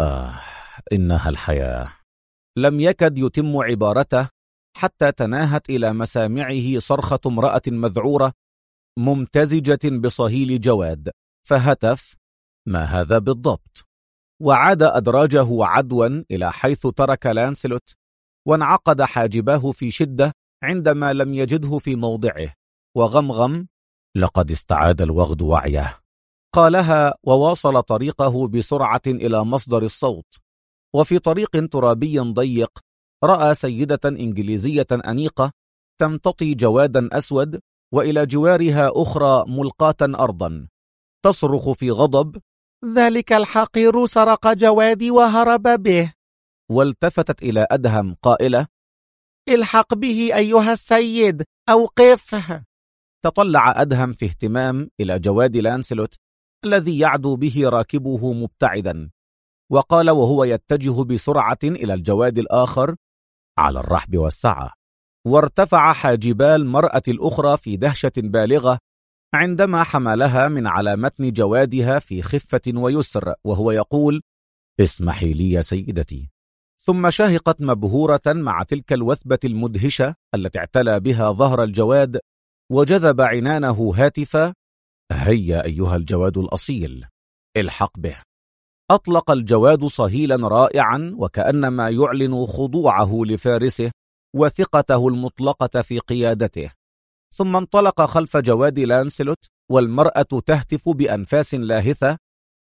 [SPEAKER 4] إنها الحياة.
[SPEAKER 1] لم يكد يتم عبارته حتى تناهت إلى مسامعه صرخة امرأة مذعورة ممتزجة بصهيل جواد، فهتف:
[SPEAKER 4] ما هذا بالضبط؟
[SPEAKER 1] وعاد أدراجه عدوا إلى حيث ترك لانسلوت، وانعقد حاجباه في شدة عندما لم يجده في موضعه، وغمغم:
[SPEAKER 4] لقد استعاد الوغد وعيه.
[SPEAKER 1] قالها وواصل طريقه بسرعة إلى مصدر الصوت. وفي طريق ترابي ضيق رأى سيدة إنجليزية أنيقة تمتطي جوادا أسود، وإلى جوارها أخرى ملقاة أرضا، تصرخ في غضب: ذلك الحقير سرق جوادي وهرب به. والتفتت إلى أدهم قائلة: الحق به أيها السيد، أوقفه. تطلع أدهم في اهتمام إلى جواد لانسلوت الذي يعدو به راكبه مبتعدا، وقال وهو يتجه بسرعة إلى الجواد الآخر:
[SPEAKER 4] على الرحب والسعة.
[SPEAKER 1] وارتفع حاجبا المرأة الأخرى في دهشة بالغة عندما حملها من على متن جوادها في خفة ويسر وهو يقول: اسمحي لي يا سيدتي. ثم شهقت مبهورة مع تلك الوثبة المدهشة التي اعتلى بها ظهر الجواد، وجذب عنانه هاتفا: هيا أيها الجواد الأصيل، الحق به. أطلق الجواد صهيلا رائعا وكأنما يعلن خضوعه لفارسه وثقته المطلقة في قيادته، ثم انطلق خلف جواد لانسلوت والمرأة تهتف بأنفاس لاهثة: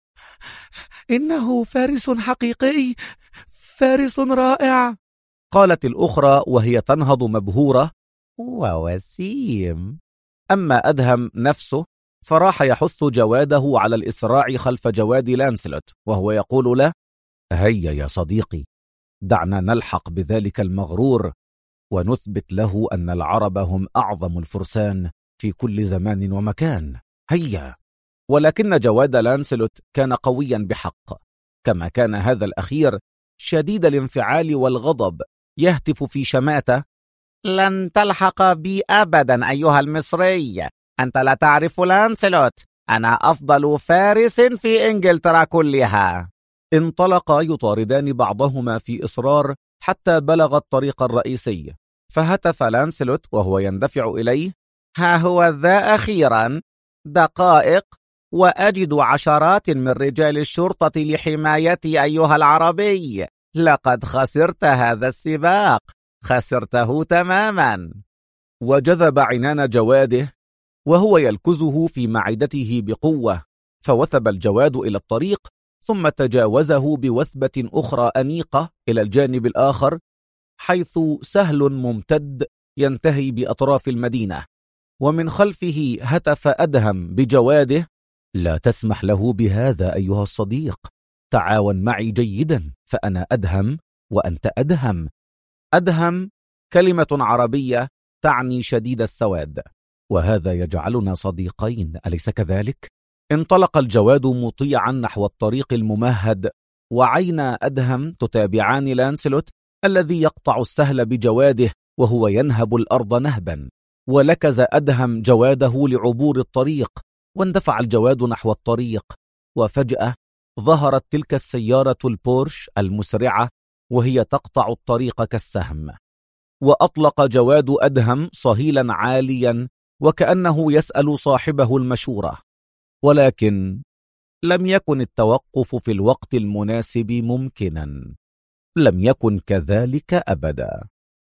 [SPEAKER 1] إنه فارس حقيقي، فارس رائع. قالت الأخرى وهي تنهض مبهورة: ووسيم. أما أدهم نفسه فراح يحث جواده على الإسراع خلف جواد لانسلوت وهو يقول له: هيا يا صديقي، دعنا نلحق بذلك المغرور ونثبت له أن العرب هم أعظم الفرسان في كل زمان ومكان، هيا. ولكن جواد لانسلوت كان قويا بحق، كما كان هذا الأخير شديد الانفعال والغضب، يهتف في شماتة:
[SPEAKER 3] لن تلحق بي أبدا أيها المصري، أنت لا تعرف لانسلوت، أنا أفضل فارس في إنجلترا كلها.
[SPEAKER 1] انطلقا يطاردان بعضهما في إصرار حتى بلغ الطريق الرئيسي، فهتف لانسلوت وهو يندفع إليه:
[SPEAKER 3] ها هو ذا أخيرا، دقائق وأجد عشرات من رجال الشرطة لحمايتي أيها العربي، لقد خسرت هذا السباق، خسرته تماما.
[SPEAKER 1] وجذب عنان جواده وهو يلكزه في معدته بقوة، فوثب الجواد إلى الطريق ثم تجاوزه بوثبة أخرى أنيقة إلى الجانب الآخر، حيث سهل ممتد ينتهي بأطراف المدينة. ومن خلفه هتف أدهم بجواده: لا تسمح له بهذا أيها الصديق، تعاون معي جيدا، فأنا أدهم وأنت أدهم. أدهم كلمة عربية تعني شديد السواد، وهذا يجعلنا صديقين، أليس كذلك؟ انطلق الجواد مطيعا نحو الطريق الممهد، وعينا أدهم تتابعان لانسلوت الذي يقطع السهل بجواده وهو ينهب الأرض نهبا. ولكز أدهم جواده لعبور الطريق، واندفع الجواد نحو الطريق، وفجأة ظهرت تلك السيارة البورش المسرعة وهي تقطع الطريق كالسهم، وأطلق جواد أدهم صهيلا عاليا وكأنه يسأل صاحبه المشورة، ولكن لم يكن التوقف في الوقت المناسب ممكنا، لم يكن كذلك أبدا.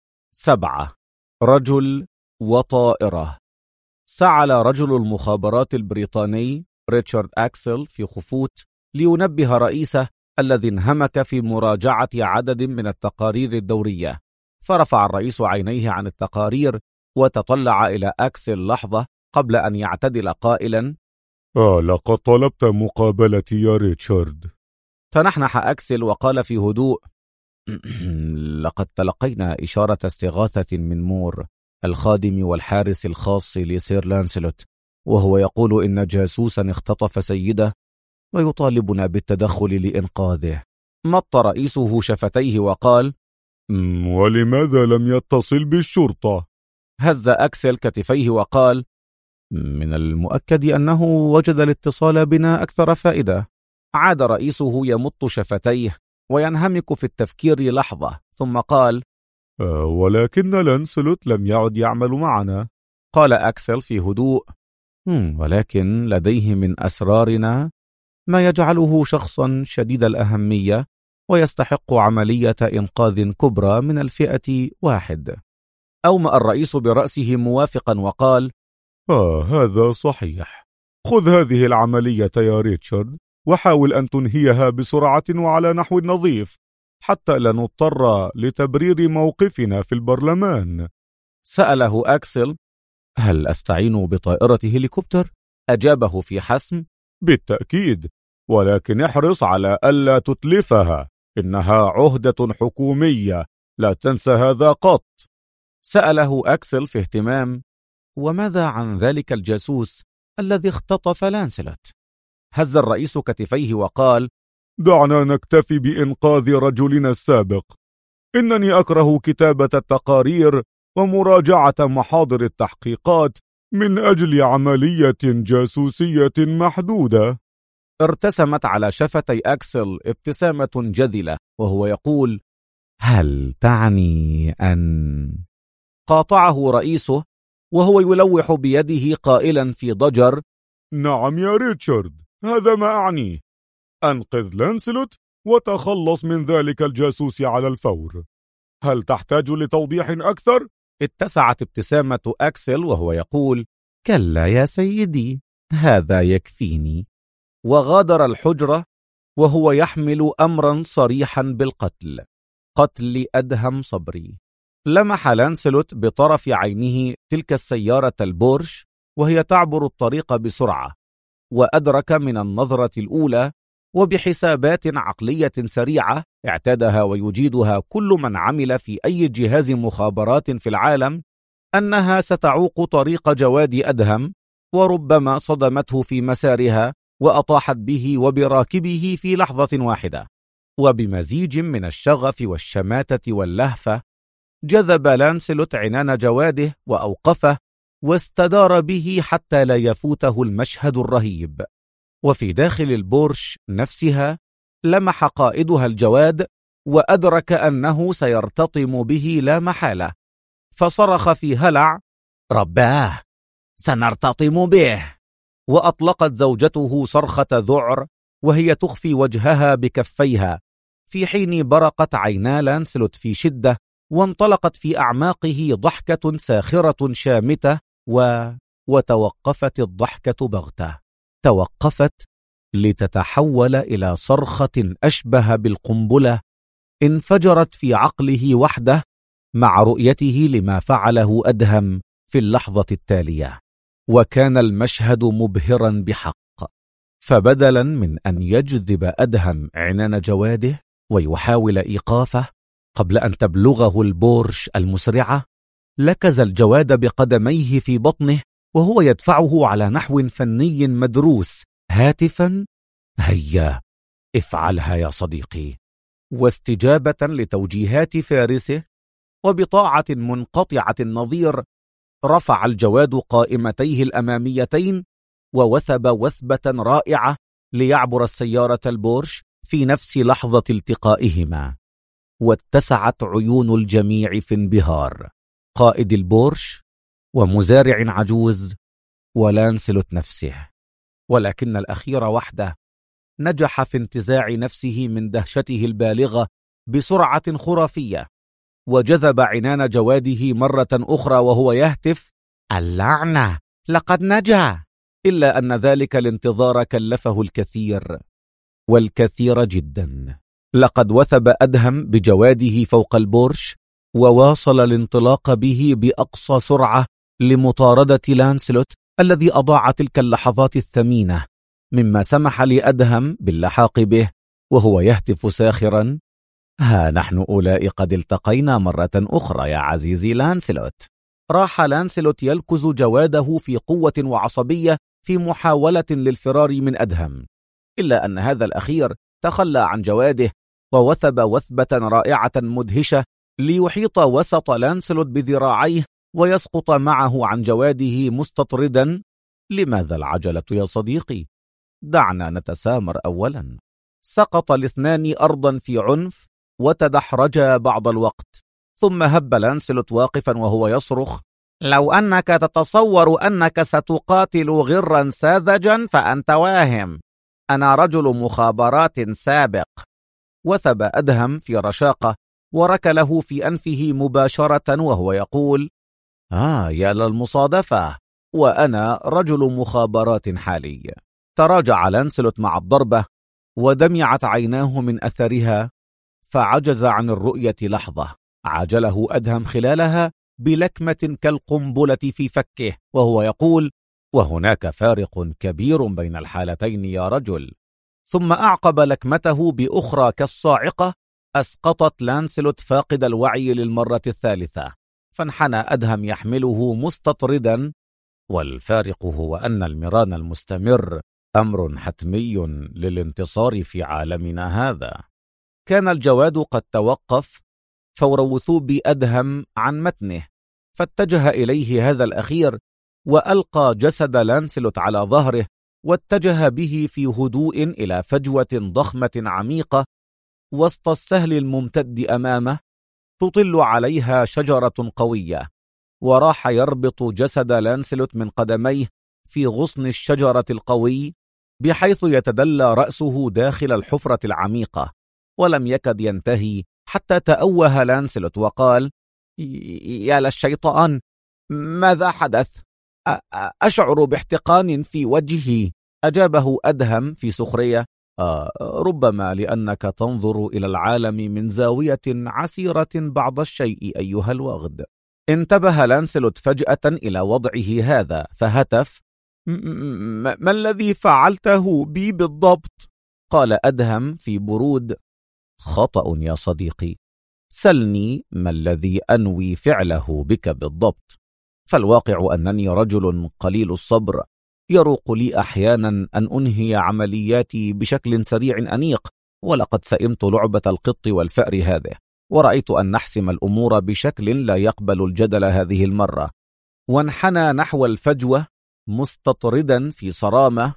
[SPEAKER 1] 7. رجل وطائرة. سعل رجل المخابرات البريطاني ريتشارد أكسل في خفوت لينبه رئيسه الذي انهمك في مراجعة عدد من التقارير الدورية، فرفع الرئيس عينيه عن التقارير وتطلع إلى أكسل لحظة قبل أن يعتدل قائلا:
[SPEAKER 2] لقد طلبت مقابلتي يا ريتشارد.
[SPEAKER 1] تنحنح أكسل وقال في هدوء: لقد تلقينا إشارة استغاثة من مور الخادم والحارس الخاص لسير لانسلوت، وهو يقول إن جاسوسا اختطف سيده ويطالبنا بالتدخل لإنقاذه. مط رئيسه شفتيه وقال:
[SPEAKER 2] ولماذا لم يتصل بالشرطة؟
[SPEAKER 1] هز أكسل كتفيه وقال: من المؤكد أنه وجد الاتصال بنا أكثر فائدة. عاد رئيسه يمط شفتيه وينهمك في التفكير لحظة ثم قال:
[SPEAKER 2] ولكن لانسلوت لم يعد يعمل معنا.
[SPEAKER 1] قال أكسل في هدوء: ولكن لديه من أسرارنا ما يجعله شخصا شديد الأهمية ويستحق عملية إنقاذ كبرى من الفئة 1. أومأ الرئيس برأسه موافقا وقال:
[SPEAKER 2] هذا صحيح. خذ هذه العملية يا ريتشارد وحاول أن تنهيها بسرعة وعلى نحو نظيف حتى لا نضطر لتبرير موقفنا في البرلمان.
[SPEAKER 1] سأله أكسل: هل أستعين بطائرة هليكوبتر؟ أجابه في حسم:
[SPEAKER 2] بالتأكيد، ولكن احرص على ألا تتلفها، إنها عهدة حكومية، لا تنسى هذا قط.
[SPEAKER 1] سأله أكسل في اهتمام: وماذا عن ذلك الجاسوس الذي اختطف لانسلوت؟ هز الرئيس كتفيه وقال:
[SPEAKER 2] دعنا نكتفي بإنقاذ رجلنا السابق. إنني أكره كتابة التقارير ومراجعة محاضر التحقيقات من أجل عملية جاسوسية محدودة.
[SPEAKER 1] ارتسمت على شفتي أكسل ابتسامة جذلة وهو يقول: هل تعني أن... قاطعه رئيسه وهو يلوح بيده قائلا في ضجر:
[SPEAKER 2] نعم يا ريتشارد، هذا ما أعنيه. أنقذ لانسلوت وتخلص من ذلك الجاسوس على الفور. هل تحتاج لتوضيح أكثر؟
[SPEAKER 1] اتسعت ابتسامة أكسل وهو يقول: كلا يا سيدي، هذا يكفيني. وغادر الحجرة وهو يحمل أمرا صريحا بالقتل، قتل أدهم صبري. لمح لانسلوت بطرف عينه تلك السيارة البورش وهي تعبر الطريق بسرعة، وأدرك من النظرة الأولى وبحسابات عقلية سريعة اعتادها ويجيدها كل من عمل في أي جهاز مخابرات في العالم أنها ستعوق طريق جواد أدهم، وربما صدمته في مسارها وأطاحت به وبراكبه في لحظة واحدة. وبمزيج من الشغف والشماتة واللهفة جذب لانسلوت عنان جواده وأوقفه، واستدار به حتى لا يفوته المشهد الرهيب. وفي داخل البورش نفسها لمح قائدها الجواد وأدرك أنه سيرتطم به لا محالة، فصرخ في هلع:
[SPEAKER 3] رباه، سنرتطم به.
[SPEAKER 1] وأطلقت زوجته صرخة ذعر وهي تخفي وجهها بكفيها، في حين برقت عينا لانسلوت في شدة، وانطلقت في أعماقه ضحكة ساخرة شامتة وتوقفت الضحكة بغتة. توقفت لتتحول إلى صرخة أشبه بالقنبلة انفجرت في عقله وحده مع رؤيته لما فعله أدهم في اللحظة التالية. وكان المشهد مبهرا بحق، فبدلا من أن يجذب أدهم عنان جواده ويحاول إيقافه قبل أن تبلغه البورش المسرعة، لكز الجواد بقدميه في بطنه وهو يدفعه على نحو فني مدروس هاتفا: هيا افعلها يا صديقي. واستجابة لتوجيهات فارسه وبطاعة منقطعة النظير، رفع الجواد قائمتيه الأماميتين ووثب وثبة رائعة ليعبر السيارة البورش في نفس لحظة التقائهما. واتسعت عيون الجميع في انبهار، قائد البورش ومزارع عجوز ولانسلوت نفسه. ولكن الأخير وحده نجح في انتزاع نفسه من دهشته البالغة بسرعة خرافية، وجذب عنان جواده مرة أخرى وهو يهتف:
[SPEAKER 3] اللعنة، لقد نجا.
[SPEAKER 1] إلا أن ذلك الانتظار كلفه الكثير، والكثير جدا. لقد وثب أدهم بجواده فوق البورش وواصل الانطلاق به بأقصى سرعة لمطاردة لانسلوت الذي أضاع تلك اللحظات الثمينة، مما سمح لأدهم باللحاق به وهو يهتف ساخرا: ها نحن أولئك قد التقينا مرة أخرى يا عزيزي لانسلوت. راح لانسلوت يلكز جواده في قوة وعصبية في محاولة للفرار من أدهم، إلا أن هذا الأخير تخلى عن جواده ووثب وثبة رائعة مدهشة ليحيط وسط لانسلوت بذراعيه ويسقط معه عن جواده مستطردا: لماذا العجلة يا صديقي؟ دعنا نتسامر أولا. سقط الاثنان أرضا في عنف وتدحرجا بعض الوقت، ثم هب لانسلوت واقفا وهو يصرخ:
[SPEAKER 3] لو أنك تتصور أنك ستقاتل غرا ساذجا فأنت واهم، أنا رجل مخابرات سابق.
[SPEAKER 1] وثب أدهم في رشاقة وركله في أنفه مباشرة وهو يقول: يا للمصادفة، وأنا رجل مخابرات حالي. تراجع لانسلوت مع الضربة ودمعت عيناه من أثرها، فعجز عن الرؤية لحظة. عاجله أدهم خلالها بلكمة كالقنبلة في فكه وهو يقول: وهناك فارق كبير بين الحالتين يا رجل. ثم أعقب لكمته بأخرى كالصاعقة أسقطت لانسلوت فاقد الوعي للمرة الثالثة، فانحنى أدهم يحمله مستطردا. والفارق هو أن المران المستمر أمر حتمي للانتصار في عالمنا هذا. كان الجواد قد توقف فور وثوب أدهم عن متنه، فاتجه إليه هذا الأخير وألقى جسد لانسلوت على ظهره، واتجه به في هدوء إلى فجوة ضخمة عميقة وسط السهل الممتد أمامه تطل عليها شجرة قوية، وراح يربط جسد لانسلوت من قدميه في غصن الشجرة القوي بحيث يتدلى رأسه داخل الحفرة العميقة. ولم يكد ينتهي حتى تأوه لانسلوت وقال: يا للشيطان، ماذا حدث؟ أشعر باحتقان في وجهي. أجابه أدهم في سخرية: ربما لأنك تنظر إلى العالم من زاوية عسيرة بعض الشيء أيها الوغد. انتبه لانسلوت فجأة إلى وضعه هذا فهتف: ما الذي فعلته بي بالضبط؟ قال أدهم في برود: خطأ يا صديقي، سلني ما الذي أنوي فعله بك بالضبط. فالواقع أنني رجل قليل الصبر، يروق لي أحيانا أن أنهي عملياتي بشكل سريع أنيق، ولقد سئمت لعبة القط والفأر هذه، ورأيت أن نحسم الأمور بشكل لا يقبل الجدل هذه المرة. وانحنى نحو الفجوة مستطردا في صرامة: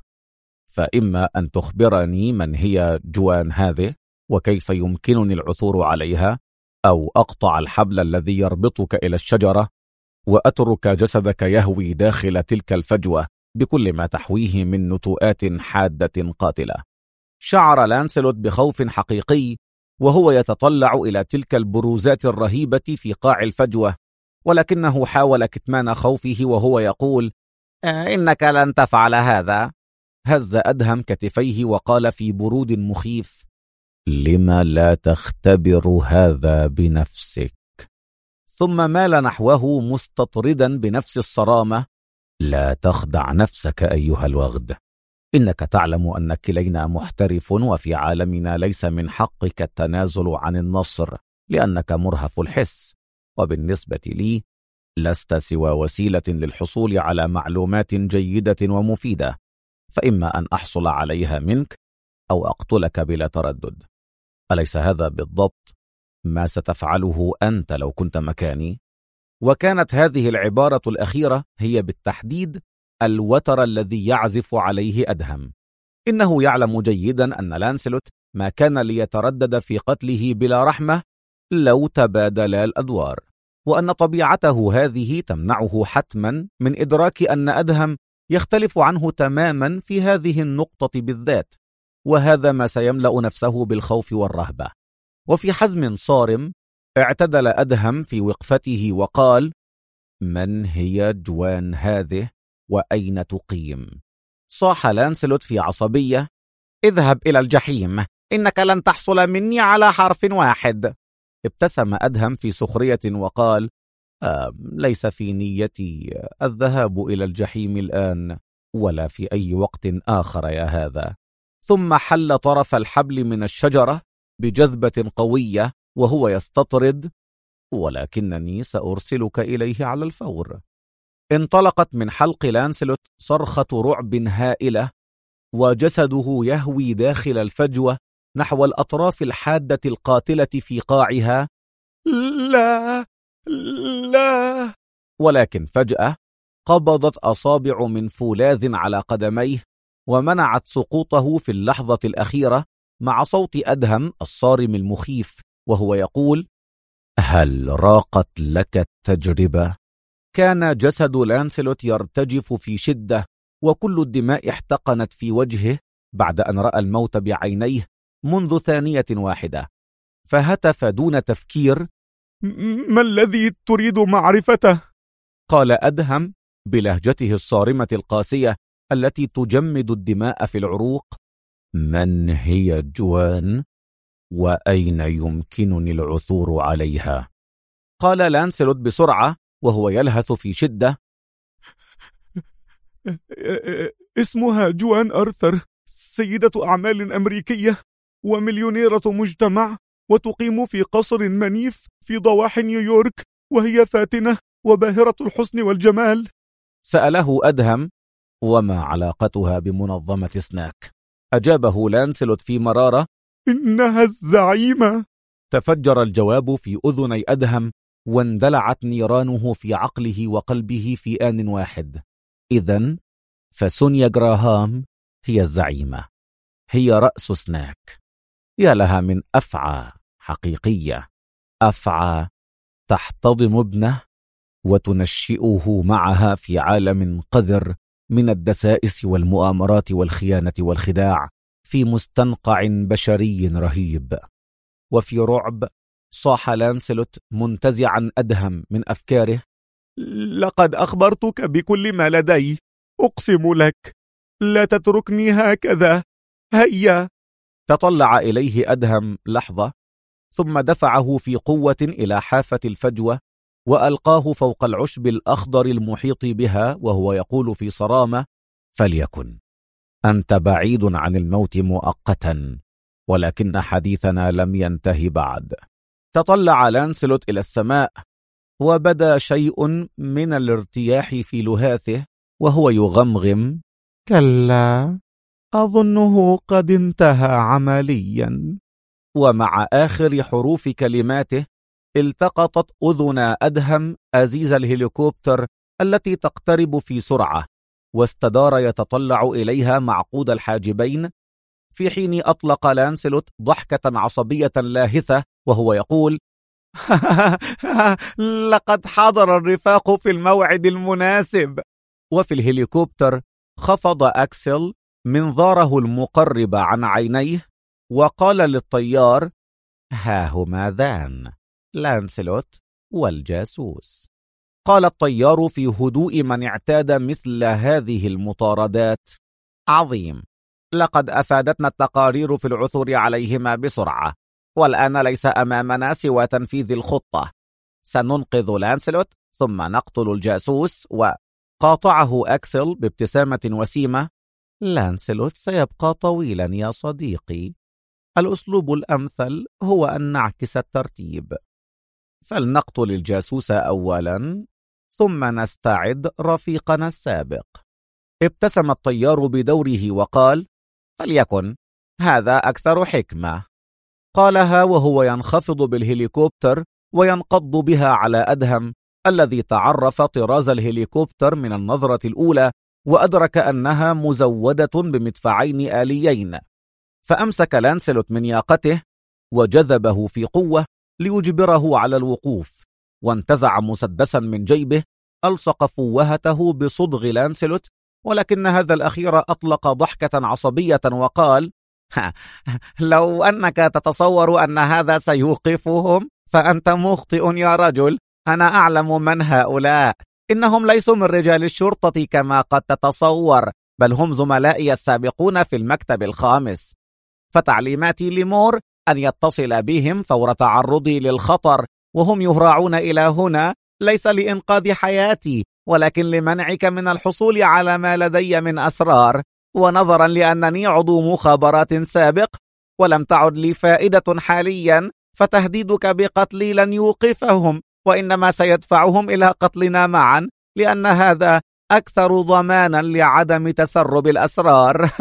[SPEAKER 1] فإما أن تخبرني من هي جوان هذه وكيف يمكنني العثور عليها، أو أقطع الحبل الذي يربطك إلى الشجرة وأترك جسدك يهوي داخل تلك الفجوة بكل ما تحويه من نتوءات حادة قاتلة. شعر لانسلوت بخوف حقيقي وهو يتطلع إلى تلك البروزات الرهيبة في قاع الفجوة، ولكنه حاول كتمان خوفه وهو يقول:
[SPEAKER 3] إنك لن تفعل هذا.
[SPEAKER 1] هز أدهم كتفيه وقال في برود مخيف: لما لا تختبر هذا بنفسك؟ ثم مال نحوه مستطردا بنفس الصرامة: لا تخدع نفسك أيها الوغد، إنك تعلم أن كلينا محترف، وفي عالمنا ليس من حقك التنازل عن النصر لأنك مرهف الحس، وبالنسبة لي لست سوى وسيلة للحصول على معلومات جيدة ومفيدة، فإما أن أحصل عليها منك أو أقتلك بلا تردد. أليس هذا بالضبط ما ستفعله أنت لو كنت مكاني؟ وكانت هذه العبارة الأخيرة هي بالتحديد الوتر الذي يعزف عليه أدهم. إنه يعلم جيدا أن لانسلوت ما كان ليتردد في قتله بلا رحمة لو تبادلا الأدوار، وأن طبيعته هذه تمنعه حتما من إدراك أن أدهم يختلف عنه تماما في هذه النقطة بالذات، وهذا ما سيملأ نفسه بالخوف والرهبة. وفي حزم صارم اعتدل أدهم في وقفته وقال: من هي جوان هذه وأين تقيم؟ صاح لانسلوت في عصبية:
[SPEAKER 3] اذهب إلى الجحيم، إنك لن تحصل مني على حرف واحد.
[SPEAKER 1] ابتسم أدهم في سخرية وقال: ليس في نيتي الذهاب إلى الجحيم الآن ولا في أي وقت آخر يا هذا. ثم حل طرف الحبل من الشجرة بجذبة قوية وهو يستطرد: ولكنني سأرسلك إليه على الفور. انطلقت من حلق لانسلوت صرخة رعب هائلة، وجسده يهوي داخل الفجوة نحو الأطراف الحادة القاتلة في قاعها. لا لا. ولكن فجأة قبضت أصابع من فولاذ على قدميه ومنعت سقوطه في اللحظة الأخيرة مع صوت أدهم الصارم المخيف وهو يقول: هل راقت لك التجربة؟ كان جسد لانسلوت يرتجف في شدة، وكل الدماء احتقنت في وجهه بعد أن رأى الموت بعينيه منذ ثانية واحدة، فهتف دون تفكير: ما الذي تريد معرفته؟ قال أدهم بلهجته الصارمة القاسية التي تجمد الدماء في العروق: من هي جوان؟ وأين يمكنني العثور عليها؟ قال لانسلوت بسرعة وهو يلهث في شدة: اسمها جوان أرثر، سيدة أعمال أمريكية ومليونيرة مجتمع، وتقيم في قصر منيف في ضواحي نيويورك، وهي فاتنة وباهرة الحسن والجمال. سأله أدهم: وما علاقتها بمنظمة سناك؟ أجابه لانسلوت في مرارة: إنها الزعيمة. تفجر الجواب في أذني أدهم واندلعت نيرانه في عقله وقلبه في آن واحد. إذن فسونيا جراهام هي الزعيمة، هي رأس سناك. يا لها من أفعى حقيقية، أفعى تحتضن ابنه وتنشئه معها في عالم قذر من الدسائس والمؤامرات والخيانة والخداع، في مستنقع بشري رهيب. وفي رعب صاح لانسلوت منتزعا أدهم من أفكاره:
[SPEAKER 2] لقد أخبرتك بكل ما لدي، أقسم لك، لا تتركني هكذا، هيا.
[SPEAKER 1] تطلع إليه أدهم لحظة، ثم دفعه في قوة إلى حافة الفجوة وألقاه فوق العشب الأخضر المحيط بها، وهو يقول في صرامة: فليكن، أنت بعيد عن الموت مؤقتا، ولكن حديثنا لم ينتهي بعد. تطلع لانسلوت إلى السماء، وبدا شيء من الارتياح في لهاثه، وهو يغمغم: كلا، أظنه قد انتهى عمليا. ومع آخر حروف كلماته التقطت أذن أدهم أزيز الهليكوبتر التي تقترب في سرعة، واستدار يتطلع إليها معقود الحاجبين، في حين أطلق لانسلوت ضحكة عصبية لاهثة وهو يقول: لقد حضر الرفاق في الموعد المناسب. وفي الهليكوبتر خفض أكسل منظاره المقرب عن عينيه وقال للطيار: ها هما ذان، لانسلوت والجاسوس. قال الطيار في هدوء من اعتاد مثل هذه المطاردات: عظيم، لقد أفادتنا التقارير في العثور عليهما بسرعة، والآن ليس أمامنا سوى تنفيذ الخطة. سننقذ لانسلوت ثم نقتل الجاسوس. وقاطعه أكسل بابتسامة وسيمة: لانسلوت سيبقى طويلا يا صديقي، الأسلوب الأمثل هو أن نعكس الترتيب، فلنقتل الجاسوس أولا ثم نستعد رفيقنا السابق. ابتسم الطيار بدوره وقال: فليكن، هذا أكثر حكمة. قالها وهو ينخفض بالهليكوبتر وينقض بها على أدهم، الذي تعرف طراز الهليكوبتر من النظرة الأولى وأدرك أنها مزودة بمدفعين آليين، فأمسك لانسلوت من ياقته وجذبه في قوة ليجبره على الوقوف، وانتزع مسدسا من جيبه ألصق فوهته بصدغ لانسلوت، ولكن هذا الأخير أطلق ضحكة عصبية وقال: لو أنك تتصور أن هذا سيوقفهم فأنت مخطئ يا رجل، أنا أعلم من هؤلاء، إنهم ليسوا من رجال الشرطة كما قد تتصور، بل هم زملائي السابقون في المكتب الخامس، فتعليماتي لمور أن يتصل بهم فور تعرضي للخطر، وهم يهرعون إلى هنا ليس لإنقاذ حياتي، ولكن لمنعك من الحصول على ما لدي من أسرار، ونظرا لأنني عضو مخابرات سابق ولم تعد لي فائدة حاليا، فتهديدك بقتلي لن يوقفهم، وإنما سيدفعهم إلى قتلنا معا، لأن هذا أكثر ضمانا لعدم تسرب الأسرار.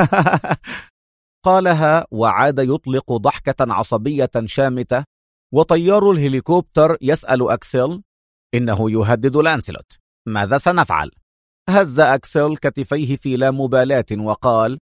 [SPEAKER 1] قالها وعاد يطلق ضحكة عصبية شامتة، وطيار الهليكوبتر يسأل أكسل: إنه يهدد لانسلوت، ماذا سنفعل؟ هز أكسل كتفيه في لا مبالاة وقال: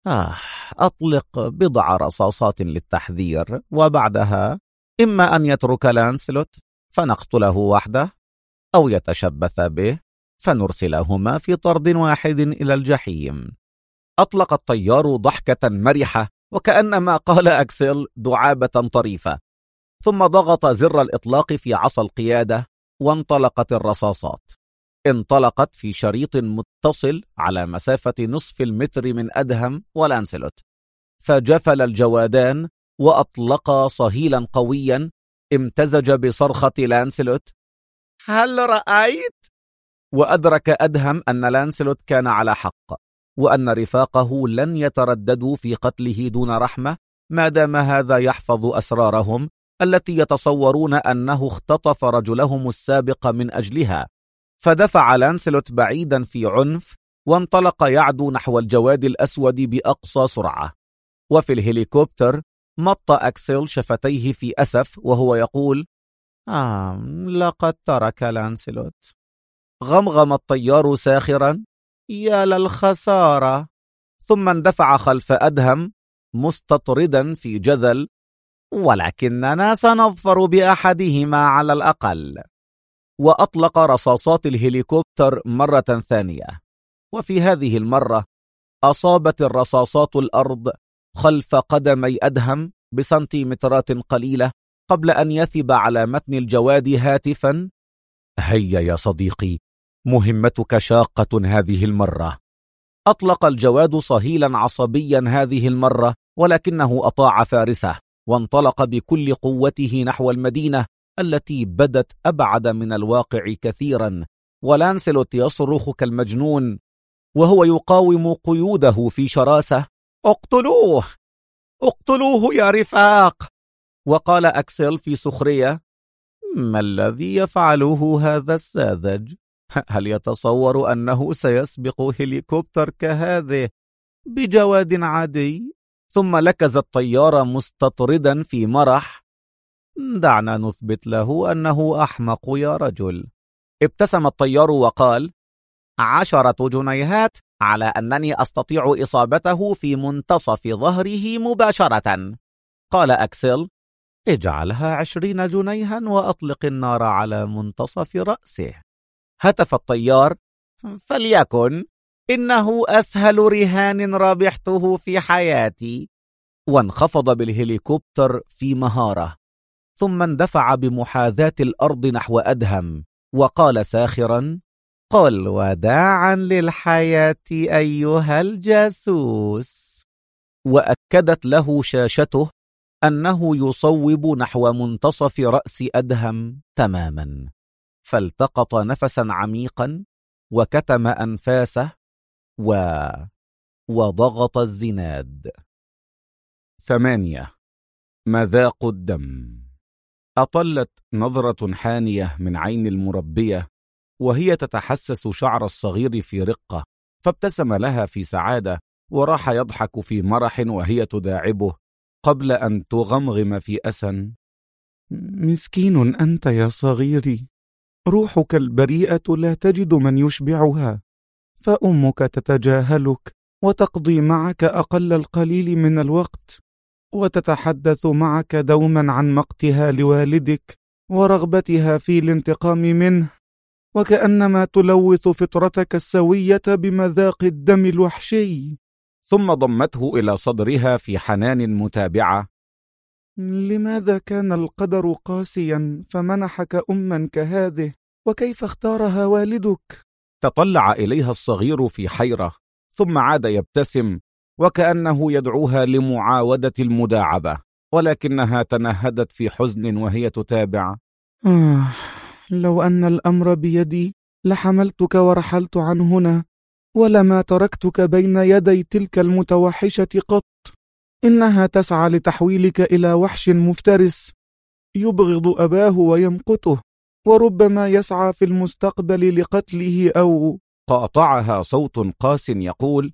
[SPEAKER 1] أطلق بضع رصاصات للتحذير، وبعدها إما أن يترك لانسلوت فنقتله وحده، أو يتشبث به فنرسلهما في طرد واحد إلى الجحيم. أطلق الطيار ضحكة مرحة وكأنما قال أكسل دعابة طريفة، ثم ضغط زر الإطلاق في عصا القيادة وانطلقت الرصاصات. انطلقت في شريط متصل على مسافة نصف المتر من أدهم ولانسلوت، فجفل الجوادان وأطلقا صهيلا قويا امتزج بصرخة لانسلوت: هل رأيت؟ وأدرك أدهم أن لانسلوت كان على حق، وأن رفاقه لن يترددوا في قتله دون رحمة ما دام هذا يحفظ أسرارهم التي يتصورون أنه اختطف رجلهم السابق من أجلها. فدفع لانسلوت بعيدا في عنف وانطلق يعدو نحو الجواد الأسود بأقصى سرعة. وفي الهليكوبتر مط أكسل شفتيه في أسف وهو يقول: لقد ترك لانسلوت. غمغم الطيار ساخرا: يا للخسارة. ثم اندفع خلف أدهم مستطردا في جذل: ولكننا سنظفر بأحدهما على الأقل. وأطلق رصاصات الهليكوبتر مرة ثانية، وفي هذه المرة أصابت الرصاصات الأرض خلف قدمي أدهم بسنتيمترات قليلة قبل أن يثب على متن الجواد هاتفا:
[SPEAKER 4] هيا يا صديقي، مهمتك شاقة هذه المرة.
[SPEAKER 1] أطلق الجواد صهيلا عصبيا هذه المرة، ولكنه أطاع فارسه وانطلق بكل قوته نحو المدينة التي بدت أبعد من الواقع كثيرا، ولانسلوت يصرخ كالمجنون وهو يقاوم قيوده في شراسة: اقتلوه اقتلوه يا رفاق. وقال أكسل في سخرية: ما الذي يفعله هذا الساذج؟ هل يتصور أنه سيسبق هليكوبتر كهذه بجواد عادي؟ ثم لكز الطيار مستطردا في مرح: دعنا نثبت له أنه أحمق يا رجل. ابتسم الطيار وقال: 10 جنيهات على أنني أستطيع إصابته في منتصف ظهره مباشرة. قال أكسل: اجعلها 20 جنيها وأطلق النار على منتصف رأسه. هتف الطيار: فليكن، إنه أسهل رهان ربحته في حياتي. وانخفض بالهليكوبتر في مهارة، ثم اندفع بمحاذاة الأرض نحو أدهم وقال ساخرا: قل وداعا للحياة أيها الجاسوس. وأكدت له شاشته أنه يصوب نحو منتصف رأس أدهم تماما، فالتقط نفسا عميقا وكتم أنفاسه وضغط الزناد.
[SPEAKER 2] 8. مذاق الدم. أطلت نظرة حانية من عين المربية وهي تتحسس شعر الصغير في رقة، فابتسم لها في سعادة وراح يضحك في مرح وهي تداعبه قبل أن تغمغم في أسى: مسكين أنت يا صغيري، روحك البريئة لا تجد من يشبعها، فأمك تتجاهلك وتقضي معك أقل القليل من الوقت، وتتحدث معك دوما عن مقتها لوالدك ورغبتها في الانتقام منه، وكأنما تلوث فطرتك السوية بمذاق الدم الوحشي. ثم ضمته إلى صدرها في حنان متابعة:
[SPEAKER 5] لماذا كان القدر قاسيا فمنحك أما كهذه، وكيف اختارها والدك؟
[SPEAKER 2] تطلع إليها الصغير في حيرة، ثم عاد يبتسم وكأنه يدعوها لمعاودة المداعبة، ولكنها تنهدت في حزن وهي تتابع:
[SPEAKER 5] لو أن الأمر بيدي لحملتك ورحلت عن هنا، ولما تركتك بين يدي تلك المتوحشة قط. إنها تسعى لتحويلك إلى وحش مفترس يبغض أباه ويمقته، وربما يسعى في المستقبل لقتله أو...
[SPEAKER 2] قاطعها صوت قاس يقول: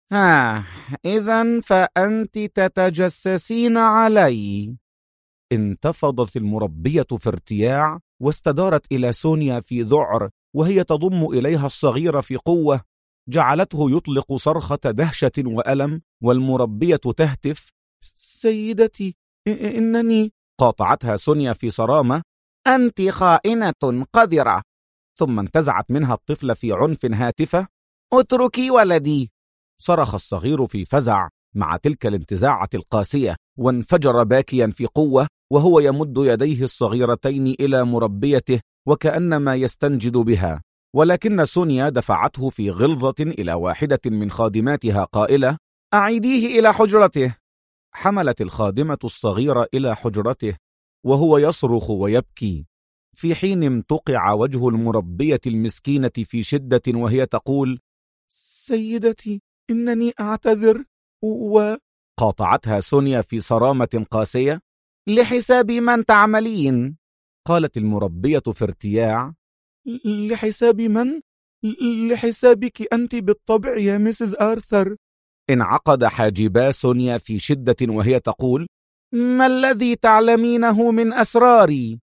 [SPEAKER 1] إذن فأنت تتجسسين علي.
[SPEAKER 2] انتفضت المربية في ارتياع واستدارت إلى سونيا في ذعر وهي تضم إليها الصغير في قوة، جعلته يطلق صرخة دهشة وألم، والمربية تهتف:
[SPEAKER 5] سيدتي إنني...
[SPEAKER 2] قاطعتها سونيا في صرامة:
[SPEAKER 1] أنت خائنة قذرة.
[SPEAKER 2] ثم انتزعت منها الطفل في عنف هاتفة:
[SPEAKER 1] اتركي ولدي.
[SPEAKER 2] صرخ الصغير في فزع مع تلك الانتزاعة القاسية، وانفجر باكيا في قوة وهو يمد يديه الصغيرتين إلى مربيته وكأنما يستنجد بها، ولكن سونيا دفعته في غلظة إلى واحدة من خادماتها قائلة: أعيديه إلى حجرته. حملت الخادمة الصغير إلى حجرته وهو يصرخ ويبكي، في حين امتقع وجه المربية المسكينة في شدة وهي تقول:
[SPEAKER 5] سيدتي إنني أعتذر.
[SPEAKER 2] قاطعتها سونيا في صرامة قاسية:
[SPEAKER 1] لحساب من تعملين؟
[SPEAKER 2] قالت المربية في ارتياع:
[SPEAKER 5] لحساب من؟ لحسابك أنت بالطبع يا ميسيس آرثر.
[SPEAKER 2] انعقد حاجبا سونيا في شدة وهي تقول:
[SPEAKER 1] ما الذي تعلمينه من أسراري؟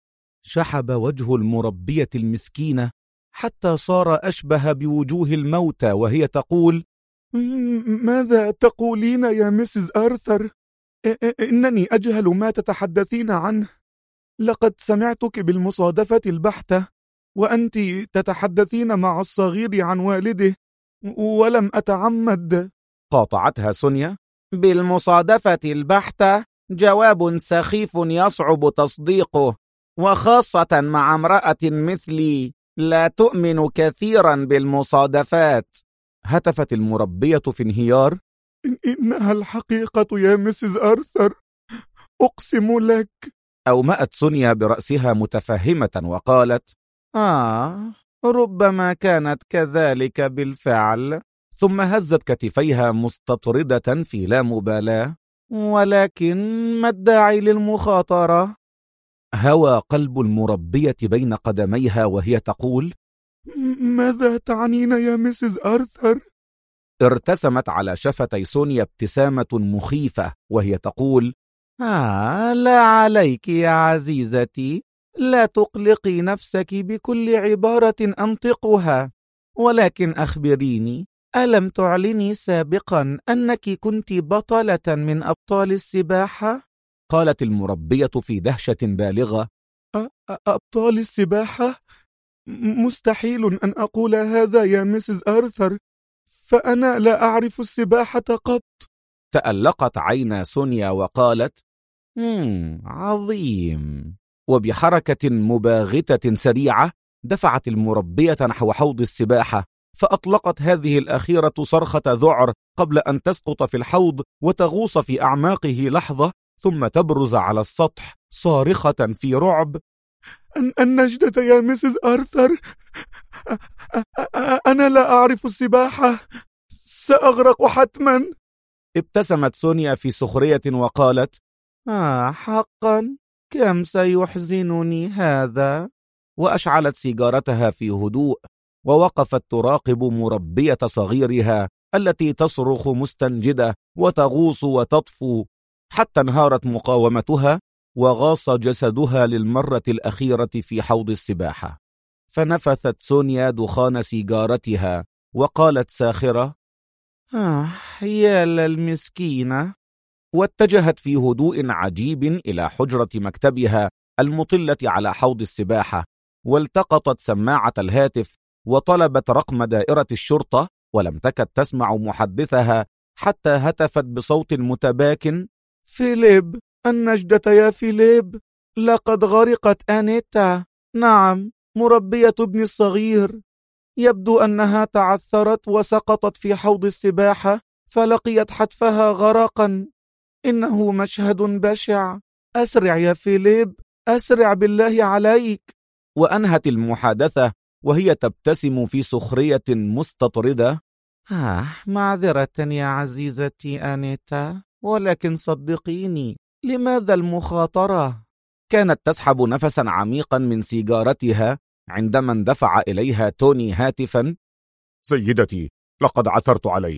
[SPEAKER 1] شحب وجه المربية المسكينة حتى صار أشبه بوجوه الموتى وهي تقول:
[SPEAKER 5] ماذا تقولين يا مسز آرثر؟ إنني أجهل ما تتحدثين عنه. لقد سمعتك بالمصادفة البحتة وأنت تتحدثين مع الصغير عن والده، ولم أتعمد.
[SPEAKER 1] قاطعتها سونيا:
[SPEAKER 3] بالمصادفة البحتة جواب سخيف يصعب تصديقه، وخاصة مع امرأة مثلي لا تؤمن كثيرا بالمصادفات.
[SPEAKER 1] هتفت المربية في انهيار:
[SPEAKER 5] إنها الحقيقة يا مسز آرثر، أقسم لك.
[SPEAKER 1] أومأت سونيا برأسها متفهمة وقالت:
[SPEAKER 3] ربما كانت كذلك بالفعل.
[SPEAKER 1] ثم هزت كتفيها مستطردة في لا مبالاة:
[SPEAKER 3] ولكن ما الداعي للمخاطرة؟
[SPEAKER 1] هوى قلب المربية بين قدميها وهي تقول:
[SPEAKER 5] ماذا تعنين يا مسز آرثر؟
[SPEAKER 1] ارتسمت على شفتي سونيا ابتسامة مخيفة وهي تقول:
[SPEAKER 3] لا عليك يا عزيزتي، لا تقلقي نفسك بكل عبارة أنطقها، ولكن أخبريني، ألم تعلني سابقا أنك كنت بطلة من أبطال السباحة؟
[SPEAKER 1] قالت المربية في دهشة بالغة:
[SPEAKER 5] أبطال السباحة؟ مستحيل أن أقول هذا يا مسز آرثر، فأنا لا أعرف السباحة قط.
[SPEAKER 1] تألقت عينا سونيا وقالت:
[SPEAKER 3] عظيم.
[SPEAKER 1] وبحركة مباغتة سريعة دفعت المربية نحو حوض السباحة، فأطلقت هذه الأخيرة صرخة ذعر قبل أن تسقط في الحوض وتغوص في أعماقه لحظة، ثم تبرز على السطح صارخة في رعب:
[SPEAKER 5] النجدة يا مسز آرثر، أنا لا أعرف السباحة، سأغرق حتما.
[SPEAKER 1] ابتسمت سونيا في سخرية وقالت:
[SPEAKER 3] حقا، كم سيحزنني هذا.
[SPEAKER 1] وأشعلت سيجارتها في هدوء، ووقفت تراقب مربية صغيرها التي تصرخ مستنجدة وتغوص وتطفو، حتى انهارت مقاومتها وغاص جسدها للمرة الأخيرة في حوض السباحة. فنفثت سونيا دخان سيجارتها وقالت ساخرة:
[SPEAKER 3] يا للمسكينة.
[SPEAKER 1] واتجهت في هدوء عجيب إلى حجرة مكتبها المطلة على حوض السباحة، والتقطت سماعة الهاتف وطلبت رقم دائرة الشرطة، ولم تكد تسمع محدثها حتى هتفت بصوت متباكٍ:
[SPEAKER 5] فيليب، النجدة يا فيليب، لقد غرقت آنيتا. نعم، مربية ابني الصغير. يبدو أنها تعثرت وسقطت في حوض السباحة فلقيت حتفها غرقا. إنه مشهد بشع. أسرع يا فيليب، أسرع بالله عليك.
[SPEAKER 1] وأنهت المحادثة وهي تبتسم في سخرية مستطردة:
[SPEAKER 3] معذرة يا عزيزتي آنيتا، ولكن صدقيني، لماذا المخاطرة؟
[SPEAKER 1] كانت تسحب نفسا عميقا من سيجارتها عندما اندفع إليها توني هاتفا:
[SPEAKER 2] سيدتي، لقد عثرت عليه.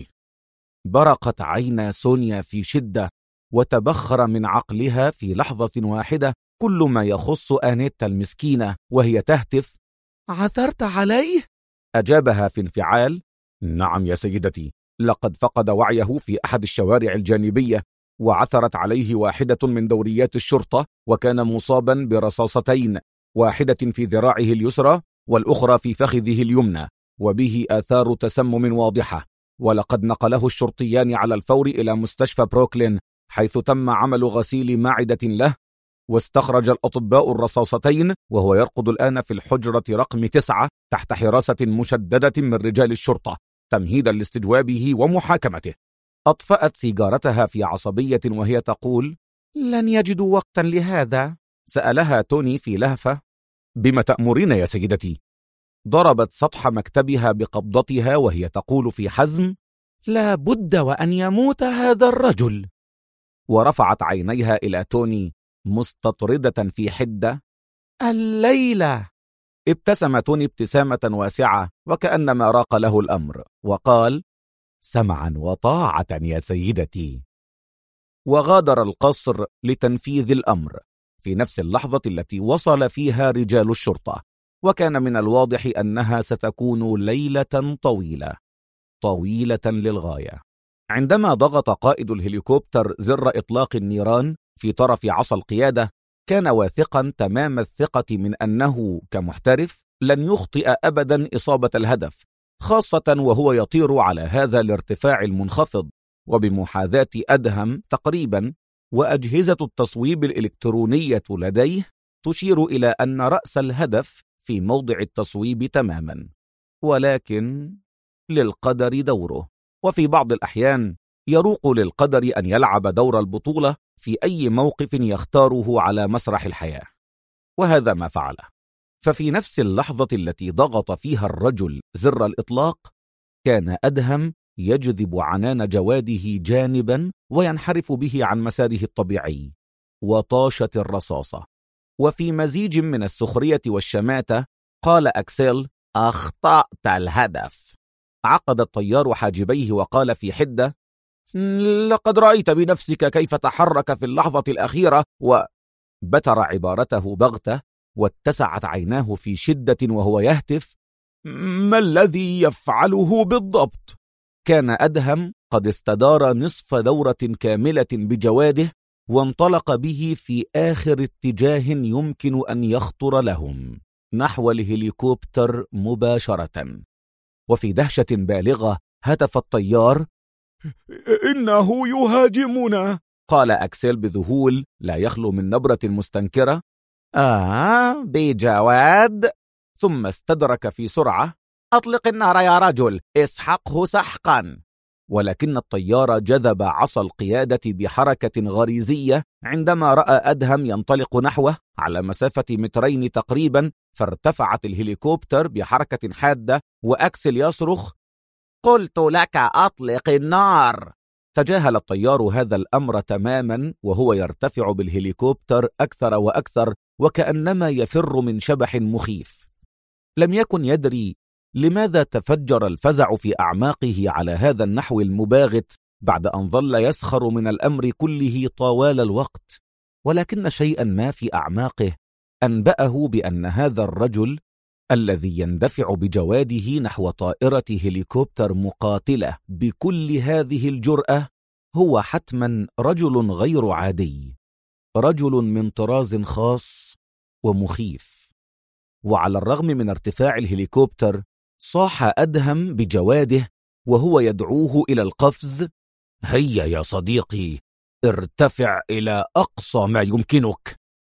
[SPEAKER 1] برقت عينا سونيا في شدة، وتبخر من عقلها في لحظة واحدة كل ما يخص آنيتا المسكينة وهي تهتف:
[SPEAKER 5] عثرت عليه؟
[SPEAKER 1] أجابها في انفعال:
[SPEAKER 2] نعم يا سيدتي،
[SPEAKER 1] لقد فقد وعيه في أحد الشوارع الجانبية، وعثرت عليه واحدة من دوريات الشرطة، وكان مصابا برصاصتين، واحدة في ذراعه اليسرى والأخرى في فخذه اليمنى، وبه آثار تسمم واضحة. ولقد نقله الشرطيان على الفور إلى مستشفى بروكلين، حيث تم عمل غسيل معدة له، واستخرج الأطباء الرصاصتين، وهو يرقد الآن في الحجرة رقم 9 تحت حراسة مشددة من رجال الشرطة تمهيدا لاستجوابه ومحاكمته. أطفأت سيجارتها في عصبية وهي تقول:
[SPEAKER 3] لن يجدوا وقتا لهذا.
[SPEAKER 1] سألها توني في لهفة: بما تأمرين يا سيدتي؟ ضربت سطح مكتبها بقبضتها وهي تقول في حزم:
[SPEAKER 3] لا بد وأن يموت هذا الرجل.
[SPEAKER 1] ورفعت عينيها إلى توني مستطردة في حدة:
[SPEAKER 3] الليلة.
[SPEAKER 1] ابتسم توني ابتسامة واسعة وكأنما راق له الأمر، وقال:
[SPEAKER 2] سمعا وطاعة يا سيدتي.
[SPEAKER 1] وغادر القصر لتنفيذ الأمر. في نفس اللحظة التي وصل فيها رجال الشرطة، وكان من الواضح أنها ستكون ليلة طويلة للغاية. عندما ضغط قائد الهليكوبتر زر إطلاق النيران في طرف عصا القيادة، كان واثقا تمام الثقة من أنه كمحترف لن يخطئ أبدا إصابة الهدف، خاصة وهو يطير على هذا الارتفاع المنخفض وبمحاذاة أدهم تقريبا، وأجهزة التصويب الإلكترونية لديه تشير إلى أن رأس الهدف في موضع التصويب تماما. ولكن للقدر دوره، وفي بعض الأحيان يروق للقدر أن يلعب دور البطولة في أي موقف يختاره على مسرح الحياة، وهذا ما فعله. ففي نفس اللحظة التي ضغط فيها الرجل زر الإطلاق، كان أدهم يجذب عنان جواده جانبا وينحرف به عن مساره الطبيعي، وطاشت الرصاصة. وفي مزيج من السخرية والشماتة قال أكسيل: أخطأت الهدف. عقد الطيار حاجبيه وقال في حدة: لقد رأيت بنفسك كيف تحرك في اللحظة الأخيرة. وبتر عبارته بغتة، واتسعت عيناه في شدة وهو يهتف: ما الذي يفعله بالضبط؟ كان أدهم قد استدار نصف دورة كاملة بجواده، وانطلق به في آخر اتجاه يمكن أن يخطر لهم، نحو الهليكوبتر مباشرة. وفي دهشة بالغة هتف الطيار:
[SPEAKER 2] إنه يهاجمنا.
[SPEAKER 1] قال أكسيل بذهول لا يخلو من نبرة مستنكرة: بجواد. ثم استدرك في سرعة: أطلق النار يا رجل، اسحقه سحقا. ولكن الطيار جذب عصا القيادة بحركة غريزية عندما رأى أدهم ينطلق نحوه على مسافة 2 متر تقريبا، فارتفعت الهليكوبتر بحركة حادة، وأكسل يصرخ: قلت لك أطلق النار. تجاهل الطيار هذا الأمر تماما وهو يرتفع بالهليكوبتر أكثر وأكثر، وكأنما يفر من شبح مخيف. لم يكن يدري لماذا تفجر الفزع في أعماقه على هذا النحو المباغت بعد أن ظل يسخر من الأمر كله طوال الوقت، ولكن شيئا ما في أعماقه أنبأه بأن هذا الرجل الذي يندفع بجواده نحو طائرة هليكوبتر مقاتلة بكل هذه الجرأة هو حتما رجل غير عادي، رجل من طراز خاص ومخيف. وعلى الرغم من ارتفاع الهليكوبتر، صاح أدهم بجواده وهو يدعوه إلى القفز: هيا يا صديقي، ارتفع إلى أقصى ما يمكنك.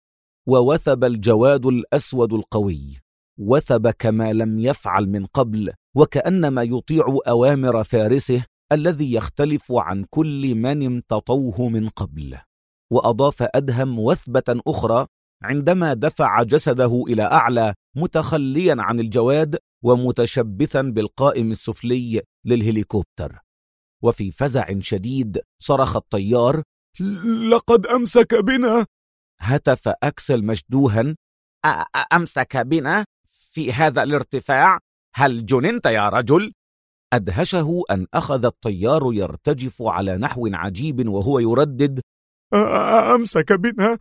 [SPEAKER 1] ووثب الجواد الأسود القوي، وثب كما لم يفعل من قبل، وكأنما يطيع أوامر فارسه الذي يختلف عن كل من امتطوه من قبل. وأضاف أدهم وثبة أخرى عندما دفع جسده إلى أعلى، متخليا عن الجواد ومتشبثا بالقائم السفلي للهليكوبتر. وفي فزع شديد صرخ الطيار:
[SPEAKER 2] لقد أمسك بنا.
[SPEAKER 1] هتف أكسل مشدوها: أمسك بنا في هذا الارتفاع؟ هل جننت يا رجل؟ أدهشه أن أخذ الطيار يرتجف على نحو عجيب وهو يردد:
[SPEAKER 2] أمسك بنا،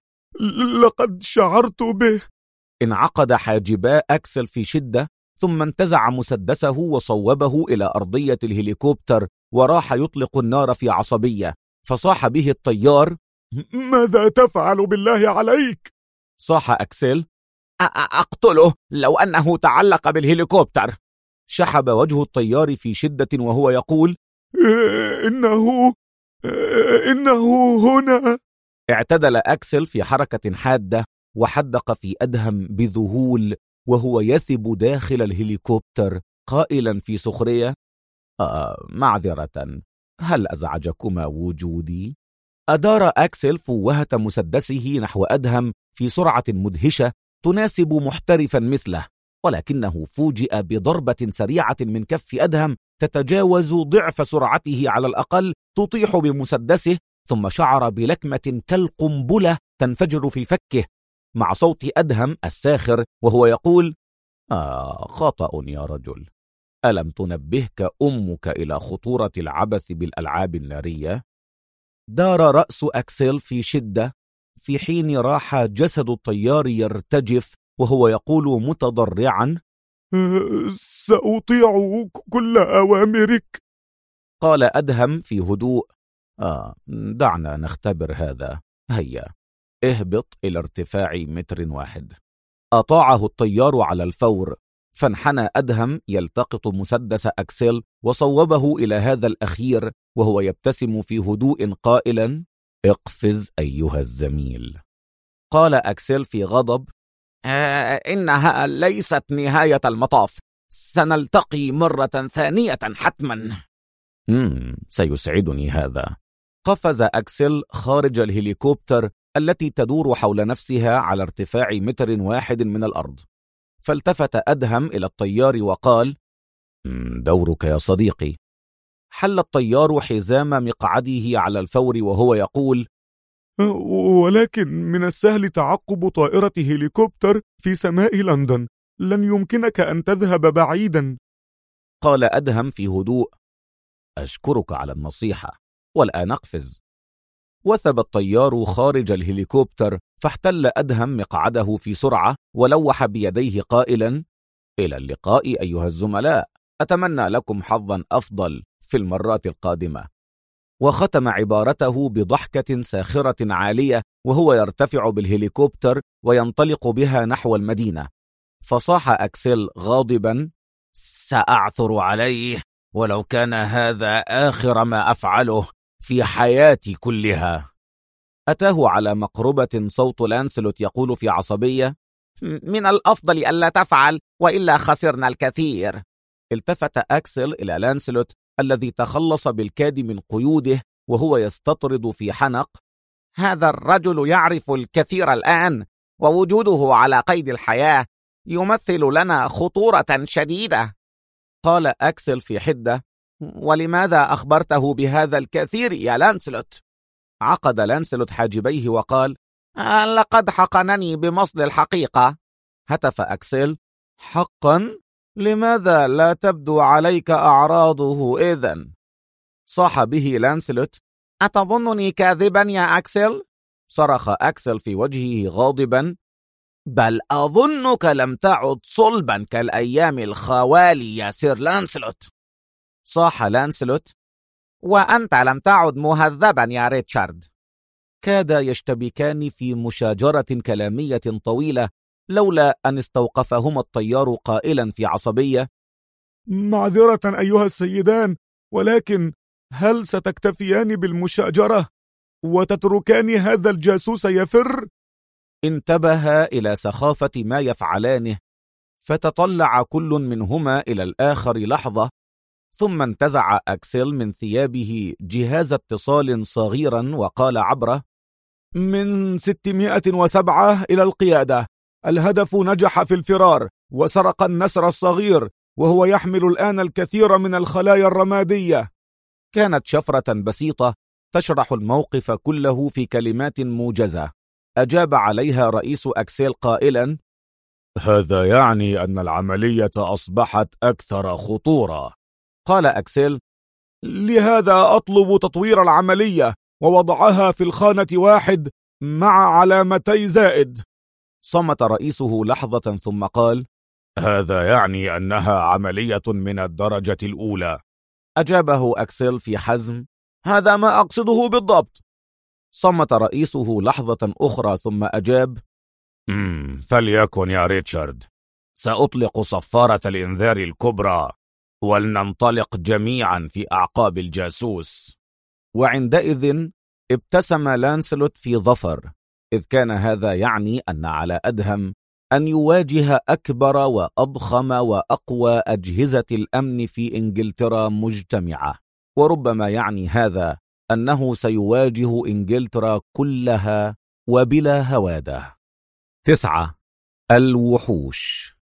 [SPEAKER 2] لقد شعرت به.
[SPEAKER 1] انعقد حاجبا أكسل في شدة، ثم انتزع مسدسه وصوبه إلى أرضية الهليكوبتر، وراح يطلق النار في عصبية. فصاح به الطيار:
[SPEAKER 2] ماذا تفعل بالله عليك؟
[SPEAKER 1] صاح أكسل: أقتله لو أنه تعلق بالهليكوبتر. شحب وجه الطيار في شدة وهو يقول:
[SPEAKER 2] إنه هنا.
[SPEAKER 1] اعتدل أكسل في حركة حادة وحدق في أدهم بذهول وهو يثب داخل الهليكوبتر، قائلا في سخرية: معذرة، هل أزعجكما وجودي؟ أدار أكسل فوهة مسدسه نحو أدهم في سرعة مدهشة تناسب محترفا مثله، ولكنه فوجئ بضربة سريعة من كف أدهم تتجاوز ضعف سرعته على الأقل، تطيح بمسدسه، ثم شعر بلكمة كالقنبلة تنفجر في فكه، مع صوت أدهم الساخر وهو يقول: خطأ يا رجل، ألم تنبهك أمك إلى خطورة العبث بالألعاب النارية؟ دار رأس أكسل في شدة، في حين راح جسد الطيار يرتجف وهو يقول متضرعا:
[SPEAKER 2] سأطيع كل أوامرك.
[SPEAKER 1] قال أدهم في هدوء: دعنا نختبر هذا. هيا اهبط إلى ارتفاع 1 متر. أطاعه الطيار على الفور، فانحنى أدهم يلتقط مسدس أكسيل وصوبه إلى هذا الأخير وهو يبتسم في هدوء قائلا: اقفز أيها الزميل. قال أكسيل في غضب:
[SPEAKER 3] إنها ليست نهاية المطاف، سنلتقي مرة ثانية حتما.
[SPEAKER 1] سيسعدني هذا. قفز أكسيل خارج الهليكوبتر التي تدور حول نفسها على ارتفاع 1 متر من الأرض، فالتفت أدهم إلى الطيار وقال: دورك يا صديقي. حل الطيار حزام مقعده على الفور وهو يقول:
[SPEAKER 2] ولكن من السهل تعقب طائرة هليكوبتر في سماء لندن، لن يمكنك أن تذهب بعيدا.
[SPEAKER 1] قال أدهم في هدوء: أشكرك على النصيحة، والآن أقفز. وثب الطيار خارج الهليكوبتر، فاحتل أدهم مقعده في سرعة ولوح بيديه قائلا: إلى اللقاء أيها الزملاء، أتمنى لكم حظا أفضل في المرات القادمة. وختم عبارته بضحكة ساخرة عالية وهو يرتفع بالهليكوبتر وينطلق بها نحو المدينة. فصاح أكسيل غاضبا:
[SPEAKER 3] سأعثر عليه ولو كان هذا آخر ما أفعله في حياتي كلها.
[SPEAKER 1] أتاه على مقربة صوت لانسلوت يقول في عصبية:
[SPEAKER 3] من الأفضل ألا تفعل وإلا خسرنا الكثير.
[SPEAKER 1] التفت أكسيل إلى لانسلوت الذي تخلص بالكاد من قيوده وهو يستطرد في حنق:
[SPEAKER 3] هذا الرجل يعرف الكثير الآن، ووجوده على قيد الحياة يمثل لنا خطورة شديدة.
[SPEAKER 1] قال أكسيل في حدة:
[SPEAKER 3] ولماذا أخبرته بهذا الكثير يا لانسلوت؟
[SPEAKER 1] عقد لانسلوت حاجبيه وقال:
[SPEAKER 3] لقد حقنني بمصل الحقيقة.
[SPEAKER 1] هتف أكسيل: حقا؟ لماذا لا تبدو عليك أعراضه إذن؟ صاح به لانسلوت:
[SPEAKER 3] أتظنني كاذبا يا أكسيل؟
[SPEAKER 1] صرخ أكسيل في وجهه غاضبا:
[SPEAKER 3] بل أظنك لم تعد صلبا كالأيام الخوالي يا سير لانسلوت.
[SPEAKER 1] صاح لانسلوت:
[SPEAKER 3] وأنت لم تعد مهذبا يا ريتشارد.
[SPEAKER 1] كادا يشتبكان في مشاجرة كلامية طويلة لولا أن استوقفهما الطيار قائلا في عصبية:
[SPEAKER 2] معذرة أيها السيدان، ولكن هل ستكتفيان بالمشاجرة وتتركان هذا الجاسوس يفر؟
[SPEAKER 1] انتبه إلى سخافة ما يفعلانه، فتطلع كل منهما إلى الآخر لحظة، ثم انتزع أكسيل من ثيابه جهاز اتصال صغيرا وقال عبره:
[SPEAKER 2] من 607 إلى القيادة، الهدف نجح في الفرار وسرق النسر الصغير، وهو يحمل الآن الكثير من الخلايا الرمادية.
[SPEAKER 1] كانت شفرة بسيطة تشرح الموقف كله في كلمات موجزة. أجاب عليها رئيس أكسيل قائلا:
[SPEAKER 2] هذا يعني أن العملية أصبحت أكثر خطورة.
[SPEAKER 1] قال أكسيل:
[SPEAKER 2] لهذا أطلب تطوير العملية ووضعها في الخانة 1 مع علامتي زائد.
[SPEAKER 1] صمت رئيسه لحظة ثم قال:
[SPEAKER 2] هذا يعني أنها عملية من الدرجة الأولى.
[SPEAKER 1] أجابه أكسيل في حزم: هذا ما أقصده بالضبط. صمت رئيسه لحظة أخرى ثم أجاب:
[SPEAKER 2] فليكن يا ريتشارد، سأطلق صفارة الإنذار الكبرى ولننطلق جميعا في أعقاب الجاسوس.
[SPEAKER 1] وعندئذ ابتسم لانسلوت في ظفر، إذ كان هذا يعني أن على أدهم أن يواجه أكبر وأضخم وأقوى أجهزة الأمن في إنجلترا مجتمعة، وربما يعني هذا أنه سيواجه إنجلترا كلها وبلا هوادة. 9. الوحوش.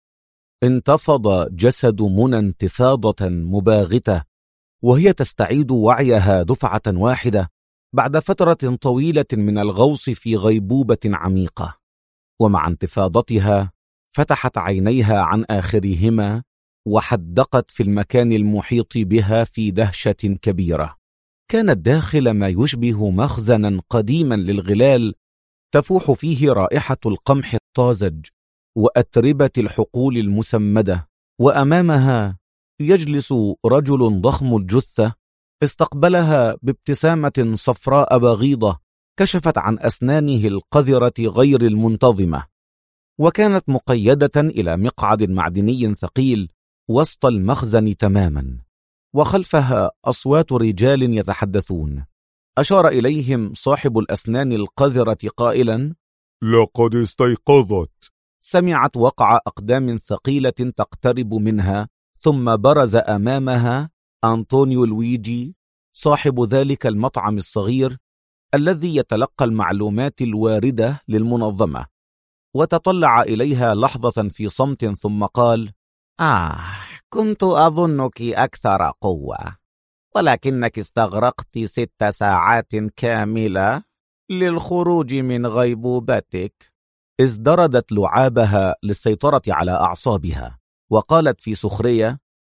[SPEAKER 1] انتفض جسد منى انتفاضة مباغتة، وهي تستعيد وعيها دفعة واحدة بعد فترة طويلة من الغوص في غيبوبة عميقة. ومع انتفاضتها فتحت عينيها عن آخرهما وحدقت في المكان المحيط بها في دهشة كبيرة. كانت داخل ما يشبه مخزنا قديما للغلال تفوح فيه رائحة القمح الطازج وأتربة الحقول المسمدة، وأمامها يجلس رجل ضخم الجثة استقبلها بابتسامة صفراء بغيضة كشفت عن أسنانه القذرة غير المنتظمة، وكانت مقيدة إلى مقعد معدني ثقيل وسط المخزن تماما، وخلفها أصوات رجال يتحدثون. أشار إليهم صاحب الأسنان القذرة قائلا:
[SPEAKER 2] لقد استيقظت.
[SPEAKER 1] سمعت وقع أقدام ثقيلة تقترب منها، ثم برز أمامها أنطونيو لويجي صاحب ذلك المطعم الصغير الذي يتلقى المعلومات الواردة للمنظمة، وتطلع إليها لحظة في صمت ثم قال:
[SPEAKER 3] كنت أظنك أكثر قوة، ولكنك استغرقت 6 ساعات كاملة للخروج من غيبوبتك.
[SPEAKER 1] ازدردت لعابها للسيطرة على أعصابها، وقالت في سخرية: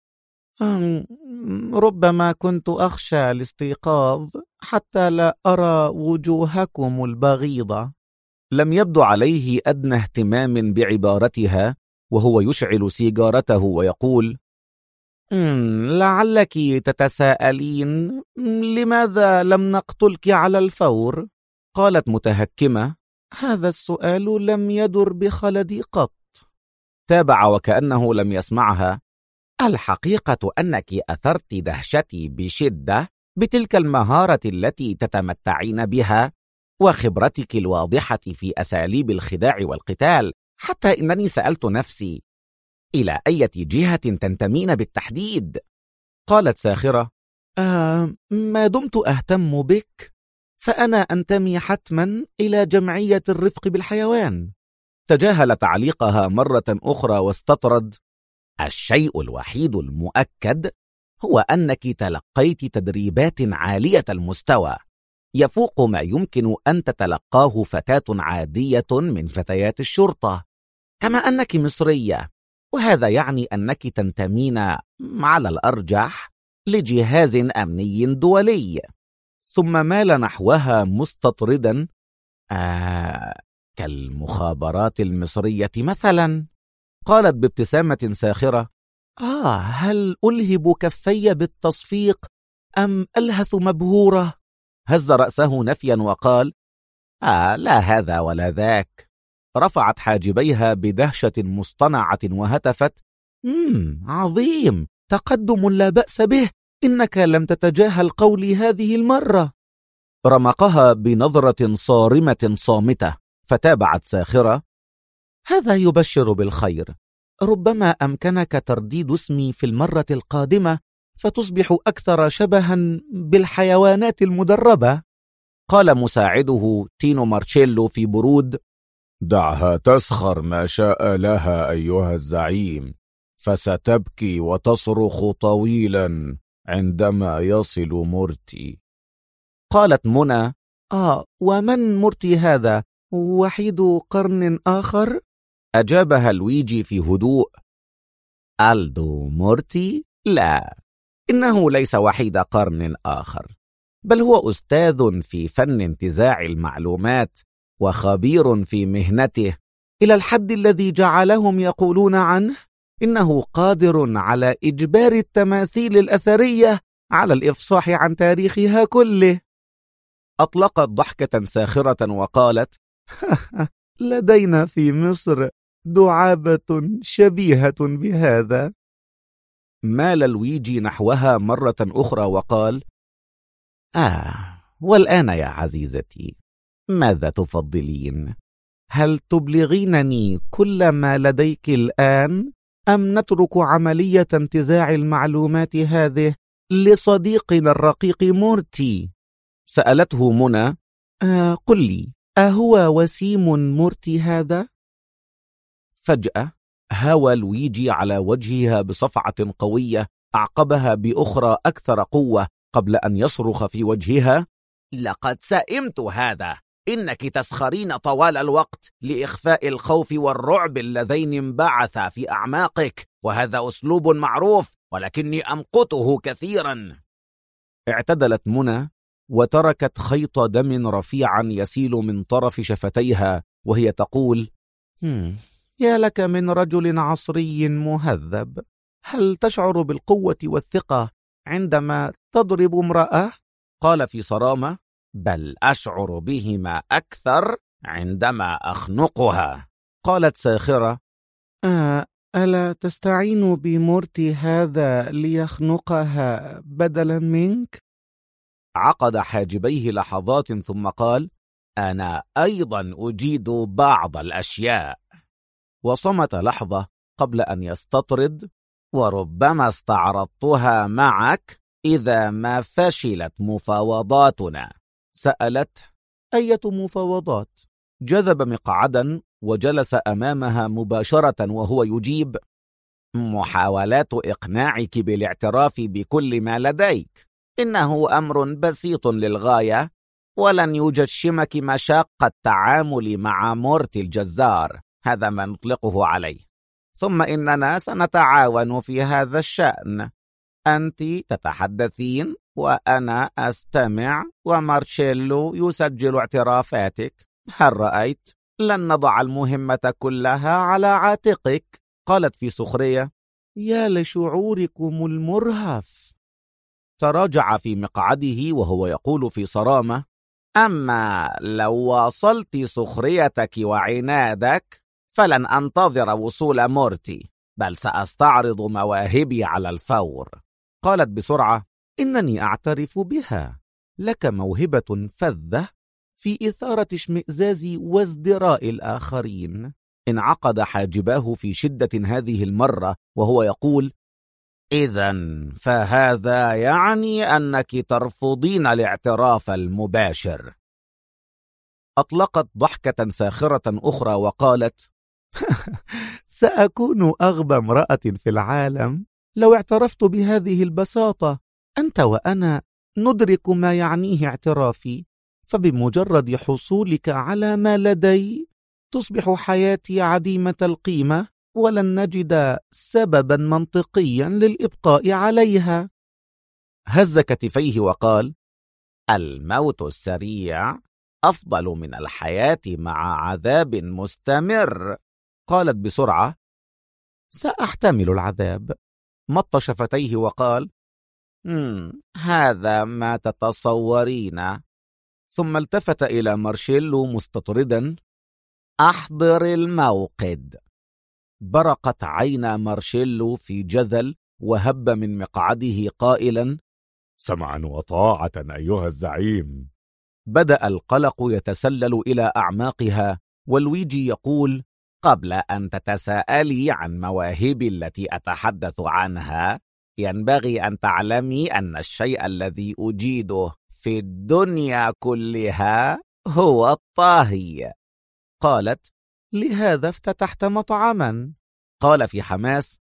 [SPEAKER 5] ربما كنت أخشى الاستيقاظ حتى لا أرى وجوهكم البغيضة.
[SPEAKER 1] لم يبدو عليه أدنى اهتمام بعبارتها، وهو يشعل سيجارته ويقول:
[SPEAKER 5] لعلك تتساءلين لماذا لم نقتلك على الفور؟
[SPEAKER 1] قالت متهكمة:
[SPEAKER 5] هذا السؤال لم يدر بخلدي قط.
[SPEAKER 1] تابع وكأنه لم يسمعها:
[SPEAKER 3] الحقيقة أنك أثرت دهشتي بشدة بتلك المهارة التي تتمتعين بها وخبرتك الواضحة في أساليب الخداع والقتال، حتى إنني سألت نفسي إلى أي جهة تنتمين بالتحديد؟
[SPEAKER 1] قالت ساخرة:
[SPEAKER 5] ما دمت أهتم بك فأنا أنتمي حتما إلى جمعية الرفق بالحيوان.
[SPEAKER 1] تجاهل تعليقها مرة أخرى واستطرد:
[SPEAKER 3] الشيء الوحيد المؤكد هو أنك تلقيت تدريبات عالية المستوى يفوق ما يمكن أن تتلقاه فتاة عادية من فتيات الشرطة، كما أنك مصرية، وهذا يعني أنك تنتمين على الأرجح لجهاز أمني دولي.
[SPEAKER 1] ثم مال نحوها مستطردا:
[SPEAKER 3] كالمخابرات المصرية مثلا.
[SPEAKER 1] قالت بابتسامة ساخرة:
[SPEAKER 5] هل ألهب كفي بالتصفيق أم ألهث مبهورة؟
[SPEAKER 1] هز رأسه نفيا وقال:
[SPEAKER 3] لا هذا ولا ذاك.
[SPEAKER 1] رفعت حاجبيها بدهشة مصطنعة وهتفت:
[SPEAKER 5] عظيم، تقدم لا بأس به، إنك لم تتجاهل قولي هذه المرة.
[SPEAKER 1] رمقها بنظرة صارمة صامتة، فتابعت ساخرة:
[SPEAKER 5] هذا يبشر بالخير، ربما أمكنك ترديد اسمي في المرة القادمة فتصبح أكثر شبها بالحيوانات المدربة.
[SPEAKER 1] قال مساعده تينو مارتشيلو في برود:
[SPEAKER 2] دعها تسخر ما شاء لها أيها الزعيم، فستبكي وتصرخ طويلا عندما يصل مورتي.
[SPEAKER 1] قالت منى:
[SPEAKER 5] ومن مورتي هذا؟ وحيد قرن آخر؟
[SPEAKER 1] أجابها لويجي في هدوء:
[SPEAKER 3] ألدو مورتي؟ لا، إنه ليس وحيد قرن آخر، بل هو أستاذ في فن انتزاع المعلومات وخبير في مهنته،
[SPEAKER 5] إلى الحد الذي جعلهم يقولون عنه إنه قادر على إجبار التماثيل الأثرية على الإفصاح عن تاريخها كله.
[SPEAKER 1] أطلقت ضحكة ساخرة وقالت:
[SPEAKER 5] لدينا في مصر دعابة شبيهة بهذا.
[SPEAKER 1] مال لويجي نحوها مرة أخرى وقال:
[SPEAKER 3] والآن يا عزيزتي، ماذا تفضلين؟
[SPEAKER 5] هل تبلغينني كل ما لديك الآن، أم نترك عملية انتزاع المعلومات هذه لصديقنا الرقيق مورتي؟
[SPEAKER 1] سألته منى:
[SPEAKER 5] قل لي، أهو وسيم مورتي هذا؟
[SPEAKER 1] فجأة هاوى لويجي على وجهها بصفعة قوية، أعقبها بأخرى أكثر قوة قبل أن يصرخ في وجهها:
[SPEAKER 3] لقد سئمت هذا، إنك تسخرين طوال الوقت لإخفاء الخوف والرعب اللذين انبعثا في أعماقك، وهذا أسلوب معروف، ولكني أمقته كثيرا.
[SPEAKER 1] اعتدلت منى وتركت خيط دم رفيعا يسيل من طرف شفتيها وهي تقول: يا لك من رجل عصري مهذب، هل تشعر بالقوة والثقة عندما تضرب امرأة؟ قال في صرامة:
[SPEAKER 3] بل أشعر بهما أكثر عندما أخنقها.
[SPEAKER 1] قالت ساخرة:
[SPEAKER 5] ألا تستعين بمورتي هذا ليخنقها بدلا منك؟
[SPEAKER 1] عقد حاجبيه لحظات ثم قال:
[SPEAKER 3] أنا أيضا أجيد بعض الأشياء.
[SPEAKER 1] وصمت لحظة قبل أن يستطرد:
[SPEAKER 3] وربما استعرضتها معك إذا ما فشلت مفاوضاتنا.
[SPEAKER 1] سألت: أية مفاوضات؟ جذب مقعدا وجلس أمامها مباشرة وهو يجيب:
[SPEAKER 3] محاولات إقناعك بالاعتراف بكل ما لديك. إنه أمر بسيط للغاية، ولن يجشمك مشاق التعامل مع مورتي الجزار، هذا ما نطلقه عليه. ثم إننا سنتعاون في هذا الشأن. أنت تتحدثين وأنا أستمع، ومارشيلو يسجل اعترافاتك. هل رأيت؟ لن نضع المهمة كلها على عاتقك.
[SPEAKER 1] قالت في سخرية:
[SPEAKER 5] يا لشعوركم المرهف.
[SPEAKER 1] تراجع في مقعده وهو يقول في صرامة:
[SPEAKER 3] أما لو واصلت سخريتك وعنادك فلن أنتظر وصول مورتي، بل سأستعرض مواهبي على الفور.
[SPEAKER 1] قالت بسرعة: إنني أعترف بها، لك موهبة فذة في إثارة اشمئزاز وازدراء الآخرين. انعقد حاجباه في شدة هذه المرة وهو يقول:
[SPEAKER 3] إذن فهذا يعني أنك ترفضين الاعتراف المباشر.
[SPEAKER 1] أطلقت ضحكة ساخرة أخرى وقالت: سأكون أغبى امرأة في العالم لو اعترفت بهذه البساطة. أنت وأنا ندرك ما يعنيه اعترافي، فبمجرد حصولك على ما لدي تصبح حياتي عديمة القيمة، ولن نجد سببا منطقيا للإبقاء عليها. هز كتفيه وقال:
[SPEAKER 3] الموت السريع أفضل من الحياة مع عذاب مستمر.
[SPEAKER 1] قالت بسرعة: سأحتمل العذاب. مط شفتيه وقال:
[SPEAKER 3] هذا ما تتصورين.
[SPEAKER 1] ثم التفت إلى مارشيلو مستطردا:
[SPEAKER 3] أحضر الموقد.
[SPEAKER 1] برقت عينا مارشيلو في جذل وهب من مقعده قائلا:
[SPEAKER 2] سمعا وطاعة أيها الزعيم.
[SPEAKER 1] بدأ القلق يتسلل إلى أعماقها، والويجي يقول:
[SPEAKER 3] قبل أن تتساءلي عن مواهبي التي أتحدث عنها، ينبغي أن تعلمي أن الشيء الذي أجيده في الدنيا كلها هو الطهي.
[SPEAKER 1] قالت: لهذا افتتحت مطعما؟ قال في حماس: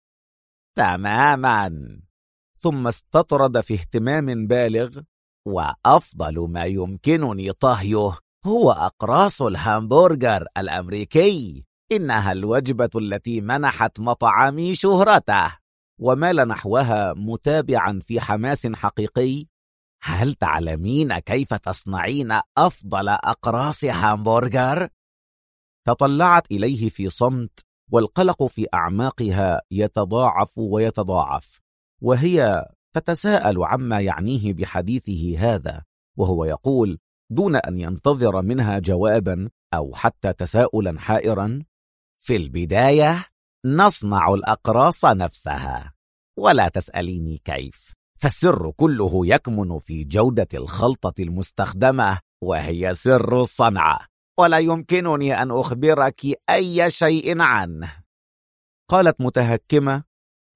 [SPEAKER 3] تماما.
[SPEAKER 1] ثم استطرد في اهتمام بالغ:
[SPEAKER 3] وأفضل ما يمكنني طهيه هو أقراص الهامبورغر الأمريكي. إنها الوجبة التي منحت مطعمي شهرته.
[SPEAKER 1] ومال نحوها متابعا في حماس حقيقي:
[SPEAKER 3] هل تعلمين كيف تصنعين أفضل أقراص هامبورغر؟
[SPEAKER 1] تطلعت إليه في صمت، والقلق في أعماقها يتضاعف ويتضاعف، وهي تتساءل عما يعنيه بحديثه هذا، وهو يقول دون أن ينتظر منها جوابا أو حتى تساؤلا حائرا:
[SPEAKER 3] في البداية نصنع الأقراص نفسها، ولا تسأليني كيف، فالسر كله يكمن في جودة الخلطة المستخدمة، وهي سر الصنعة، ولا يمكنني أن أخبرك أي شيء عنه.
[SPEAKER 1] قالت متهكمة: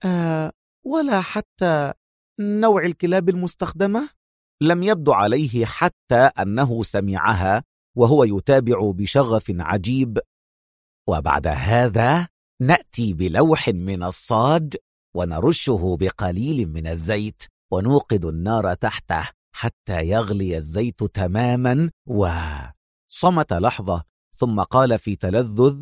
[SPEAKER 1] ولا حتى نوع الكلاب المستخدمة؟ لم يبدو عليه حتى أنه سمعها، وهو يتابع بشغف عجيب:
[SPEAKER 3] وبعد هذا نأتي بلوح من الصاج ونرشه بقليل من الزيت، ونوقد النار تحته حتى يغلي الزيت تماما.
[SPEAKER 1] صمت لحظة ثم قال في تلذذ: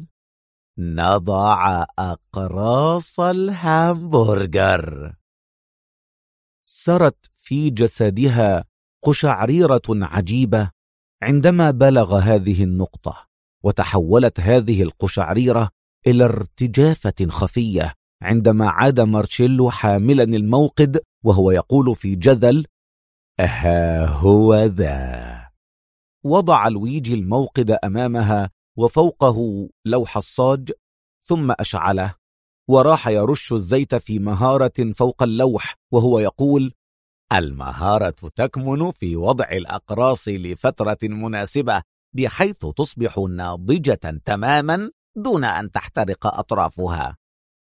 [SPEAKER 3] نضع أقراص الهامبورغر.
[SPEAKER 1] سرت في جسدها قشعريرة عجيبة عندما بلغ هذه النقطة، وتحولت هذه القشعريرة إلى ارتجافة خفية عندما عاد مارشيلو حاملا الموقد وهو يقول في جذل: ها هو ذا. وضع لويجي الموقد أمامها وفوقه لوح الصاج، ثم أشعله، وراح يرش الزيت في مهارة فوق اللوح وهو يقول: المهارة تكمن في وضع الأقراص لفترة مناسبة بحيث تصبح ناضجة تماما دون أن تحترق أطرافها.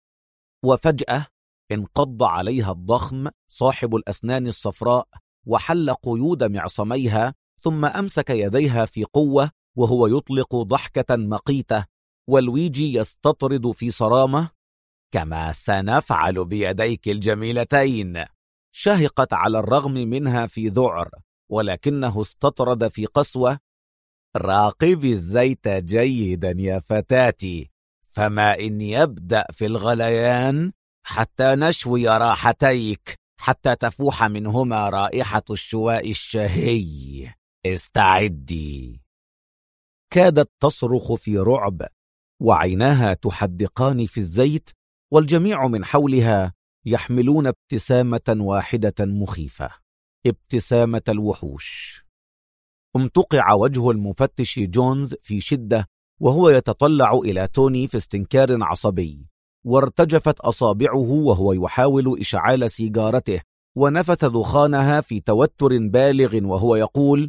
[SPEAKER 1] وفجأة انقض عليها الضخم صاحب الأسنان الصفراء وحل قيود معصميها، ثم أمسك يديها في قوة وهو يطلق ضحكة مقيتة، ولويجي يستطرد في صرامة: كما سنفعل بيديك الجميلتين. شهقت على الرغم منها في ذعر، ولكنه استطرد في قسوة: راقبي الزيت جيدا يا فتاتي، فما إن يبدأ في الغليان حتى نشوي راحتيك حتى تفوح منهما رائحة الشواء الشهي. استعدي. كادت تصرخ في رعب، وعيناها تحدقان في الزيت، والجميع من حولها يحملون ابتسامة واحدة مخيفة، ابتسامة الوحوش. امتقع وجه المفتش جونز في شدة وهو يتطلع إلى توني في استنكار عصبي، وارتجفت أصابعه وهو يحاول إشعال سيجارته، ونفث دخانها في توتر بالغ وهو يقول: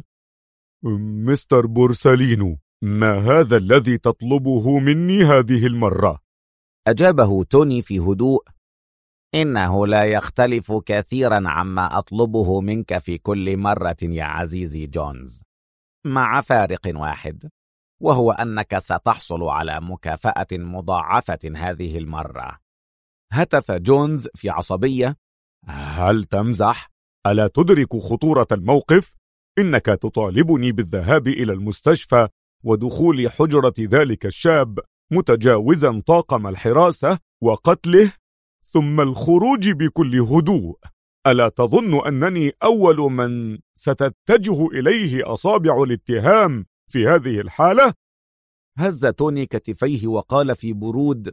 [SPEAKER 2] مستر بورسالينو، ما هذا الذي تطلبه مني هذه المرة؟
[SPEAKER 3] أجابه توني في هدوء: إنه لا يختلف كثيرا عما أطلبه منك في كل مرة يا عزيزي جونز، مع فارق واحد، وهو أنك ستحصل على مكافأة مضاعفة هذه المرة.
[SPEAKER 1] هتف جونز في عصبية:
[SPEAKER 2] هل تمزح؟ ألا تدرك خطورة الموقف؟ إنك تطالبني بالذهاب إلى المستشفى ودخول حجرة ذلك الشاب متجاوزا طاقم الحراسة وقتله، ثم الخروج بكل هدوء. ألا تظن أنني أول من ستتجه إليه أصابع الاتهام في هذه الحالة؟
[SPEAKER 1] هز توني كتفيه وقال في برود: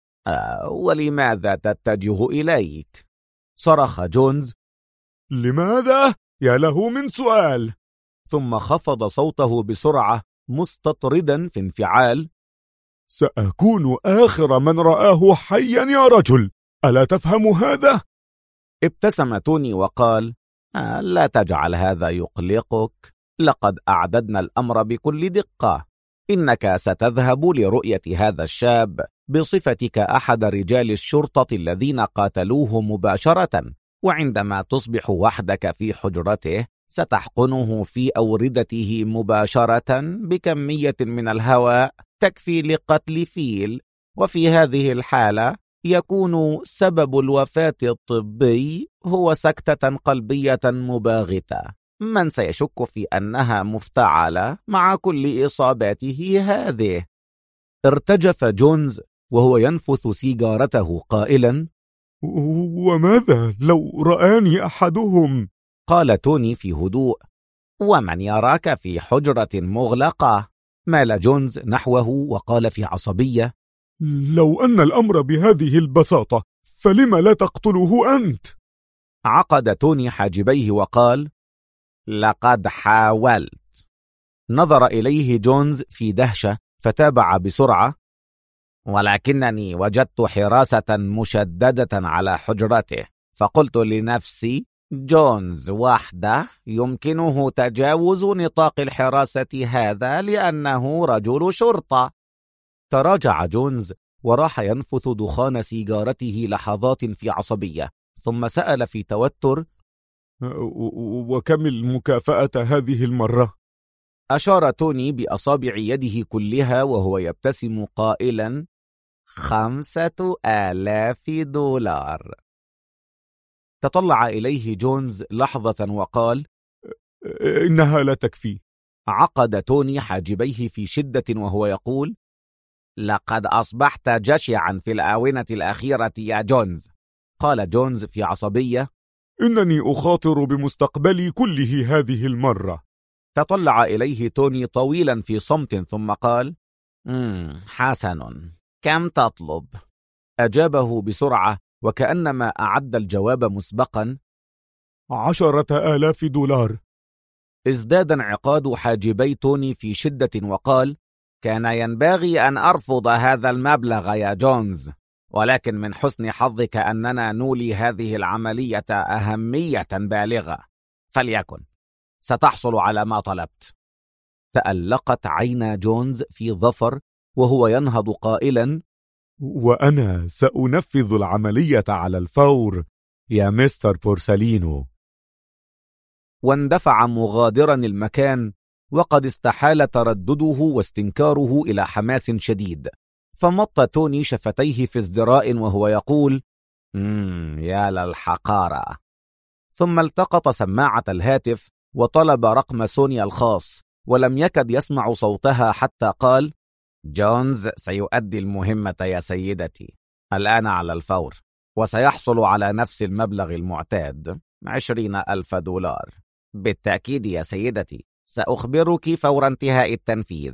[SPEAKER 3] ولماذا تتجه إليك؟
[SPEAKER 1] صرخ جونز:
[SPEAKER 2] لماذا؟ يا له من سؤال.
[SPEAKER 1] ثم خفض صوته بسرعة مستطردا في انفعال:
[SPEAKER 2] سأكون آخر من رآه حيا يا رجل، ألا تفهم هذا؟
[SPEAKER 1] ابتسم توني وقال:
[SPEAKER 3] لا تجعل هذا يقلقك، لقد أعددنا الأمر بكل دقة. إنك ستذهب لرؤية هذا الشاب بصفتك أحد رجال الشرطة الذين قاتلوه مباشرة، وعندما تصبح وحدك في حجرته ستحقنه في أوردته مباشرة بكمية من الهواء تكفي لقتل فيل، وفي هذه الحالة يكون سبب الوفاة الطبي هو سكتة قلبية مباغتة. من سيشك في أنها مفتعلة مع كل إصاباته هذه؟
[SPEAKER 1] ارتجف جونز وهو ينفث سيجارته قائلا:
[SPEAKER 2] وماذا لو رآني أحدهم؟
[SPEAKER 1] قال توني في هدوء:
[SPEAKER 3] ومن يراك في حجرة مغلقة؟
[SPEAKER 1] مال جونز نحوه وقال في عصبية:
[SPEAKER 2] لو أن الأمر بهذه البساطة فلم لا تقتله أنت؟
[SPEAKER 1] عقد توني حاجبيه وقال:
[SPEAKER 3] لقد حاولت.
[SPEAKER 1] نظر إليه جونز في دهشة فتابع بسرعة:
[SPEAKER 3] ولكنني وجدت حراسة مشددة على حجرته، فقلت لنفسي جونز وحده يمكنه تجاوز نطاق الحراسة هذا لأنه رجل شرطة.
[SPEAKER 1] تراجع جونز وراح ينفث دخان سيجارته لحظات في عصبية، ثم سأل في توتر:
[SPEAKER 2] وكم المكافأة هذه المرة؟
[SPEAKER 1] أشار توني بأصابع يده كلها وهو يبتسم قائلا:
[SPEAKER 3] 5000 دولار.
[SPEAKER 1] تطلع إليه جونز لحظة وقال:
[SPEAKER 2] إنها لا تكفي.
[SPEAKER 1] عقد توني حاجبيه في شدة وهو يقول:
[SPEAKER 3] لقد أصبحت جشعا في الآونة الأخيرة يا جونز.
[SPEAKER 1] قال جونز في عصبية:
[SPEAKER 2] إنني أخاطر بمستقبلي كله هذه المرة.
[SPEAKER 1] تطلع إليه توني طويلا في صمت ثم قال:
[SPEAKER 3] حسن، كم تطلب؟
[SPEAKER 1] أجابه بسرعة وكأنما أعد الجواب مسبقا:
[SPEAKER 2] 10,000 دولار.
[SPEAKER 1] ازداد انعقاد حاجبي توني في شدة وقال:
[SPEAKER 3] كان ينبغي أن أرفض هذا المبلغ يا جونز، ولكن من حسن حظك أننا نولي هذه العملية أهمية بالغة، فليكن، ستحصل على ما طلبت.
[SPEAKER 1] تألقت عينا جونز في ظفر وهو ينهض قائلا:
[SPEAKER 2] وأنا سأنفذ العملية على الفور يا مستر بورسالينو.
[SPEAKER 1] واندفع مغادرا المكان، وقد استحال تردده واستنكاره إلى حماس شديد، فمط توني شفتيه في ازدراء وهو يقول:
[SPEAKER 3] يا للحقارة.
[SPEAKER 1] ثم التقط سماعة الهاتف وطلب رقم سونيا الخاص، ولم يكد يسمع صوتها حتى قال:
[SPEAKER 3] جونز سيؤدي المهمة يا سيدتي الآن على الفور، وسيحصل على نفس المبلغ المعتاد، 20,000 دولار. بالتأكيد يا سيدتي، سأخبرك فور انتهاء التنفيذ.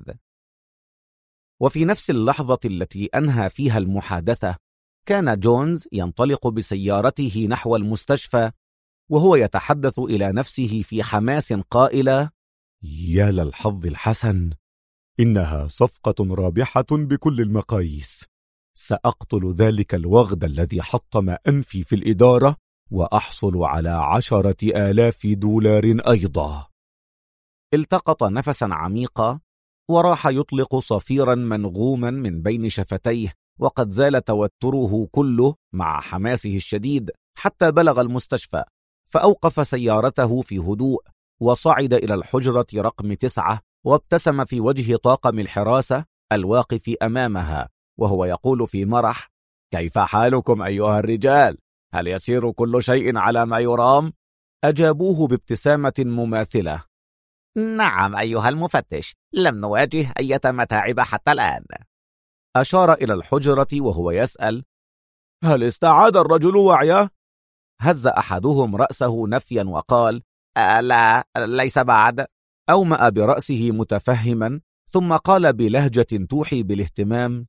[SPEAKER 1] وفي نفس اللحظة التي أنهى فيها المحادثة، كان جونز ينطلق بسيارته نحو المستشفى، وهو يتحدث إلى نفسه في حماس قائلا:
[SPEAKER 2] يا للحظ الحسن، إنها صفقة رابحة بكل المقاييس. سأقتل ذلك الوغد الذي حطم أنفي في الإدارة، وأحصل على 10,000 دولار أيضا.
[SPEAKER 1] التقط نفسا عميقا وراح يطلق صفيرا منغوما من بين شفتيه، وقد زال توتره كله مع حماسه الشديد حتى بلغ المستشفى، فأوقف سيارته في هدوء وصعد إلى الحجرة رقم 9، وابتسم في وجه طاقم الحراسة الواقف أمامها وهو يقول في مرح:
[SPEAKER 4] كيف حالكم أيها الرجال؟ هل يسير كل شيء على ما يرام؟
[SPEAKER 1] أجابوه بابتسامة مماثلة:
[SPEAKER 3] نعم أيها المفتش، لم نواجه أي متاعب حتى الآن.
[SPEAKER 1] أشار إلى الحجرة وهو يسأل:
[SPEAKER 2] هل استعاد الرجل وعيه؟
[SPEAKER 1] هز أحدهم رأسه نفيا وقال:
[SPEAKER 3] لا، ليس بعد.
[SPEAKER 1] أومأ برأسه متفهما، ثم قال بلهجة توحي بالاهتمام: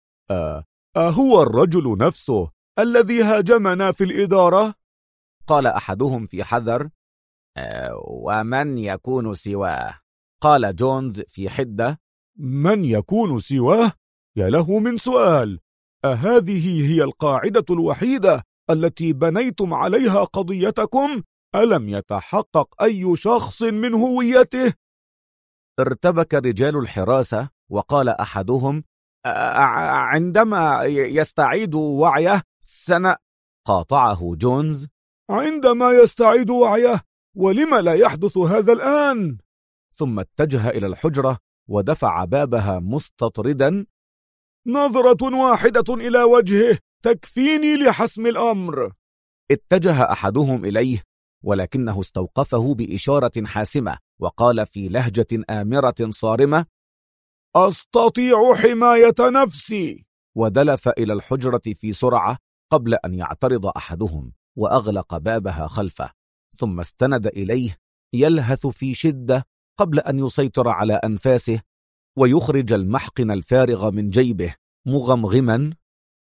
[SPEAKER 2] هو الرجل نفسه الذي هاجمنا في الإدارة؟
[SPEAKER 1] قال أحدهم في حذر:
[SPEAKER 3] ومن يكون سواه؟
[SPEAKER 1] قال جونز في حدة:
[SPEAKER 2] من يكون سواه؟ يا له من سؤال. أهذه هي القاعدة الوحيدة التي بنيتم عليها قضيتكم؟ ألم يتحقق أي شخص من هويته؟
[SPEAKER 1] ارتبك رجال الحراسة، وقال أحدهم:
[SPEAKER 3] عندما يستعيد وعيه
[SPEAKER 1] قاطعه جونز:
[SPEAKER 2] عندما يستعيد وعيه؟ ولم لا يحدث هذا الآن؟
[SPEAKER 1] ثم اتجه إلى الحجرة ودفع بابها مستطردا:
[SPEAKER 2] نظرة واحدة إلى وجهه تكفيني لحسم الأمر.
[SPEAKER 1] اتجه أحدهم إليه، ولكنه استوقفه بإشارة حاسمة وقال في لهجة آمرة صارمة:
[SPEAKER 2] أستطيع حماية نفسي.
[SPEAKER 1] ودلف إلى الحجرة في سرعة قبل أن يعترض أحدهم، وأغلق بابها خلفه، ثم استند إليه يلهث في شدة قبل أن يسيطر على أنفاسه ويخرج المحقن الفارغ من جيبه مغمغما: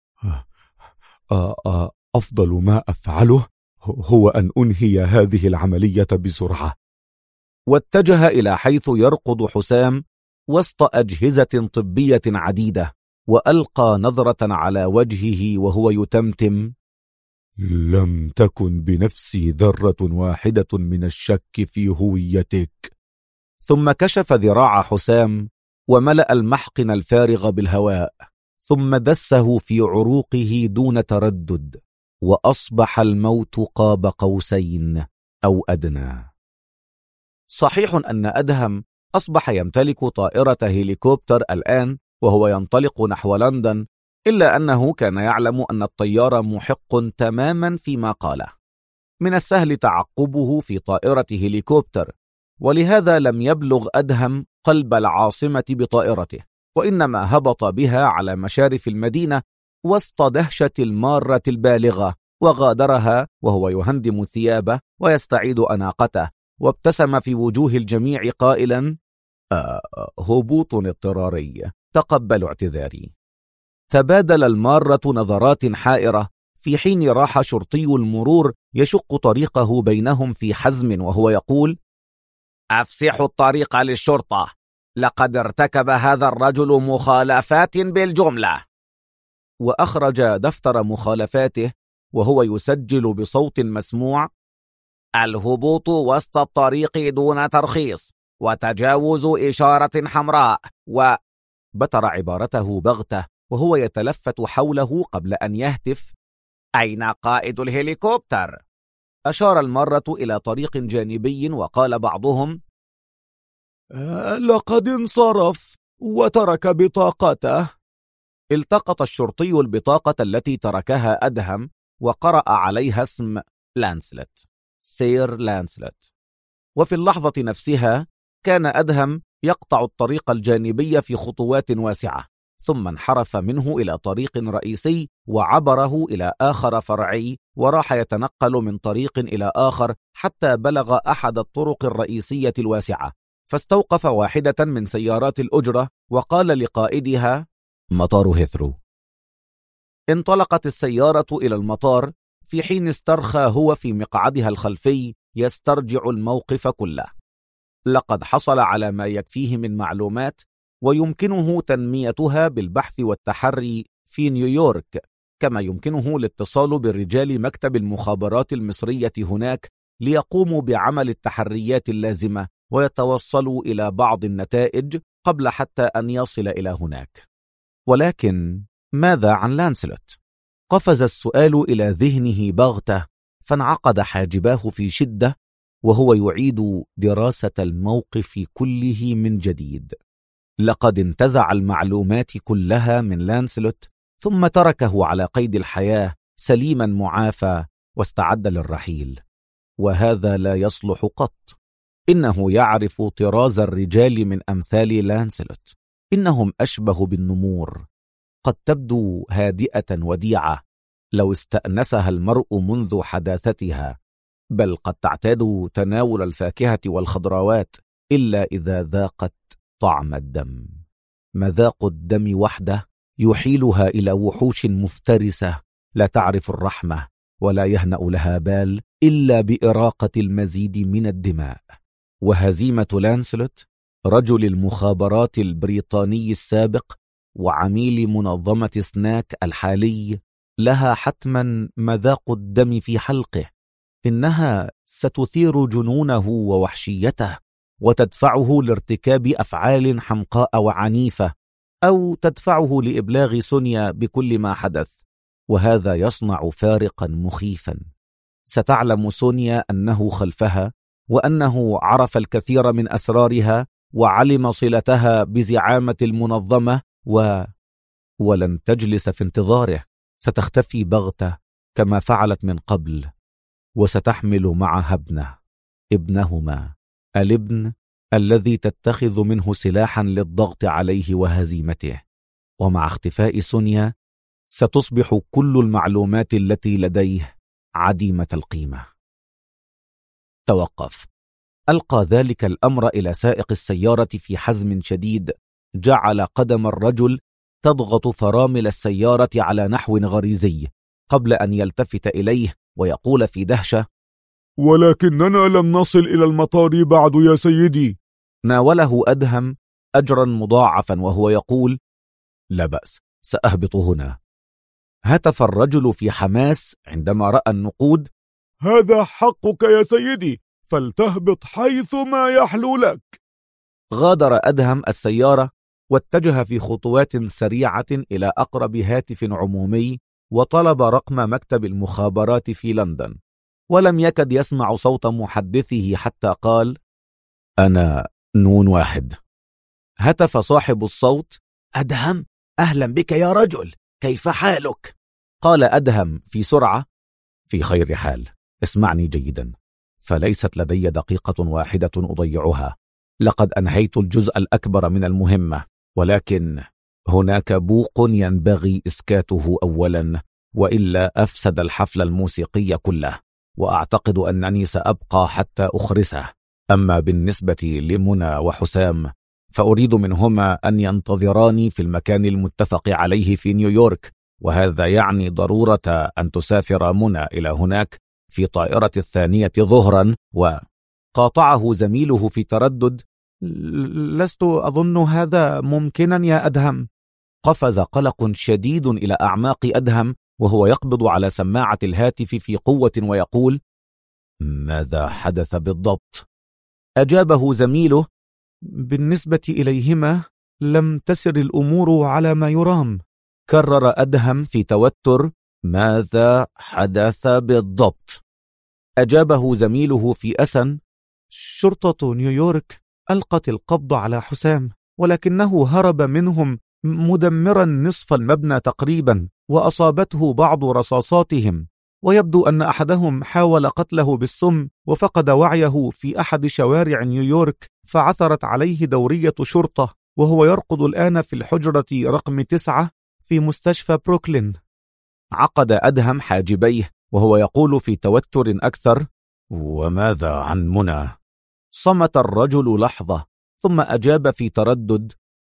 [SPEAKER 2] أفضل ما أفعله هو أن أنهي هذه العملية بسرعة.
[SPEAKER 1] واتجه إلى حيث يرقد حسام وسط أجهزة طبية عديدة، وألقى نظرة على وجهه وهو يتمتم:
[SPEAKER 2] لم تكن بنفسي ذرة واحدة من الشك في هويتك.
[SPEAKER 1] ثم كشف ذراع حسام وملأ المحقن الفارغ بالهواء، ثم دسه في عروقه دون تردد، وأصبح الموت قاب قوسين أو أدنى. صحيح أن أدهم أصبح يمتلك طائرة هليكوبتر الآن وهو ينطلق نحو لندن، إلا أنه كان يعلم أن الطيار محق تماما فيما قاله. من السهل تعقبه في طائرة هليكوبتر، ولهذا لم يبلغ أدهم قلب العاصمة بطائرته، وإنما هبط بها على مشارف المدينة وسط دهشة المارة البالغة وغادرها وهو يهندم ثيابه ويستعيد أناقته، وابتسم في وجوه الجميع قائلا: هبوط اضطراري، تقبلوا اعتذاري. تبادل المارة نظرات حائرة، في حين راح شرطي المرور يشق طريقه بينهم في حزم وهو يقول:
[SPEAKER 3] أفسحوا الطريق للشرطة، لقد ارتكب هذا الرجل مخالفات بالجملة.
[SPEAKER 1] وأخرج دفتر مخالفاته وهو يسجل بصوت مسموع:
[SPEAKER 3] الهبوط وسط الطريق دون ترخيص، وتجاوز إشارة حمراء،
[SPEAKER 1] بتر عبارته بغتة وهو يتلفت حوله قبل أن يهتف:
[SPEAKER 3] أين قائد الهليكوبتر؟
[SPEAKER 1] أشار المرة إلى طريق جانبي وقال بعضهم:
[SPEAKER 2] لقد انصرف وترك بطاقته.
[SPEAKER 1] التقط الشرطي البطاقة التي تركها أدهم وقرأ عليها اسم لانسلت، سير لانسلت. وفي اللحظة نفسها كان أدهم يقطع الطريق الجانبي في خطوات واسعة، ثم انحرف منه إلى طريق رئيسي وعبره إلى آخر فرعي، وراح يتنقل من طريق إلى آخر حتى بلغ أحد الطرق الرئيسية الواسعة، فاستوقف واحدة من سيارات الأجرة وقال لقائدها:
[SPEAKER 4] مطار هيثرو.
[SPEAKER 1] انطلقت السيارة إلى المطار، في حين استرخى هو في مقعدها الخلفي يسترجع الموقف كله. لقد حصل على ما يكفيه من معلومات ويمكنه تنميتها بالبحث والتحري في نيويورك، كما يمكنه الاتصال برجال مكتب المخابرات المصرية هناك ليقوموا بعمل التحريات اللازمة ويتوصلوا إلى بعض النتائج قبل حتى أن يصل إلى هناك. ولكن ماذا عن لانسلوت؟ قفز السؤال إلى ذهنه بغتة، فانعقد حاجباه في شدة وهو يعيد دراسة الموقف كله من جديد. لقد انتزع المعلومات كلها من لانسلوت، ثم تركه على قيد الحياة سليما معافى واستعد للرحيل، وهذا لا يصلح قط. إنه يعرف طراز الرجال من أمثال لانسلوت، إنهم أشبه بالنمور، قد تبدو هادئة وديعة لو استأنسها المرء منذ حداثتها، بل قد تعتاد تناول الفاكهة والخضروات إلا إذا ذاقت طعم الدم. مذاق الدم وحده يحيلها إلى وحوش مفترسة لا تعرف الرحمة ولا يهنأ لها بال إلا بإراقة المزيد من الدماء. وهزيمة لانسلوت رجل المخابرات البريطاني السابق وعميل منظمة سناك الحالي لها حتما مذاق الدم في حلقه. إنها ستثير جنونه ووحشيته وتدفعه لارتكاب أفعال حمقاء وعنيفة، أو تدفعه لإبلاغ سونيا بكل ما حدث، وهذا يصنع فارقا مخيفا. ستعلم سونيا أنه خلفها، وأنه عرف الكثير من أسرارها وعلم صلتها بزعامة المنظمة، ولن تجلس في انتظاره. ستختفي بغتة كما فعلت من قبل، وستحمل معها ابنهما، الابن الذي تتخذ منه سلاحا للضغط عليه وهزيمته. ومع اختفاء سونيا ستصبح كل المعلومات التي لديه عديمة القيمة. توقف. ألقى ذلك الأمر إلى سائق السيارة في حزم شديد، جعل قدم الرجل تضغط فرامل السيارة على نحو غريزي قبل أن يلتفت إليه ويقول في دهشة:
[SPEAKER 2] ولكننا لم نصل إلى المطار بعد يا سيدي.
[SPEAKER 1] ناوله أدهم أجرا مضاعفا وهو يقول: لا بأس، سأهبط هنا. هتف الرجل في حماس عندما رأى النقود:
[SPEAKER 2] هذا حقك يا سيدي، فلتهبط حيث ما يحلو لك.
[SPEAKER 1] غادر أدهم السيارة واتجه في خطوات سريعة إلى أقرب هاتف عمومي وطلب رقم مكتب المخابرات في لندن، ولم يكد يسمع صوت محدثه حتى قال:
[SPEAKER 4] أنا نون واحد.
[SPEAKER 1] هتف صاحب الصوت:
[SPEAKER 3] أدهم، أهلا بك يا رجل، كيف حالك؟
[SPEAKER 1] قال أدهم في سرعة:
[SPEAKER 4] في خير حال، اسمعني جيدا، فليست لدي دقيقة واحدة أضيعها. لقد أنهيت الجزء الأكبر من المهمة، ولكن هناك بوق ينبغي إسكاته أولا
[SPEAKER 1] وإلا أفسد الحفل الموسيقي كله، وأعتقد أنني سأبقى حتى أخرسه. أما بالنسبة لمنى وحسام فأريد منهما أن ينتظراني في المكان المتفق عليه في نيويورك، وهذا يعني ضرورة أن تسافر منى إلى هناك في طائرة 2 ظهرا. وقاطعه زميله في تردد:
[SPEAKER 5] لست أظن هذا ممكنا يا أدهم.
[SPEAKER 1] قفز قلق شديد إلى أعماق أدهم وهو يقبض على سماعة الهاتف في قوة ويقول: ماذا حدث بالضبط؟
[SPEAKER 5] أجابه زميله: بالنسبة إليهما لم تسر الأمور على ما يرام.
[SPEAKER 1] كرر أدهم في توتر: ماذا حدث بالضبط؟
[SPEAKER 5] أجابه زميله في أسى: شرطة نيويورك ألقت القبض على حسام، ولكنه هرب منهم مدمرا نصف المبنى تقريبا، وأصابته بعض رصاصاتهم، ويبدو أن أحدهم حاول قتله بالسم وفقد وعيه في أحد شوارع نيويورك، فعثرت عليه دورية شرطة، وهو يرقد الآن في الحجرة رقم 9 في مستشفى بروكلين.
[SPEAKER 1] عقد أدهم حاجبيه وهو يقول في توتر أكثر: وماذا عن منى؟ صمت الرجل لحظة ثم أجاب في تردد: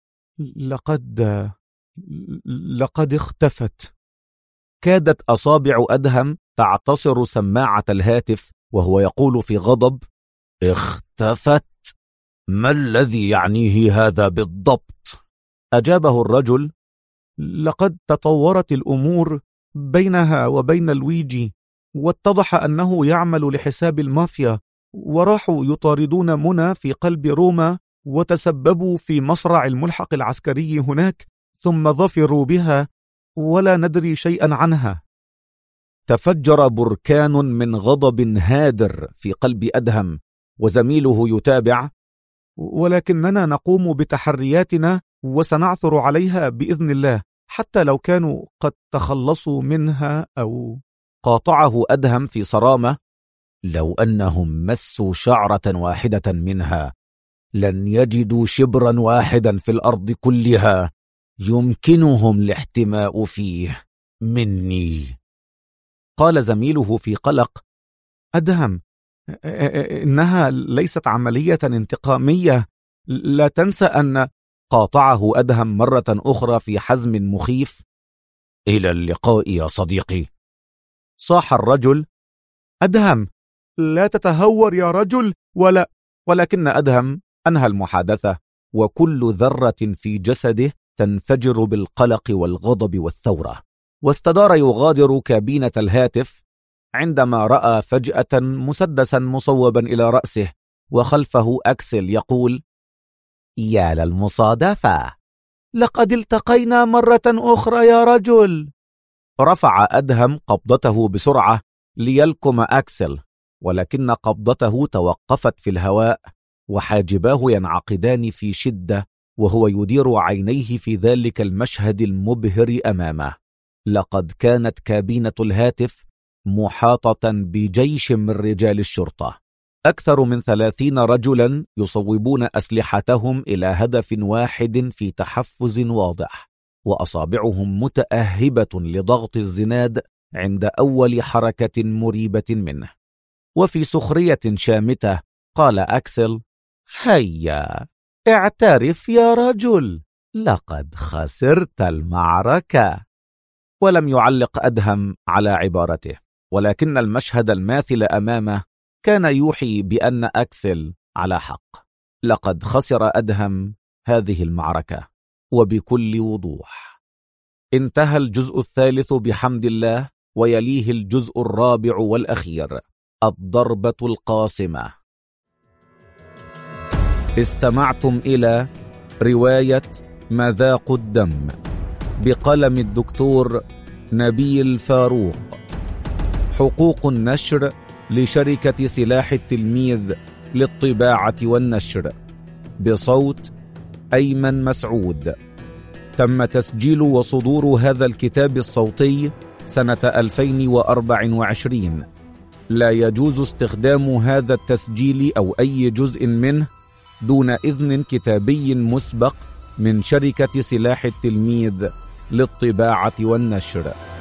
[SPEAKER 5] لقد اختفت.
[SPEAKER 1] كادت أصابع أدهم تعتصر سماعة الهاتف وهو يقول في غضب: اختفت؟ ما الذي يعنيه هذا بالضبط؟
[SPEAKER 5] أجابه الرجل: لقد تطورت الأمور بينها وبين لويجي، واتضح أنه يعمل لحساب المافيا، وراحوا يطاردون منى في قلب روما، وتسببوا في مصرع الملحق العسكري هناك، ثم ظفروا بها ولا ندري شيئا عنها.
[SPEAKER 1] تفجر بركان من غضب هادر في قلب أدهم، وزميله يتابع:
[SPEAKER 5] ولكننا نقوم بتحرياتنا وسنعثر عليها بإذن الله، حتى لو كانوا قد تخلصوا منها أو...
[SPEAKER 1] قاطعه أدهم في صرامة: لو أنهم مسوا شعرة واحدة منها لن يجدوا شبرا واحدا في الأرض كلها يمكنهم الاحتماء فيه مني.
[SPEAKER 5] قال زميله في قلق: أدهم، إنها ليست عملية انتقامية، لا تنسى أن...
[SPEAKER 1] قاطعه أدهم مرة أخرى في حزم مخيف: إلى اللقاء يا صديقي.
[SPEAKER 5] صاح الرجل: أدهم، لا تتهور يا رجل.
[SPEAKER 1] ولكن أدهم أنهى المحادثة، وكل ذرة في جسده تنفجر بالقلق والغضب والثورة، واستدار يغادر كابينة الهاتف عندما رأى فجأة مسدسا مصوبا إلى رأسه، وخلفه أكسل يقول:
[SPEAKER 3] يا للمصادفة،
[SPEAKER 5] لقد التقينا مرة أخرى يا رجل.
[SPEAKER 1] رفع أدهم قبضته بسرعة ليلكم أكسل، ولكن قبضته توقفت في الهواء، وحاجباه ينعقدان في شدة وهو يدير عينيه في ذلك المشهد المبهر أمامه. لقد كانت كابينة الهاتف محاطة بجيش من رجال الشرطة، أكثر من 30 رجلا يصوبون أسلحتهم إلى هدف واحد في تحفز واضح، وأصابعهم متأهبة لضغط الزناد عند أول حركة مريبة منه. وفي سخرية شامتة قال أكسل:
[SPEAKER 3] هيا
[SPEAKER 5] اعترف يا رجل،
[SPEAKER 3] لقد خسرت المعركة.
[SPEAKER 1] ولم يعلق أدهم على عبارته، ولكن المشهد الماثل أمامه كان يوحي بأن أكسل على حق. لقد خسر أدهم هذه المعركة وبكل وضوح. انتهى الجزء الثالث بحمد الله، ويليه الجزء الرابع والأخير، الضربة القاصمة. استمعتم إلى رواية مذاق الدم بقلم الدكتور نبيل فاروق، حقوق النشر لشركة سلاح التلميذ للطباعة والنشر، بصوت أيمن مسعود. تم تسجيل وصدور هذا الكتاب الصوتي سنة 2024. لا يجوز استخدام هذا التسجيل أو أي جزء منه دون إذن كتابي مسبق من شركة سلاح التلميذ للطباعة والنشر.